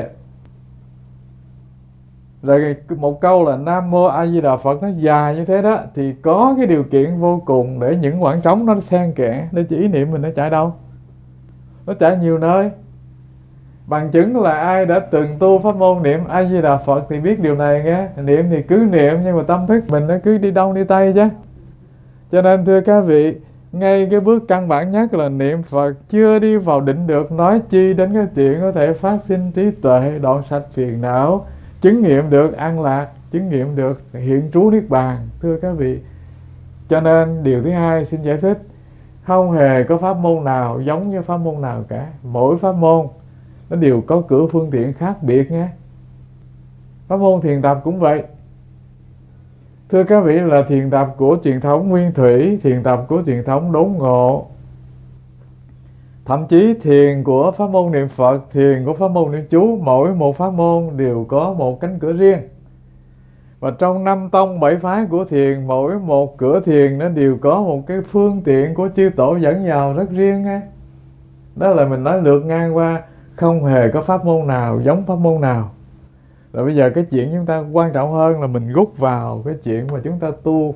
Rồi một câu là Nam Mô A Di Đà Phật nó dài như thế đó, thì có cái điều kiện vô cùng để những khoảng trống nó xen kẽ, để chỉ ý niệm mình nó chạy đâu, nó chạy nhiều nơi. Bằng chứng là ai đã từng tu pháp môn niệm A Di Đà Phật thì biết điều này nghe. Niệm thì cứ niệm nhưng mà tâm thức mình nó cứ đi đông đi tây chứ. Cho nên thưa các vị, ngay cái bước căn bản nhất là niệm Phật chưa đi vào định được, nói chi đến cái chuyện có thể phát sinh trí tuệ, đoạn sạch phiền não, chứng nghiệm được an lạc, chứng nghiệm được hiện trú niết bàn. Thưa các vị, cho nên điều thứ hai xin giải thích, không hề có pháp môn nào giống như pháp môn nào cả. Mỗi pháp môn nó đều có cửa phương tiện khác biệt nghe. Pháp môn thiền tập cũng vậy. Thưa các vị, là thiền tập của truyền thống Nguyên Thủy, thiền tập của truyền thống Đốn Ngộ, thậm chí thiền của pháp môn niệm Phật, thiền của pháp môn niệm chú, mỗi một pháp môn đều có một cánh cửa riêng. Và trong năm tông bảy phái của thiền, mỗi một cửa thiền nó đều có một cái phương tiện của chư tổ dẫn vào rất riêng nghe. Đó là mình nói lượt ngang qua, không hề có pháp môn nào giống pháp môn nào. Rồi bây giờ cái chuyện chúng ta quan trọng hơn là mình rút vào cái chuyện mà chúng ta tu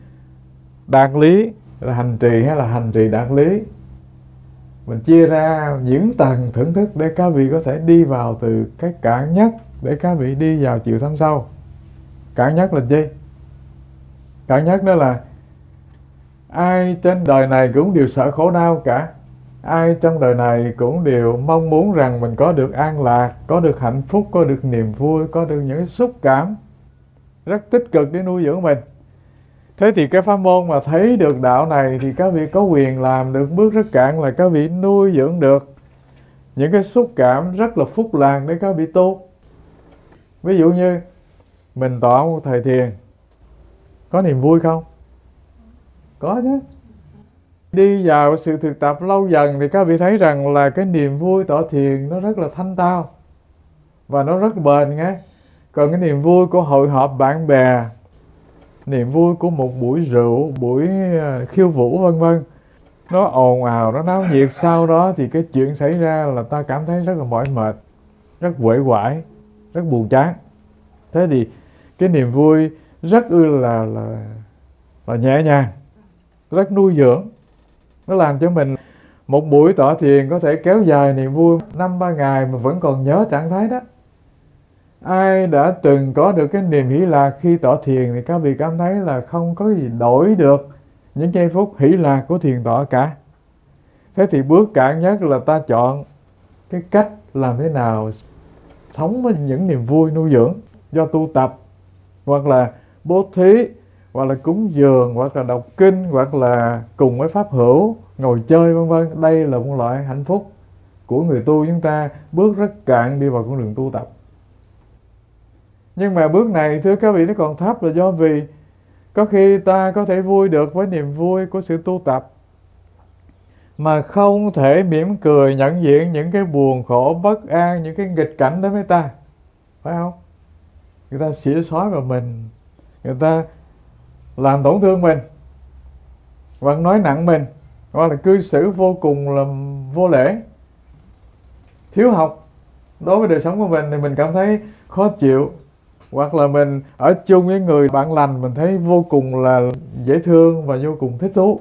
đạt lý, là hành trì hay là hành trì đạt lý. Mình chia ra những tầng thưởng thức để các vị có thể đi vào từ cái cản nhất để các vị đi vào chiều thâm sâu. Cản nhất là gì? Cản nhất đó là ai trên đời này cũng đều sợ khổ đau cả. Ai trong đời này cũng đều mong muốn rằng mình có được an lạc, có được hạnh phúc, có được niềm vui, có được những xúc cảm rất tích cực để nuôi dưỡng mình. Thế thì cái pháp môn mà thấy được đạo này thì các vị có quyền làm được bước rất cạn là các vị nuôi dưỡng được những cái xúc cảm rất là phúc lành để các vị tu. Ví dụ như mình tọa một thời thiền, có niềm vui không? Có chứ. Đi vào sự thực tập lâu dần thì các vị thấy rằng là cái niềm vui tọa thiền nó rất là thanh tao và nó rất bền nghe. Còn cái niềm vui của hội họp bạn bè, niềm vui của một buổi rượu, buổi khiêu vũ vân vân, nó ồn ào, nó náo nhiệt, sau đó thì cái chuyện xảy ra là ta cảm thấy rất là mỏi mệt, rất uể oải, rất buồn chán. Thế thì cái niềm vui rất ư là, là, là nhẹ nhàng, rất nuôi dưỡng. Nó làm cho mình một buổi tọa thiền có thể kéo dài niềm vui năm ba ngày mà vẫn còn nhớ trạng thái đó. Ai đã từng có được cái niềm hỷ lạc khi tọa thiền thì các vị cảm thấy là không có gì đổi được những giây phút hỷ lạc của thiền tọa cả. Thế thì bước cạn nhất là ta chọn cái cách làm thế nào sống với những niềm vui nuôi dưỡng do tu tập, hoặc là bố thí, hoặc là cúng dường, hoặc là đọc kinh, hoặc là cùng với pháp hữu ngồi chơi vân vân. Đây là một loại hạnh phúc của người tu chúng ta bước rất cạn đi vào con đường tu tập. Nhưng mà bước này thưa các vị nó còn thấp là do vì có khi ta có thể vui được với niềm vui của sự tu tập mà không thể mỉm cười nhận diện những cái buồn khổ bất an, những cái nghịch cảnh đó với ta, phải không? Người ta xỉa xói vào mình, người ta làm tổn thương mình, hoặc nói nặng mình, hoặc là cư xử vô cùng là vô lễ, thiếu học đối với đời sống của mình thì mình cảm thấy khó chịu. Hoặc là mình ở chung với người bạn lành mình thấy vô cùng là dễ thương và vô cùng thích thú.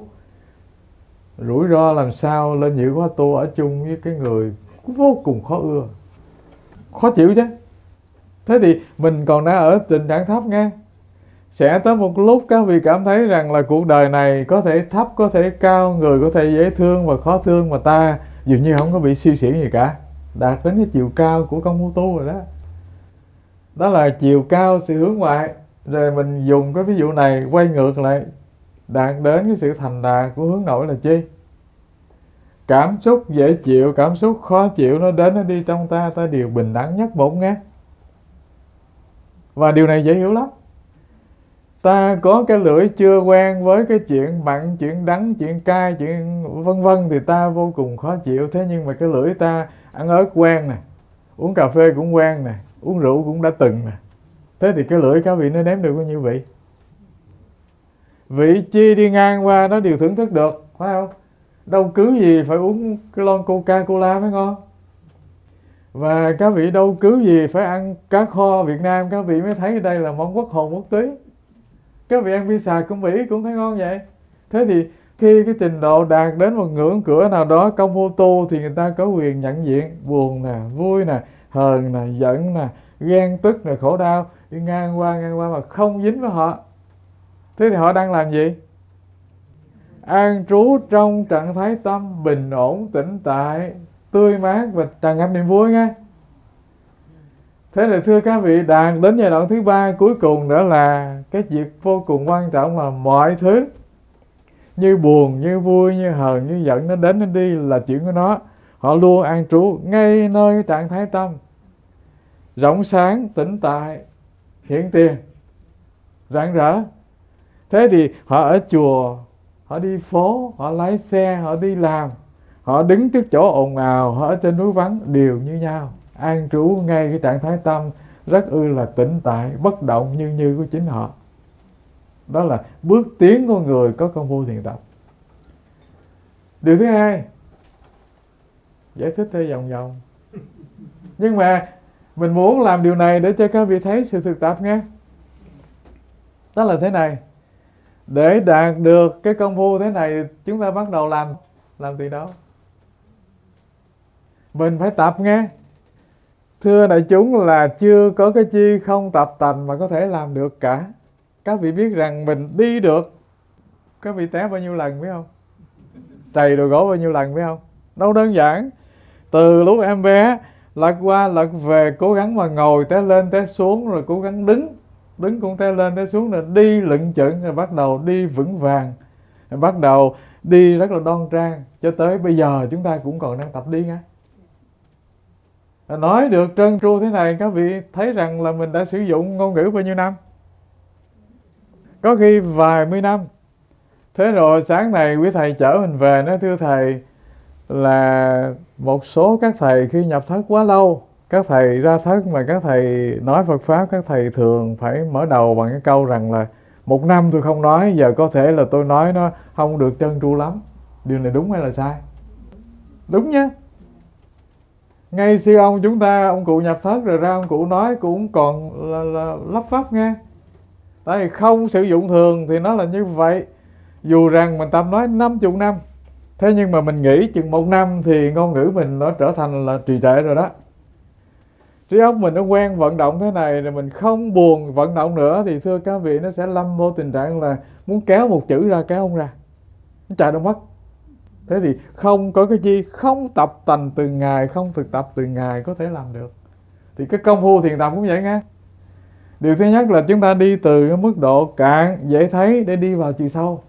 Rủi ro làm sao lên nhị khóa tu ở chung với cái người vô cùng khó ưa, khó chịu chứ. Thế thì mình còn đang ở tình trạng thấp nghe. Sẽ tới một lúc các vị cảm thấy rằng là cuộc đời này có thể thấp, có thể cao, người có thể dễ thương và khó thương, mà ta dường như không có bị siêu sĩ gì cả. Đạt đến cái chiều cao của công phu tu rồi đó. Đó là chiều cao sự hướng ngoại. Rồi mình dùng cái ví dụ này quay ngược lại, đạt đến cái sự thành đạt của hướng nội là chi? Cảm xúc dễ chịu, cảm xúc khó chịu nó đến nó đi trong ta, ta đều bình đẳng nhất một nghe. Và điều này dễ hiểu lắm. Ta có cái lưỡi chưa quen với cái chuyện mặn, chuyện đắng, chuyện cay, chuyện vân vân thì ta vô cùng khó chịu. Thế nhưng mà cái lưỡi ta ăn ớt quen nè, uống cà phê cũng quen nè, uống rượu cũng đã từng nè. Thế thì cái lưỡi các vị nó nếm được bao nhiêu vị? Vị chi đi ngang qua nó đều thưởng thức được, phải không? Đâu cứ gì phải uống cái lon Coca-Cola mới ngon. Và các vị đâu cứ gì phải ăn cá kho Việt Nam các vị mới thấy đây là món quốc hồn quốc túy. Các vị ăn pizza cũng Mỹ cũng thấy ngon vậy. Thế thì khi cái trình độ đạt đến một ngưỡng cửa nào đó công phu tu thì người ta có quyền nhận diện buồn nè, vui nè, hờn nè, giận nè, ghen tức nè, khổ đau đi ngang qua ngang qua mà không dính với họ. Thế thì họ đang làm gì? An trú trong trạng thái tâm bình ổn, tĩnh tại, tươi mát và tràn ngập niềm vui nghe. Thế là thưa các vị, đạt đến giai đoạn thứ ba cuối cùng nữa là cái việc vô cùng quan trọng là mọi thứ như buồn, như vui, như hờn, như giận nó đến nó đi là chuyện của nó. Họ luôn an trú ngay nơi cái trạng thái tâm rộng sáng, tĩnh tại, hiện tiền, rạng rỡ. Thế thì họ ở chùa, họ đi phố, họ lái xe, họ đi làm, họ đứng trước chỗ ồn ào, họ ở trên núi vắng đều như nhau, an trú ngay cái trạng thái tâm rất ư là tĩnh tại, bất động như như của chính họ. Đó là bước tiến của người có công phu thiền tập. Điều thứ hai, Giải thích theo vòng vòng. Nhưng mà mình muốn làm điều này để cho các vị thấy sự thực tập nghe. Đó là thế này. Để đạt được cái công phu thế này, chúng ta bắt đầu làm làm từ đó. Mình phải tập nghe. Thưa đại chúng, là chưa có cái chi không tập tành mà có thể làm được cả. Các vị biết rằng mình đi được, các vị té bao nhiêu lần biết không? Trầy đồ gỗ bao nhiêu lần biết không? Đâu đơn giản. Từ lúc em bé lật qua lật về, cố gắng mà ngồi té lên té xuống, rồi cố gắng đứng, đứng cũng té lên té xuống, rồi đi lững chững, rồi bắt đầu đi vững vàng, rồi bắt đầu đi rất là đoan trang, cho tới bây giờ chúng ta cũng còn đang tập đi nha. Nói được trơn tru thế này, các vị thấy rằng là mình đã sử dụng ngôn ngữ bao nhiêu năm? Có khi vài mươi năm. Thế rồi sáng này quý thầy chở mình về, nói thưa thầy, là một số các thầy khi nhập thất quá lâu, các thầy ra thất mà các thầy nói Phật Pháp, các thầy thường phải mở đầu bằng cái câu rằng là một năm tôi không nói, giờ có thể là tôi nói nó không được trơn tru lắm. Điều này đúng hay là sai? Đúng nhé. Ngay sư ông chúng ta, ông cụ nhập thất rồi ra ông cụ nói cũng còn là, là lắp vắp nghe. Tại vì không sử dụng thường thì nó là như vậy. Dù rằng mình tập nói năm mươi năm, thế nhưng mà mình nghĩ chừng một năm thì ngôn ngữ mình nó trở thành là trì trệ rồi đó. Trí óc mình nó quen vận động thế này, rồi mình không buồn vận động nữa, thì thưa các vị, nó sẽ lâm vô tình trạng là muốn kéo một chữ ra kéo không ra, nó chạy đâu mất. Thế thì không có cái chi không tập tành từng ngày, không thực tập từng ngày có thể làm được. Thì cái công phu thiền tập cũng vậy nghe. Điều thứ nhất là chúng ta đi từ cái mức độ cạn dễ thấy để đi vào chiều sâu.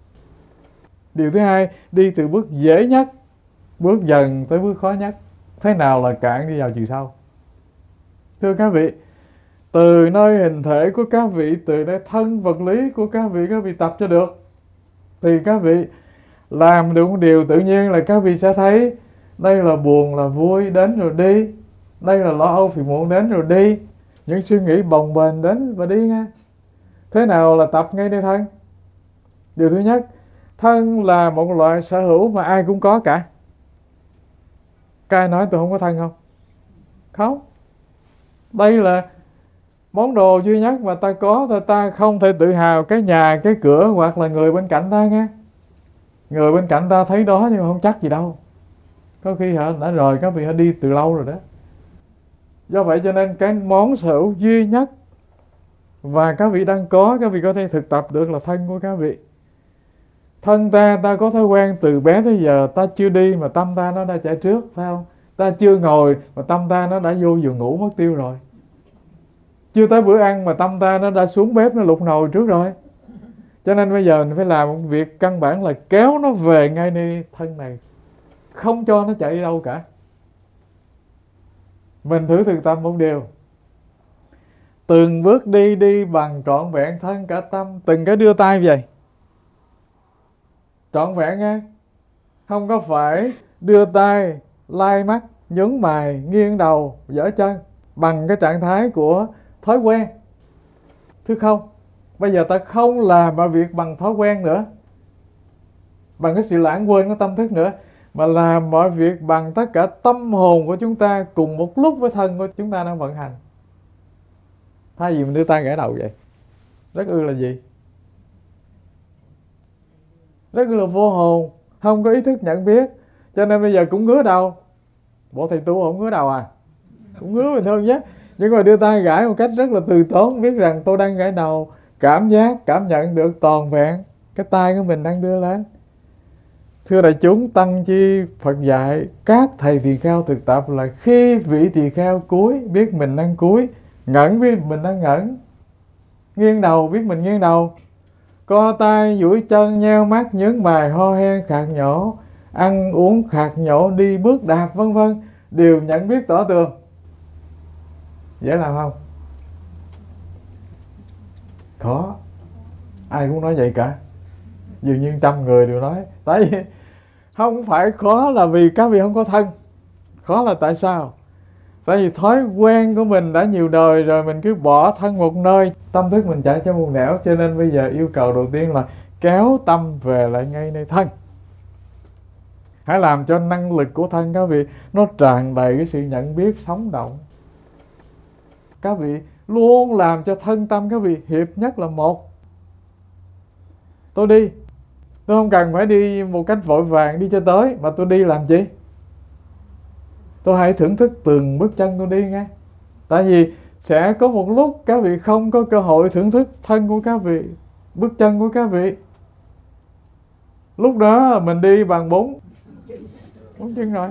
Điều thứ hai, đi từ bước dễ nhất, bước dần tới bước khó nhất. Thế nào là cạn đi vào chiều sâu? Thưa các vị, từ nơi hình thể của các vị, từ nơi thân vật lý của các vị, các vị tập cho được, thì các vị làm được một điều tự nhiên là các vị sẽ thấy đây là buồn là vui đến rồi đi, đây là lo âu phiền muộn đến rồi đi, những suy nghĩ bồng bềnh đến và đi nha. Thế nào là tập ngay nơi thân? Điều thứ nhất, thân là một loại sở hữu mà ai cũng có cả. Các ai nói tôi không có thân không? Không. Đây là món đồ duy nhất mà ta có thôi, ta không thể tự hào cái nhà, cái cửa hoặc là người bên cạnh ta nghe. Người bên cạnh ta thấy đó nhưng mà không chắc gì đâu. Có khi họ đã rồi, các vị họ đi từ lâu rồi đó. Do vậy cho nên cái món sở hữu duy nhất và các vị đang có, các vị có thể thực tập được là thân của các vị. Thân ta, ta có thói quen từ bé tới giờ, ta chưa đi mà tâm ta nó đã chạy trước, phải không? Ta chưa ngồi mà tâm ta nó đã vô giường ngủ mất tiêu rồi. Chưa tới bữa ăn mà tâm ta nó đã xuống bếp nó lục nồi trước rồi. Cho nên bây giờ mình phải làm một việc căn bản là kéo nó về ngay nơi thân này, không cho nó chạy đi đâu cả. Mình thử thực tập một điều, từng bước đi đi bằng trọn vẹn thân cả tâm. Từng cái đưa tay về trọn vẹn nghe. Không có phải đưa tay, lai mắt, nhướng mày, nghiêng đầu, giở chân bằng cái trạng thái của thói quen. Thứ không, bây giờ ta không làm mọi việc bằng thói quen nữa, bằng cái sự lãng quên của tâm thức nữa, mà làm mọi việc bằng tất cả tâm hồn của chúng ta cùng một lúc với thân của chúng ta đang vận hành. Thay vì mình đưa tay gãi đầu vậy, rất ư là gì? Rất là vô hồn, không có ý thức nhận biết. Cho nên bây giờ cũng ngứa đầu. Bộ thầy tu không ngứa đầu à? Cũng ngứa bình thường nhé. Nhưng mà đưa tay gãi một cách rất là từ tốn, biết rằng tôi đang gãi đầu, cảm giác, cảm nhận được toàn vẹn cái tay của mình đang đưa lên. Thưa đại chúng, tăng chi Phật dạy các thầy tỳ kheo thực tập là khi vị tỳ kheo cúi biết mình đang cúi, ngẩng biết mình đang ngẩng, nghiêng đầu biết mình nghiêng đầu, co tay, duỗi chân, nheo mắt, nhướng mày, ho hen, khạc nhổ, ăn uống khạc nhổ, đi bước đạp vân vân, đều nhận biết tỏ tường. Dễ làm không? Khó. Ai cũng nói vậy cả. Dường như trăm người đều nói. Tại vì không phải khó là vì các vị không có thân. Khó là tại sao? Tại vì thói quen của mình đã nhiều đời rồi, mình cứ bỏ thân một nơi, tâm thức mình chạy cho một nẻo. Cho nên bây giờ yêu cầu đầu tiên là kéo tâm về lại ngay nơi thân. Hãy làm cho năng lực của thân các vị nó tràn đầy cái sự nhận biết sống động. Các vị luôn làm cho thân tâm các vị hiệp nhất là một. Tôi đi, tôi không cần phải đi một cách vội vàng đi cho tới, mà tôi đi làm chi? Tôi hãy thưởng thức từng bước chân tôi đi nghe. Tại vì sẽ có một lúc các vị không có cơ hội thưởng thức thân của các vị, bước chân của các vị. Lúc đó mình đi bằng bốn bốn chân rồi.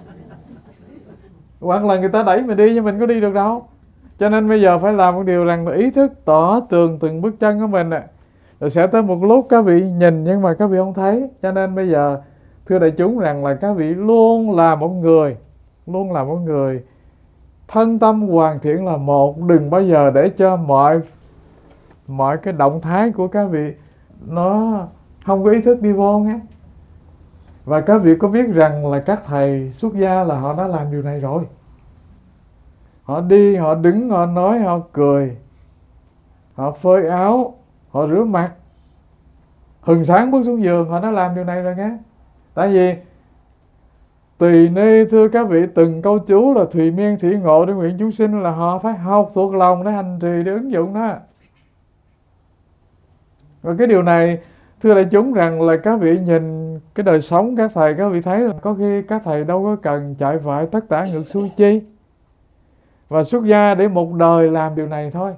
Hoặc là người ta đẩy mình đi nhưng mình có đi được đâu. Cho nên bây giờ phải làm một điều rằng là ý thức tỏ tường từng bước chân của mình ạ. Rồi sẽ tới một lúc các vị nhìn nhưng mà các vị không thấy. Cho nên bây giờ thưa đại chúng rằng là các vị luôn là một người, luôn là một người thân tâm hoàn thiện là một. Đừng bao giờ để cho mọi mọi cái động thái của các vị nó không có ý thức đi vô nghe. Và các vị có biết rằng là các thầy xuất gia là họ đã làm điều này rồi. Họ đi, họ đứng, họ nói, họ cười, họ phơi áo, họ rửa mặt, hừng sáng bước xuống giường, họ đã làm điều này rồi nghe. Tại vì tùy ni thưa các vị, từng câu chú là thùy miên thủy ngộ để nguyện chúng sinh, là họ phải học thuộc lòng để hành trì, để ứng dụng đó. Và cái điều này thưa đại chúng rằng là các vị nhìn cái đời sống các thầy, các vị thấy là có khi các thầy đâu có cần chạy vại tất tả ngược xuôi chi. Và xuất gia để một đời làm điều này thôi.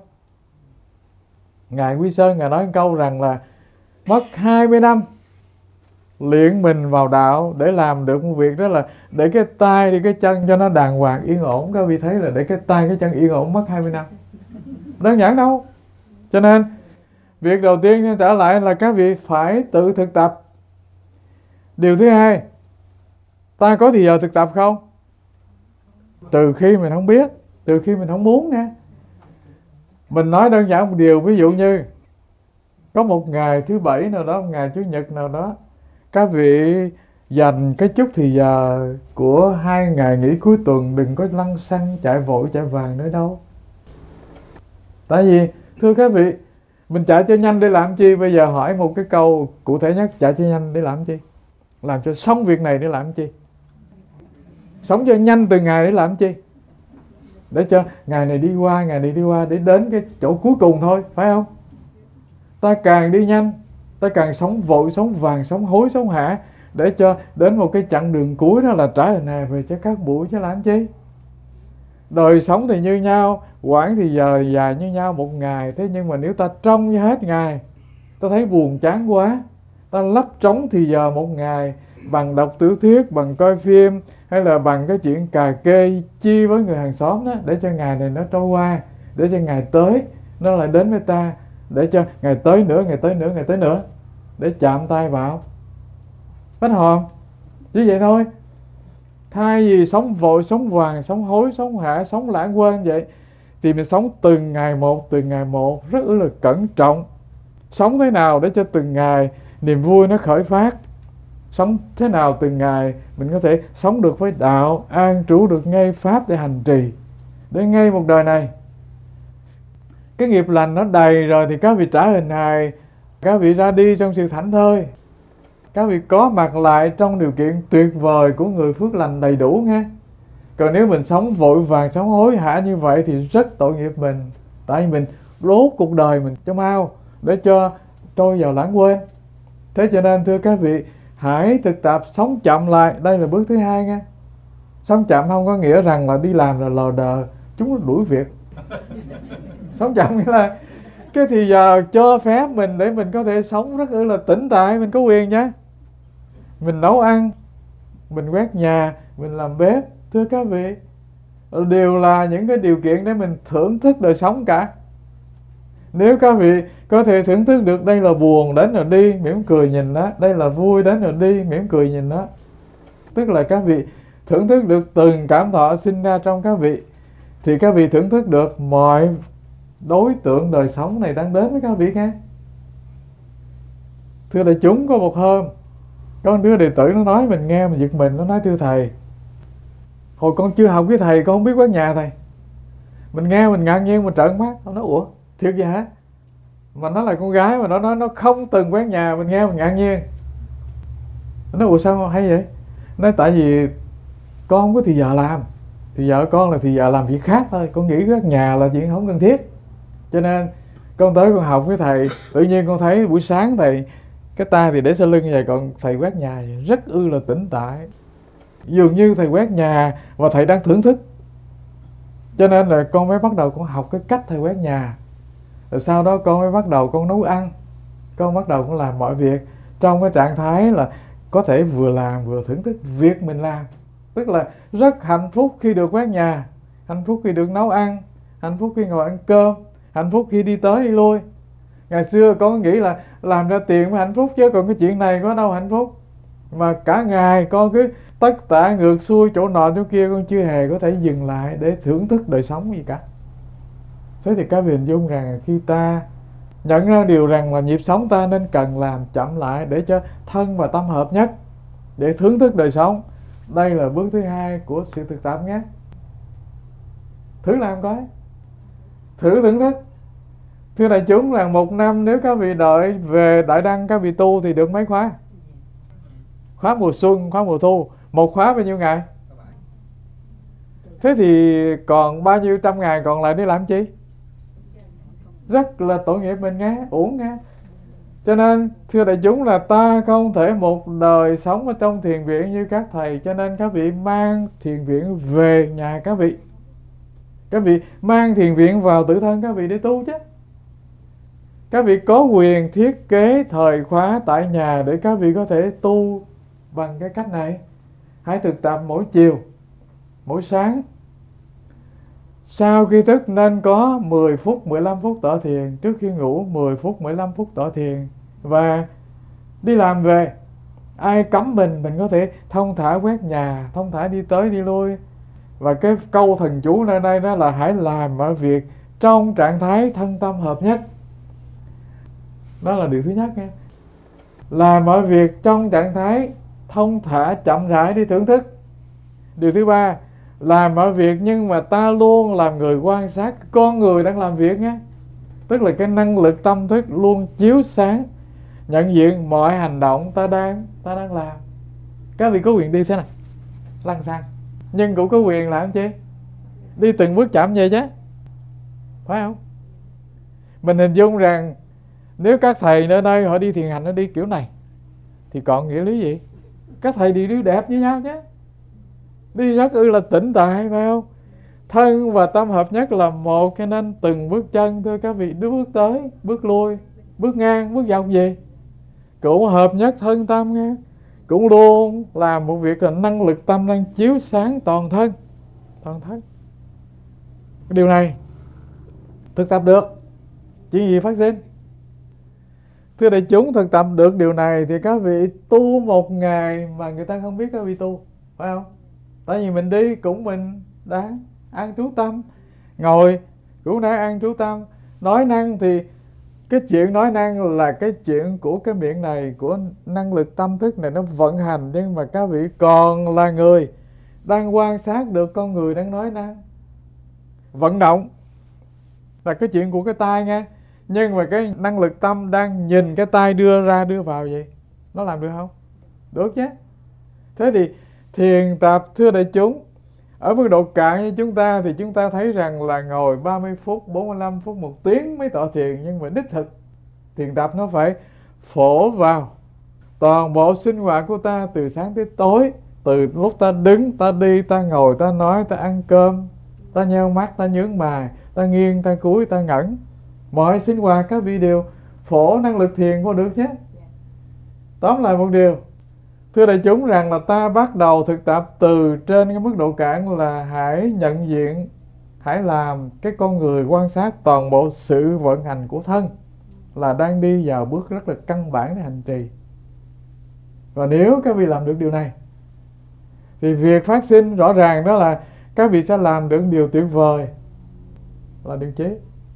Ngài Quy Sơn Ngài nói một câu rằng là mất hai mươi năm luyện mình vào đạo để làm được một việc, đó là để cái tay đi cái chân cho nó đàng hoàng yên ổn. Các vị thấy là để cái tay cái chân yên ổn mất hai mươi năm. Đơn giản đâu. Cho nên việc đầu tiên trở lại là các vị phải tự thực tập. Điều thứ hai, ta có thì giờ thực tập không? Từ khi mình không biết, từ khi mình không muốn nha. Mình nói đơn giản một điều, ví dụ như có một ngày thứ bảy nào đó, một ngày chủ nhật nào đó, các vị dành cái chút thì giờ của hai ngày nghỉ cuối tuần, đừng có lăng xăng chạy vội chạy vàng nữa đâu. Tại vì thưa các vị, mình chạy cho nhanh để làm chi? Bây giờ hỏi một cái câu cụ thể nhất, chạy cho nhanh để làm chi? Làm cho xong việc này để làm chi? Sống cho nhanh từ ngày để làm chi? Để cho ngày này đi qua, ngày này đi qua, để đến cái chỗ cuối cùng thôi, phải không? Ta càng đi nhanh, ta càng sống vội, sống vàng, sống hối, sống hả, để cho đến một cái chặng đường cuối, đó là trả hình hài về cho các buổi, chứ làm chi? Đời sống thì như nhau, quãng thì giờ dài như nhau một ngày. Thế nhưng mà nếu ta trông như hết ngày, ta thấy buồn chán quá, ta lấp trống thì giờ một ngày bằng đọc tiểu thuyết, bằng coi phim, hay là bằng cái chuyện cà kê chi với người hàng xóm đó, để cho ngày này nó trôi qua, để cho ngày tới nó lại đến với ta, để cho ngày tới nữa, ngày tới nữa, ngày tới nữa, để chạm tay vào. Hết hồn. Chỉ vậy thôi. Thay vì sống vội, sống vàng, sống hối, sống hả, sống lãng quên vậy, thì mình sống từng ngày một, từng ngày một, rất là cẩn trọng. Sống thế nào để cho từng ngày niềm vui nó khởi phát. Sống thế nào từng ngày mình có thể sống được với đạo, an trú được ngay pháp để hành trì. Để ngay một đời này, cái nghiệp lành nó đầy rồi thì các vị trả hình hài, các vị ra đi trong sự thảnh thơi. Các vị có mặt lại trong điều kiện tuyệt vời của người phước lành đầy đủ nghe. Còn nếu mình sống vội vàng, sống hối hả như vậy thì rất tội nghiệp mình. Tại vì mình đốt cuộc đời mình cho mau, để cho trôi vào lãng quên. Thế cho nên thưa các vị, hãy thực tập sống chậm lại. Đây là bước thứ hai nghe. Sống chậm không có nghĩa rằng là đi làm là lờ đờ, chúng nó đuổi việc. Sống chậm nghĩa là cái thì giờ cho phép mình để mình có thể sống rất là tĩnh tại, mình có quyền nhé. Mình nấu ăn, mình quét nhà, mình làm bếp, thưa các vị, đều là những cái điều kiện để mình thưởng thức đời sống cả. Nếu các vị có thể thưởng thức được đây là buồn, đến rồi đi, mỉm cười nhìn đó. Đây là vui, đến rồi đi, mỉm cười nhìn đó. Tức là các vị thưởng thức được từng cảm thọ sinh ra trong các vị, thì các vị thưởng thức được mọi đối tượng đời sống này đang đến với các vị nghe. Thưa đại chúng, có một hôm có một đứa đệ tử nó nói mình nghe, mình giật mình. Nó nói thưa thầy, hồi con chưa học với thầy con không biết quét nhà thầy. Mình nghe mình ngạc nhiên, mình trợn mắt. Nó nói ủa thiệt vậy hả? Mà nó là con gái mà nó nói nó không từng quét nhà. Mình nghe mình ngạc nhiên. Nó nói ủa sao hay vậy? Nói tại vì con không có thì giờ làm, thì vợ con là thì giờ làm việc khác thôi, con nghĩ quét nhà là chuyện không cần thiết. Cho nên con tới con học với thầy, tự nhiên con thấy buổi sáng thầy cái tay thì để sau lưng vậy, còn thầy quét nhà rất ư là tĩnh tại, dường như thầy quét nhà và thầy đang thưởng thức. Cho nên là con mới bắt đầu con học cái cách thầy quét nhà. Rồi sau đó con mới bắt đầu con nấu ăn, con bắt đầu con làm mọi việc trong cái trạng thái là có thể vừa làm vừa thưởng thức việc mình làm. Tức là rất hạnh phúc khi được quét nhà, hạnh phúc khi được nấu ăn, hạnh phúc khi ngồi ăn cơm, hạnh phúc khi đi tới đi lui. Ngày xưa con nghĩ là làm ra tiền mới hạnh phúc, chứ còn cái chuyện này có đâu hạnh phúc. Mà cả ngày con cứ tất tả ngược xuôi chỗ nọ chỗ kia, con chưa hề có thể dừng lại để thưởng thức đời sống gì cả. Thế thì các vị hình dung rằng khi ta nhận ra điều rằng là nhịp sống ta nên cần làm chậm lại để cho thân và tâm hợp nhất, để thưởng thức đời sống. Đây là bước thứ hai của sự thực tập nhé. Thử làm coi, thử thưởng thức. Thưa đại chúng là một năm nếu các vị đợi về Đại Đăng các vị tu thì được mấy khóa? Khóa mùa xuân, khóa mùa thu. Một khóa bao nhiêu ngày? Thế thì còn bao nhiêu trăm ngày còn lại để làm chi? Rất là tội nghiệp mình nghe, uổng nghe. Cho nên thưa đại chúng là ta không thể một đời sống ở trong thiền viện như các thầy. Cho nên các vị mang thiền viện về nhà các vị. Các vị mang thiền viện vào tự thân các vị để tu chứ. Các vị có quyền thiết kế thời khóa tại nhà để các vị có thể tu bằng cái cách này. Hãy thực tập mỗi chiều, mỗi sáng. Sau khi thức nên có mười phút, mười lăm phút tọa thiền. Trước khi ngủ mười phút, mười lăm phút tọa thiền. Và đi làm về, ai cấm mình, mình có thể thông thả quét nhà, thông thả đi tới đi lui. Và cái câu thần chú nơi đây đó là hãy làm mọi việc trong trạng thái thân tâm hợp nhất. Đó là điều thứ nhất nha. Làm mọi việc trong trạng thái thông thả chậm rãi đi thưởng thức. Điều thứ ba, làm mọi việc nhưng mà ta luôn làm người quan sát con người đang làm việc nhé. Tức là cái năng lực tâm thức luôn chiếu sáng, nhận diện mọi hành động ta đang ta đang làm. Các vị có quyền đi thế này, lăn xăng, nhưng cũng có quyền làm chi? Đi từng bước chậm vậy chứ, phải không? Mình hình dung rằng nếu các thầy nơi đây họ đi thiền hành, nó đi kiểu này thì còn nghĩa lý gì? Các thầy đi đi đẹp với nhau chứ, đi rất ư là tĩnh tại, phải không? Thân và tâm hợp nhất là một, cho nên từng bước chân thưa các vị, bước tới, bước lui, bước ngang, bước dọc gì cũng hợp nhất thân tâm nghe. Cũng luôn làm một việc là năng lực tâm đang chiếu sáng toàn thân, toàn thân. Điều này thực tập được, chuyện gì phát sinh? Thưa đại chúng, thực tập được điều này thì các vị tu một ngày mà người ta không biết các vị tu, phải không? Tại vì mình đi cũng mình đang an trú tâm, ngồi cũng đang an trú tâm, nói năng thì cái chuyện nói năng là cái chuyện của cái miệng này, của năng lực tâm thức này nó vận hành. Nhưng mà các vị còn là người đang quan sát được con người đang nói năng. Vận động là cái chuyện của cái tai nghe, nhưng mà cái năng lực tâm đang nhìn cái tai đưa ra đưa vào vậy, nó làm được không? Được chứ. Thế thì thiền tập thưa đại chúng, ở mức độ cạn như chúng ta thì chúng ta thấy rằng là ngồi ba mươi phút, bốn mươi lăm phút, một tiếng mới tọa thiền. Nhưng mà đích thực thiền tập nó phải phổ vào toàn bộ sinh hoạt của ta từ sáng tới tối. Từ lúc ta đứng, ta đi, ta ngồi, ta nói, ta ăn cơm, ta nheo mắt, ta nhướng mày, ta nghiêng, ta cúi, ta ngẩng. Mọi sinh hoạt các vị đều phổ năng lực thiền vô được nhé. Tóm lại một điều, thưa đại chúng rằng là ta bắt đầu thực tập từ trên cái mức độ cạn là hãy nhận diện, hãy làm cái con người quan sát toàn bộ sự vận hành của thân, là đang đi vào bước rất là căn bản để hành trì. Và nếu các vị làm được điều này thì việc phát sinh rõ ràng đó là các vị sẽ làm được điều tuyệt vời, là điều chí.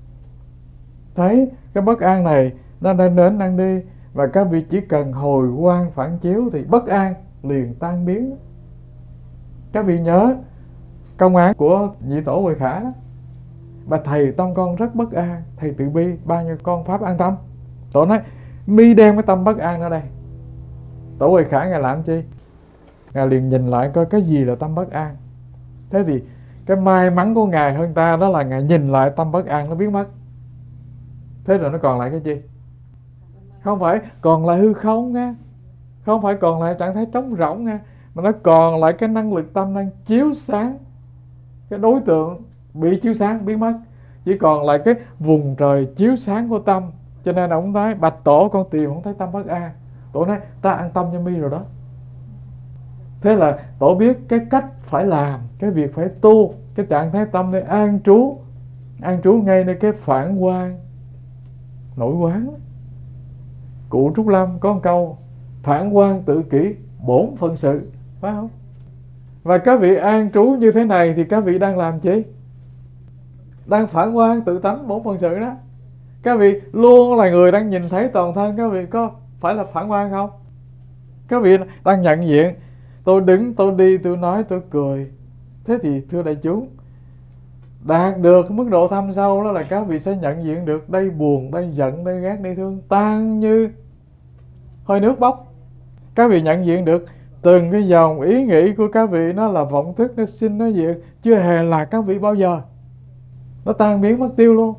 Thấy cái bất an này nó đang đến đang đi, và các vị chỉ cần hồi quang phản chiếu thì bất an liền tan biến. Các vị nhớ công án của nhị tổ Huệ Khả đó, bà thầy tâm con rất bất an, thầy từ bi bao nhiêu con pháp an tâm. Tổ nói mi đem cái tâm bất an ở đây. Tổ Huệ Khả ngài làm chi? Ngài liền nhìn lại coi cái gì là tâm bất an. Thế thì cái may mắn của Ngài hơn ta đó là Ngài nhìn lại tâm bất an nó biến mất. Thế rồi nó còn lại cái gì? Không phải còn lại hư không nha, không phải còn lại trạng thái trống rỗng nha, mà nó còn lại cái năng lực tâm đang chiếu sáng. Cái đối tượng bị chiếu sáng biến mất, chỉ còn lại cái vùng trời chiếu sáng của tâm. Cho nên ông nói bạch tổ con tìm không thấy tâm bất an. Tổ nói ta an tâm cho mi rồi đó. Thế là tổ biết cái cách phải làm, cái việc phải tu, cái trạng thái tâm để an trú, an trú ngay nơi cái phản quang nội quán. Cụ Trúc Lâm có một câu phản quang tự kỷ bổn phận sự, phải không? Và các vị an trú như thế này thì các vị đang làm gì? Đang phản quang tự tánh bổn phận sự đó. Các vị luôn là người đang nhìn thấy toàn thân. Các vị có phải là phản quang không? Các vị đang nhận diện tôi đứng, tôi đi, tôi nói, tôi cười. Thế thì thưa đại chúng, đạt được mức độ thâm sâu đó là các vị sẽ nhận diện được đây buồn, đây giận, đây ghét, đây thương tan như hơi nước bốc. Các vị nhận diện được từng cái dòng ý nghĩ của các vị nó là vọng thức, nó sinh, nó diệt, chưa hề là các vị bao giờ. Nó tan biến mất tiêu luôn.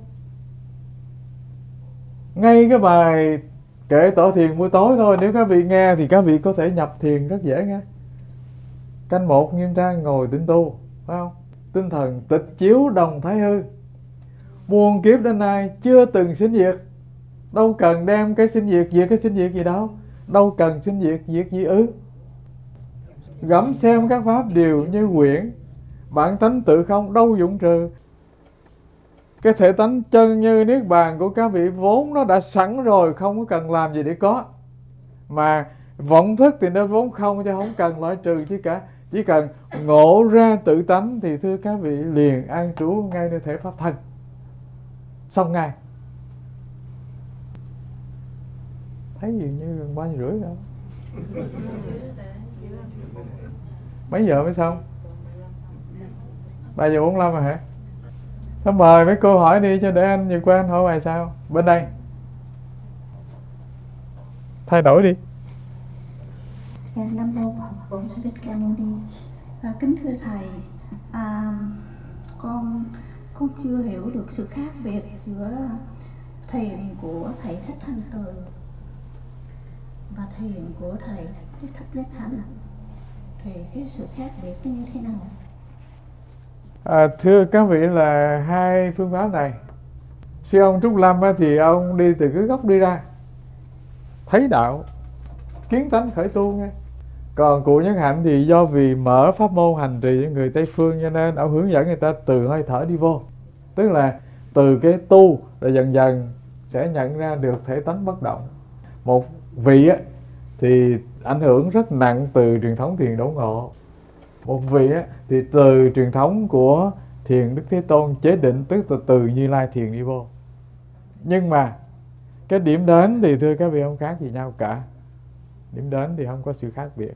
Ngay cái bài kệ tổ thiền buổi tối thôi, nếu các vị nghe thì các vị có thể nhập thiền rất dễ nghe. Canh một nghiêm trang ngồi tĩnh tu, phải không? Tinh thần tịch chiếu đồng thái hư. Muôn kiếp đến nay chưa từng sinh diệt. Đâu cần đem cái sinh diệt diệt cái sinh diệt gì đâu. Đâu cần sinh diệt diệt gì ư. Gẫm xem các pháp đều như quyển, bản tánh tự không đâu dụng trừ. Cái thể tánh chân như niết bàn của các vị vốn nó đã sẵn rồi, không có cần làm gì để có. Mà vọng thức thì nó vốn không, chứ không cần loại trừ chứ cả. Chỉ cần ngộ ra tự tánh thì thưa các vị liền an trú ngay nơi thể pháp thân. Xong ngay. Thấy gì như gần ba giờ rưỡi đâu. Mấy giờ mới xong? Ba giờ bốn mươi lăm rồi hả? Thôi mời mấy cô hỏi đi cho để anh vừa qua anh hỏi bài sao. Bên đây. Thay đổi đi. Nam mô Bổn Sư Thích Ca Mâu Ni. À, kính thưa thầy, à, con con chưa hiểu được sự khác biệt giữa thiền của thầy Thích Thanh Từ và thiền của thầy Thích Nhất Hạnh. Thì cái sự khác biệt nó như thế nào? À, thưa các vị là hai phương pháp này. Sư ông Trúc Lâm thì ông đi từ cái gốc đi ra, thấy đạo, kiến tánh khởi tu nghe. Còn cụ Nhất Hạnh thì do vì mở pháp môn hành trì cho người Tây Phương, cho nên ông hướng dẫn người ta từ hơi thở đi vô. Tức là từ cái tu rồi dần dần sẽ nhận ra được thể tánh bất động. Một vị á, thì ảnh hưởng rất nặng từ truyền thống thiền đốn ngộ. Một vị á, thì từ truyền thống của thiền Đức Thế Tôn chế định, tức là từ Như Lai thiền đi vô. Nhưng mà cái điểm đến thì thưa các vị không khác gì nhau cả. Điểm đến thì không có sự khác biệt.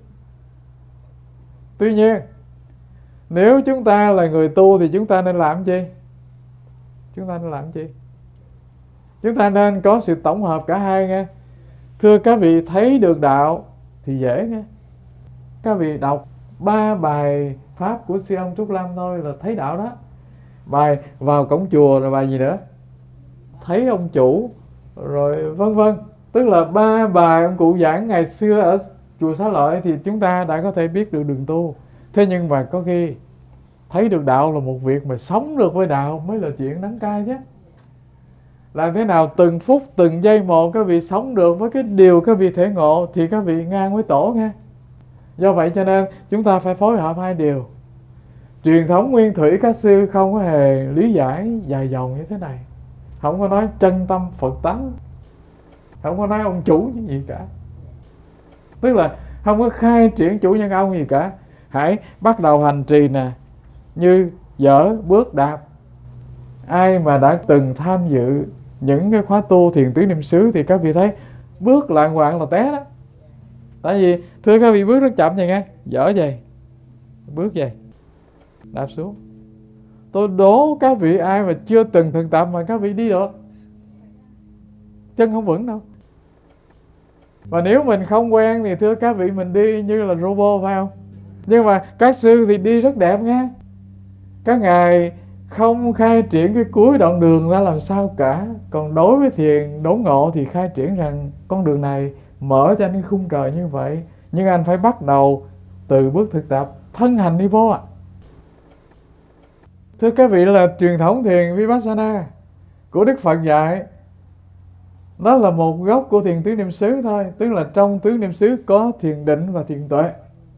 Tuy nhiên, nếu chúng ta là người tu thì chúng ta nên làm gì? Chúng ta nên làm gì? Chúng ta nên có sự tổng hợp cả hai nghe. Thưa các vị, thấy được đạo thì dễ nghe. Các vị đọc ba bài pháp của sư ông Trúc Lâm thôi là thấy đạo đó. Bài vào cổng chùa, rồi bài gì nữa? Thấy ông chủ, rồi vân vân. Tức là ba bài ông cụ giảng ngày xưa ở chùa Xá Lợi thì chúng ta đã có thể biết được đường tu. Thế nhưng mà có khi thấy được đạo là một việc, mà sống được với đạo mới là chuyện đáng cay chứ. Làm thế nào từng phút từng giây một các vị sống được với cái điều các vị thể ngộ thì các vị ngang với tổ nghe. Do vậy cho nên chúng ta phải phối hợp hai điều. Truyền thống nguyên thủy các sư không có hề lý giải dài dòng như thế này. Không có nói chân tâm Phật tánh, không có nói ông chủ gì cả. Tức là không có khai triển chủ nhân ông gì cả. Hãy bắt đầu hành trì nè, như dở bước đạp. Ai mà đã từng tham dự những cái khóa tu thiền tứ niệm xứ thì các vị thấy bước lạng quạng là té đó. Tại vì thưa các vị bước rất chậm vậy nghe, dở vậy, bước vậy, đạp xuống. Tôi đố các vị ai mà chưa từng thực tập mà các vị đi được, chân không vững đâu. Và nếu mình không quen thì thưa các vị mình đi như là robot phải không? Nhưng mà các sư thì đi rất đẹp nghe. Các ngài không khai triển cái cuối đoạn đường ra làm sao cả. Còn đối với thiền đốn ngộ thì khai triển rằng con đường này mở cho anh cái khung trời như vậy, nhưng anh phải bắt đầu từ bước thực tập thân hành đi vô ạ. Thưa các vị, là truyền thống thiền Vipassana của Đức Phật dạy, đó là một gốc của thiền tứ niệm xứ thôi. Tức là trong tứ niệm xứ có thiền định và thiền tuệ.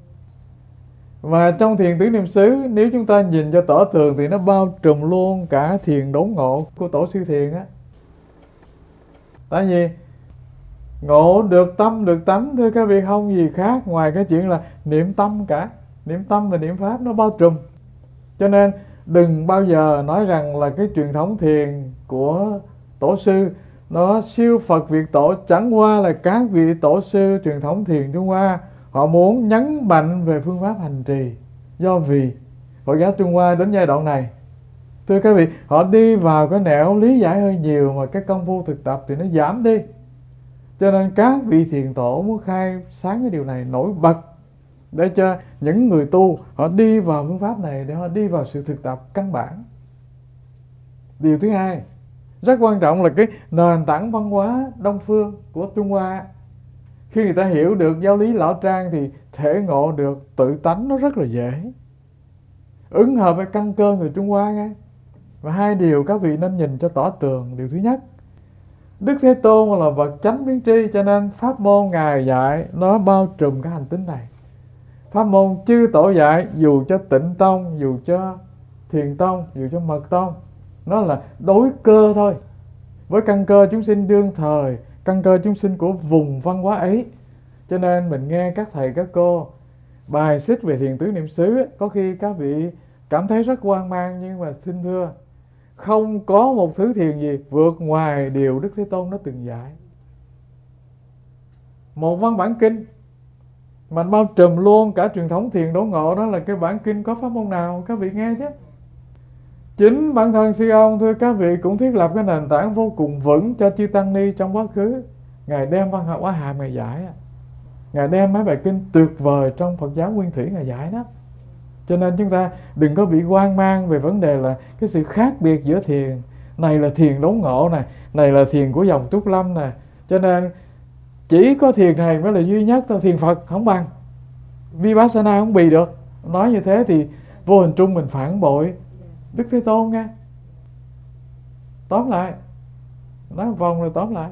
Và trong thiền tứ niệm xứ, nếu chúng ta nhìn cho tỏ tường thì nó bao trùm luôn cả thiền đốn ngộ của tổ sư thiền á. Tại vì ngộ được tâm được tánh, thưa các vị, không gì khác ngoài cái chuyện là niệm tâm cả. Niệm tâm và niệm pháp nó bao trùm. Cho nên đừng bao giờ nói rằng là cái truyền thống thiền của tổ sư nó siêu Phật Việt tổ. Chẳng qua là các vị tổ sư truyền thống thiền Trung Hoa họ muốn nhấn mạnh về phương pháp hành trì. Do vì Phật giáo Trung Hoa đến giai đoạn này, thưa các vị, họ đi vào cái nẻo lý giải hơi nhiều, mà cái công phu thực tập thì nó giảm đi. Cho nên các vị thiền tổ muốn khai sáng cái điều này nổi bật, để cho những người tu họ đi vào phương pháp này, để họ đi vào sự thực tập căn bản. Điều thứ hai rất quan trọng là cái nền tảng văn hóa Đông phương của Trung Hoa. Khi người ta hiểu được giáo lý lão trang thì thể ngộ được tự tánh nó rất là dễ, ứng hợp với căn cơ người Trung Hoa nghe. Và hai điều các vị nên nhìn cho tỏ tường. Điều thứ nhất, Đức Thế Tôn là bậc chánh biến tri, cho nên pháp môn Ngài dạy nó bao trùm cái hành tính này. Pháp môn chư tổ dạy, dù cho Tịnh Tông, dù cho Thiền Tông, dù cho Mật Tông, nó là đối cơ thôi với căn cơ chúng sinh đương thời, căn cơ chúng sinh của vùng văn hóa ấy. Cho nên mình nghe các thầy các cô bài xích về thiền tứ niệm xứ, có khi các vị cảm thấy rất hoang mang, nhưng mà xin thưa, không có một thứ thiền gì vượt ngoài điều Đức Thế Tôn nó từng dạy. Một văn bản kinh mà bao trùm luôn cả truyền thống thiền đốn ngộ, đó là cái bản kinh có pháp môn nào các vị nghe chứ. Chính bản thân sư ông, thưa các vị, cũng thiết lập cái nền tảng vô cùng vững cho chư tăng ni trong quá khứ. Ngài đem văn học Á Hàm Ngài giải, Ngài đem mấy bài kinh tuyệt vời trong Phật giáo Nguyên Thủy Ngài giải đó. Cho nên chúng ta đừng có bị hoang mang về vấn đề là cái sự khác biệt giữa thiền. Này là thiền đốn ngộ này, này là thiền của dòng Trúc Lâm này. Cho nên chỉ có thiền này mới là duy nhất thôi, thiền Phật không bằng, Vipassana không bì được. Nói như thế thì vô hình trung mình phản bội Đức Thế Tôn nha. Tóm lại, nói một vòng rồi tóm lại.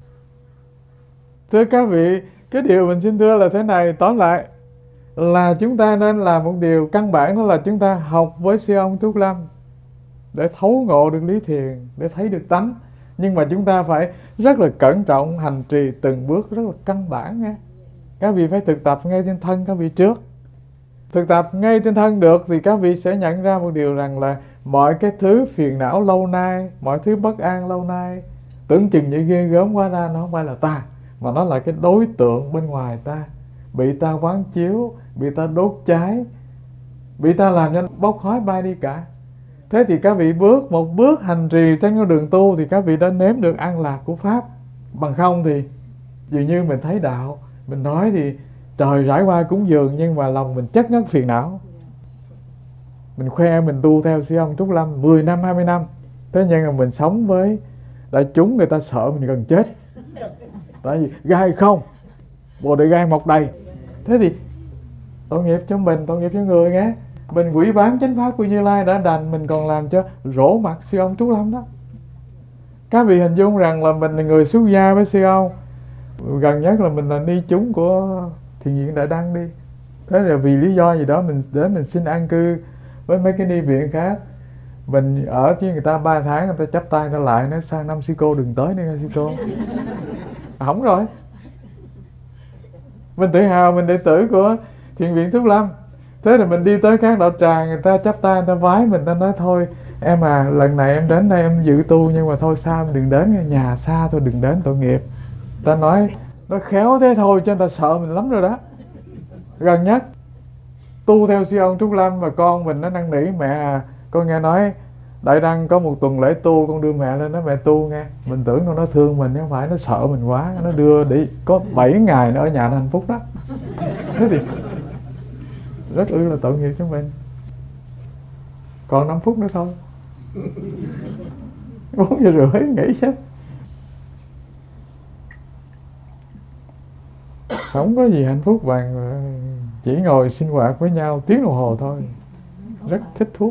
Thưa các vị, cái điều mình xin thưa là thế này, tóm lại là chúng ta nên làm một điều căn bản, đó là chúng ta học với sư ông Trúc Lâm để thấu ngộ được lý thiền, để thấy được tánh. Nhưng mà chúng ta phải rất là cẩn trọng, hành trì từng bước rất là căn bản nha. Các vị phải thực tập ngay trên thân các vị trước. Thực tập ngay trên thân được thì các vị sẽ nhận ra một điều rằng là mọi cái thứ phiền não lâu nay, mọi thứ bất an lâu nay, tưởng chừng như ghê gớm quá ra, nó không phải là ta, mà nó là cái đối tượng bên ngoài ta, bị ta quán chiếu, bị ta đốt cháy, bị ta làm cho bốc khói bay đi cả. Thế thì các vị bước một bước hành trì trên con đường tu thì các vị đã nếm được an lạc của Pháp. Bằng không thì dường như mình thấy đạo, mình nói thì trời rải qua cúng dường, nhưng mà lòng mình chất ngất phiền não. Mình khoe mình tu theo sư ông Trúc Lâm mười năm, hai mươi năm, thế nhưng mà mình sống với đại chúng, người ta sợ mình gần chết. Tại vì gai không, bồ đề gai mọc đầy. Thế thì tội nghiệp cho mình, tội nghiệp cho người nghe. Mình quỷ bán chánh pháp của Như Lai đã đành, mình còn làm cho rỗ mặt sư ông Trúc Lâm đó. Các vị hình dung rằng là mình là người xuất gia với sư ông, gần nhất là mình là ni chúng của Thiền viện Đại Đăng đi. Thế là vì lý do gì đó mình đến mình xin an cư với mấy cái ni viện khác. Mình ở với người ta ba tháng, người ta chắp tay người ta lại, nói sang năm sư cô đừng tới nữa sư cô. À, hỏng rồi. Mình tự hào mình đệ tử của Thiền viện Trúc Lâm. Thế là mình đi tới các đạo tràng, người ta chắp tay, người ta vái mình, ta nói thôi em à, lần này em đến đây em giữ tu, nhưng mà thôi xa em đừng đến, nhà xa thôi đừng đến tội nghiệp. Ta nói nó khéo thế thôi cho người ta sợ mình lắm rồi đó. Gần nhất tu theo sư ông Trúc Lâm, và con mình nó năn nỉ, mẹ à, con nghe nói Đại Đăng có một tuần lễ tu, con đưa mẹ lên đó mẹ tu nghe. Mình tưởng nó thương mình, không phải nó sợ mình quá, nó đưa để có bảy ngày nó ở nhà nó hạnh phúc đó. Thế thì rất ư là tội nghiệp cho mình. Còn năm phút nữa thôi, bốn giờ rưỡi nghỉ chứ. Không có gì hạnh phúc bằng chỉ ngồi sinh hoạt với nhau tiếng đồng hồ thôi. Rất thích thú.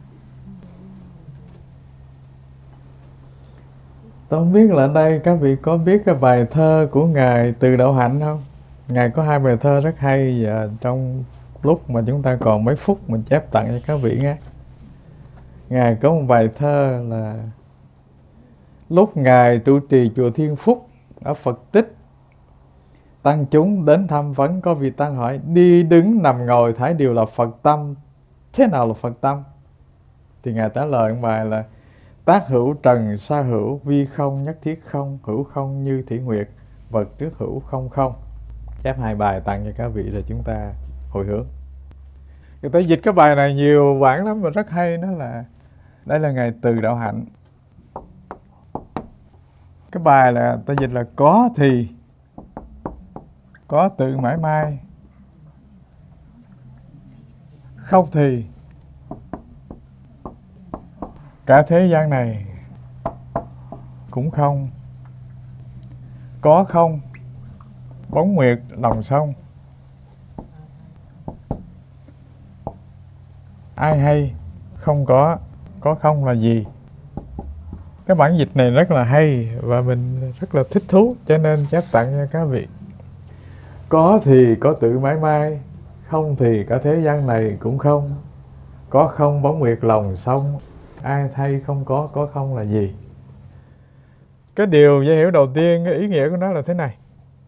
Tôi không biết là ở đây các vị có biết cái bài thơ của Ngài Từ Đạo Hạnh không? Ngài có hai bài thơ rất hay, và trong lúc mà chúng ta còn mấy phút mình chép tặng cho các vị nghe. Ngài có một bài thơ là: lúc Ngài trụ trì chùa Thiên Phúc ở Phật Tích, tăng chúng đến thăm vấn, có vị tăng hỏi: đi đứng nằm ngồi thải đều là Phật tâm, thế nào là Phật tâm? Thì Ngài trả lời một bài là: tác hữu trần sa hữu, vi không nhất thiết không, hữu không như thủy nguyệt, vật trước hữu không không. Chép hai bài tặng cho các vị là chúng ta hồi hướng. Người ta dịch cái bài này nhiều bản lắm và rất hay. Đó là đây là Ngài Từ Đạo Hạnh. Cái bài là ta dịch là: có thì có tự mãi mai, không thì cả thế gian này cũng không. Có không bóng nguyệt lòng sông, ai hay không có, có không là gì. Cái bản dịch này rất là hay và mình rất là thích thú, cho nên chép tặng cho các vị. Có thì có tự mãi mai, không thì cả thế gian này cũng không. Có không bóng nguyệt lòng sông, ai thay không có, có không là gì. Cái điều dễ hiểu đầu tiên, cái ý nghĩa của nó là thế này: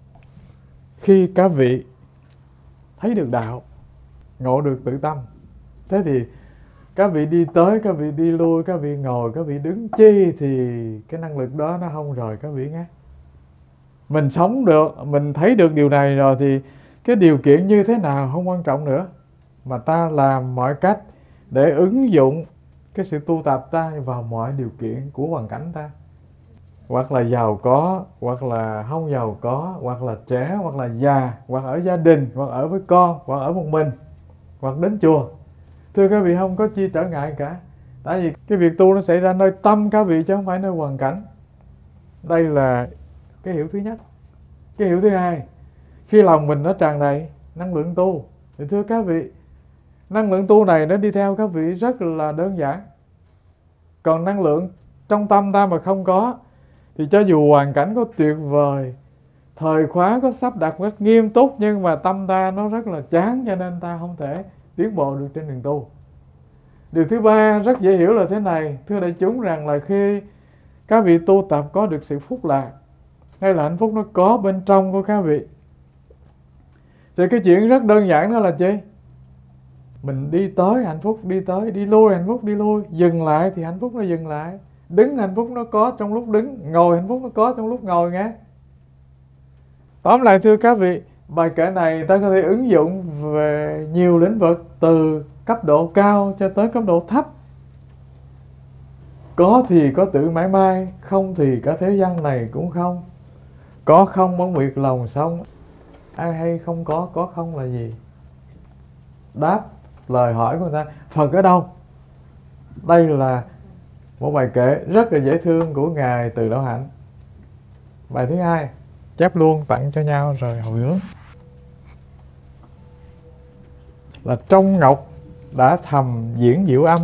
khi các vị thấy được đạo, ngộ được tự tâm, thế thì các vị đi tới, các vị đi lui, các vị ngồi, các vị đứng chi thì cái năng lực đó nó không rời các vị nghe. Mình sống được, mình thấy được điều này rồi thì cái điều kiện như thế nào không quan trọng nữa, mà ta làm mọi cách để ứng dụng cái sự tu tập ta vào mọi điều kiện của hoàn cảnh ta. Hoặc là giàu có, hoặc là không giàu có, hoặc là trẻ, hoặc là già, hoặc ở gia đình, hoặc ở với con, hoặc ở một mình, hoặc đến chùa. Thưa các vị, không có chi trở ngại cả. Tại vì cái việc tu nó xảy ra nơi tâm các vị chứ không phải nơi hoàn cảnh. Đây là cái hiểu thứ nhất. Cái hiểu thứ hai, khi lòng mình nó tràn đầy năng lượng tu thì thưa các vị, năng lượng tu này nó đi theo các vị rất là đơn giản. Còn năng lượng trong tâm ta mà không có thì cho dù hoàn cảnh có tuyệt vời, thời khóa có sắp đặt rất nghiêm túc, nhưng mà tâm ta nó rất là chán, cho nên ta không thể tiến bộ được trên đường tu. Điều thứ ba rất dễ hiểu là thế này, thưa đại chúng, rằng là khi các vị tu tập có được sự phúc lạc, hay là hạnh phúc nó có bên trong của các vị, thì cái chuyện rất đơn giản đó là chi? Mình đi tới hạnh phúc đi tới, đi lui hạnh phúc đi lui, dừng lại thì hạnh phúc nó dừng lại, đứng hạnh phúc nó có trong lúc đứng, ngồi hạnh phúc nó có trong lúc ngồi nghe. Tóm lại thưa các vị, bài kệ này ta có thể ứng dụng về nhiều lĩnh vực, từ cấp độ cao cho tới cấp độ thấp. Có thì có tự mãi mai, không thì cả thế gian này cũng không. Có không bóng nguyệt lòng sông, ai hay không có, có không là gì. Đáp lời hỏi của người ta, Phật ở đâu? Đây là một bài kệ rất là dễ thương của Ngài Từ Đạo Hạnh. Bài thứ hai, chép luôn tặng cho nhau rồi hồi hướng. Là trong ngọc đã thầm diễn diệu âm,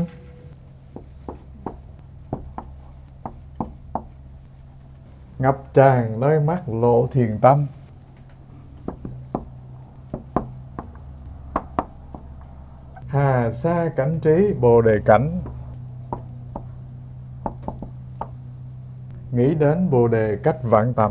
ngập tràn nơi mắt lộ thiền tâm. Hà sa cảnh trí bồ đề cảnh, nghĩ đến bồ đề cách vạn tầm.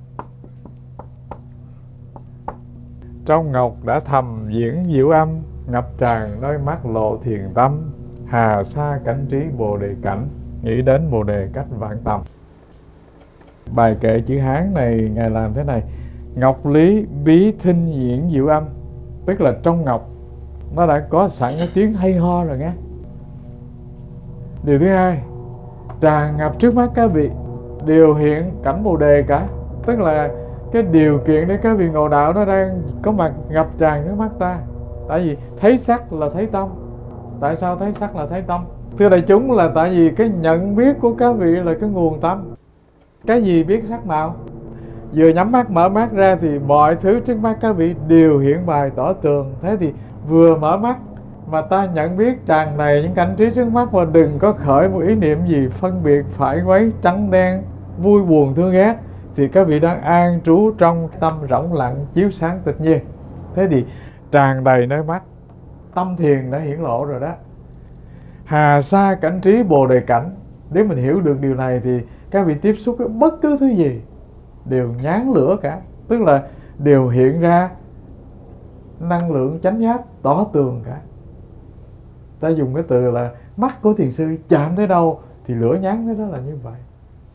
Trong ngọc đã thầm diễn diệu âm, ngập tràn nơi mắt lộ thiền tâm. Hà sa cảnh trí bồ đề cảnh, nghĩ đến bồ đề cách vạn tầm. Bài kệ chữ Hán này Ngài làm thế này: ngọc lý bí thinh diễn diệu âm, tức là trong ngọc nó đã có sẵn cái tiếng hay ho rồi nghe. Điều thứ hai, tràn ngập trước mắt các vị, điều hiện cảnh bồ đề cả, tức là cái điều kiện để các vị ngộ đạo nó đang có mặt ngập tràn trước mắt ta. Tại vì thấy sắc là thấy tâm. Tại sao thấy sắc là thấy tâm? Thưa đại chúng, là tại vì cái nhận biết của các vị là cái nguồn tâm. Cái gì biết sắc màu? Vừa nhắm mắt mở mắt ra thì mọi thứ trước mắt các vị đều hiện bày tỏ tường. Thế thì vừa mở mắt mà ta nhận biết tràn đầy những cảnh trí trước mắt, và đừng có khởi một ý niệm gì phân biệt phải quấy trắng đen, vui buồn thương ghét, thì các vị đang an trú trong tâm rỗng lặng chiếu sáng tự nhiên. Thế thì tràn đầy nơi mắt, tâm thiền đã hiển lộ rồi đó. Hà sa cảnh trí bồ đề cảnh. Nếu mình hiểu được điều này thì các vị tiếp xúc với bất cứ thứ gì đều nhán lửa cả. Tức là đều hiện ra năng lượng chánh giác tỏ tường cả. Ta dùng cái từ là mắt của thiền sư chạm tới đâu thì lửa nhán tới đó, là như vậy.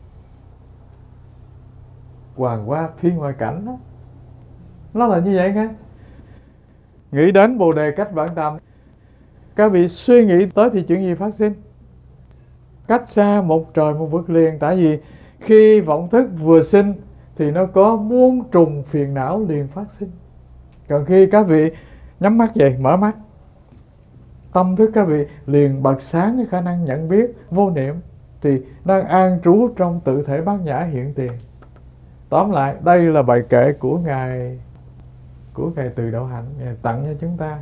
Hoàng hoa phiên ngoại cảnh đó, nó là như vậy nghe. Nghĩ đến bồ đề cách vạn tầm, các vị suy nghĩ tới thì chuyện gì phát sinh? Cách xa một trời một vực liền. Tại vì khi vọng thức vừa sinh thì nó có muôn trùng phiền não liền phát sinh. Còn khi các vị nhắm mắt vậy, mở mắt, tâm thức các vị liền bật sáng cái khả năng nhận biết vô niệm, thì đang an trú trong tự thể bát nhã hiện tiền. Tóm lại, đây là bài kệ của Ngài của Ngài Từ Đạo Hạnh, Ngài tặng cho chúng ta.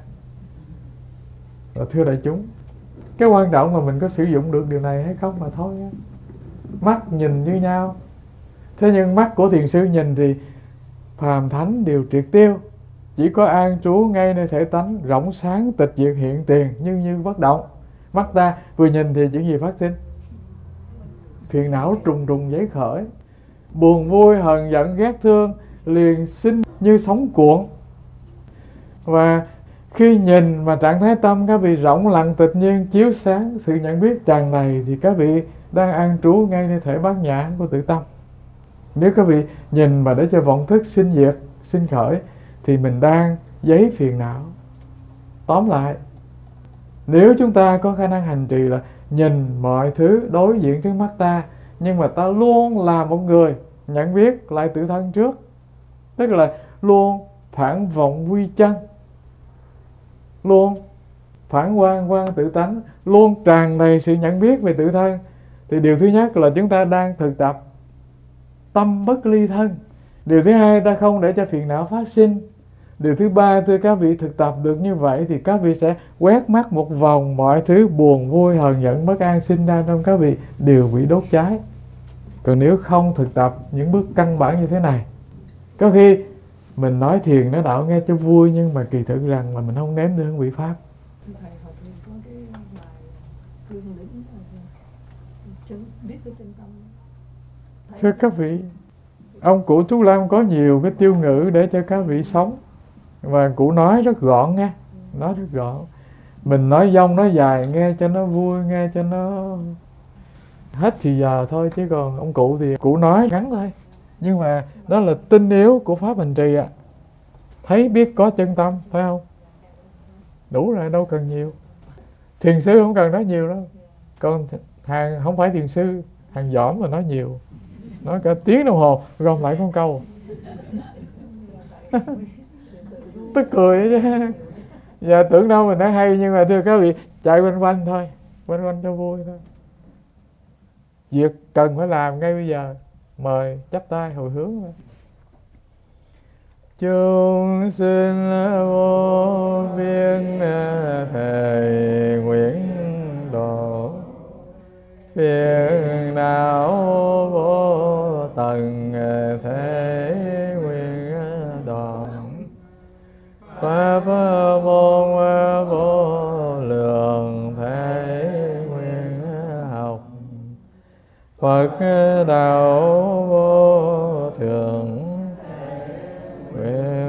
Và thưa đại chúng, cái quan trọng mà mình có sử dụng được điều này hay không mà thôi. Mắt nhìn như nhau, thế nhưng mắt của thiền sư nhìn thì phàm thánh đều triệt tiêu, chỉ có an trú ngay nơi thể tánh rộng sáng tịch diệt hiện tiền, như như bất động. Mắt ta vừa nhìn thì chuyện gì phát sinh? Phiền não trùng trùng giấy khởi, buồn vui hờn giận ghét thương liền sinh như sóng cuộn. Và khi nhìn mà trạng thái tâm các vị rộng lặng tịch nhiên chiếu sáng sự nhận biết tràn đầy, thì các vị đang an trú ngay nơi thể bát nhã của tự tâm. Nếu các vị nhìn mà để cho vọng thức sinh diệt, sinh khởi, thì mình đang giấy phiền não. Tóm lại, nếu chúng ta có khả năng hành trì là nhìn mọi thứ đối diện trước mắt ta, nhưng mà ta luôn là một người nhận biết lại tự thân trước, tức là luôn phản vọng quy chân, luôn phản quan quan tự tánh, luôn tràn đầy sự nhận biết về tự thân, thì điều thứ nhất là chúng ta đang thực tập tâm bất ly thân. Điều thứ hai, ta không để cho phiền não phát sinh. Điều thứ ba, thưa các vị, thực tập được như vậy thì các vị sẽ quét mắt một vòng, mọi thứ buồn vui hờn giận bất an sinh ra trong các vị đều bị đốt cháy. Còn nếu không thực tập những bước căn bản như thế này, có khi mình nói thiền nói đạo nghe cho vui, nhưng mà kỳ thực rằng là mình không nếm được hương vị pháp. Thầy họ thường có cái bài cương lĩnh chân biết cái chân tâm. Thưa các vị, ông cụ Chú Lam có nhiều cái tiêu ngữ để cho các vị sống, và cụ nói rất gọn nha, nói rất gọn. Mình nói dông nói dài nghe cho nó vui, nghe cho nó hết thì giờ thôi, chứ còn ông cụ thì cụ nói ngắn thôi. Nhưng mà đó là tinh yếu của pháp hành trì ạ. Thấy biết có chân tâm, phải không? Đủ rồi, đâu cần nhiều. Thiền sư không cần nói nhiều đâu. Còn hàng không phải thiền sư, hàng dõm mà nói nhiều, nói cả tiếng đồng hồ gom lại con câu. Tức cười chứ. Giờ tưởng đâu mình nói hay, nhưng mà thưa các vị, chạy quanh quanh thôi, quanh quanh cho vui thôi. Việc cần phải làm ngay bây giờ, mời chắp tay hồi hướng thôi. Chúng sinh vô biên thề nguyện độ, phiền não vô tận thế nguyện đoạn, pháp môn vô lượng thế nguyện học, Phật đạo vô thượng nguyện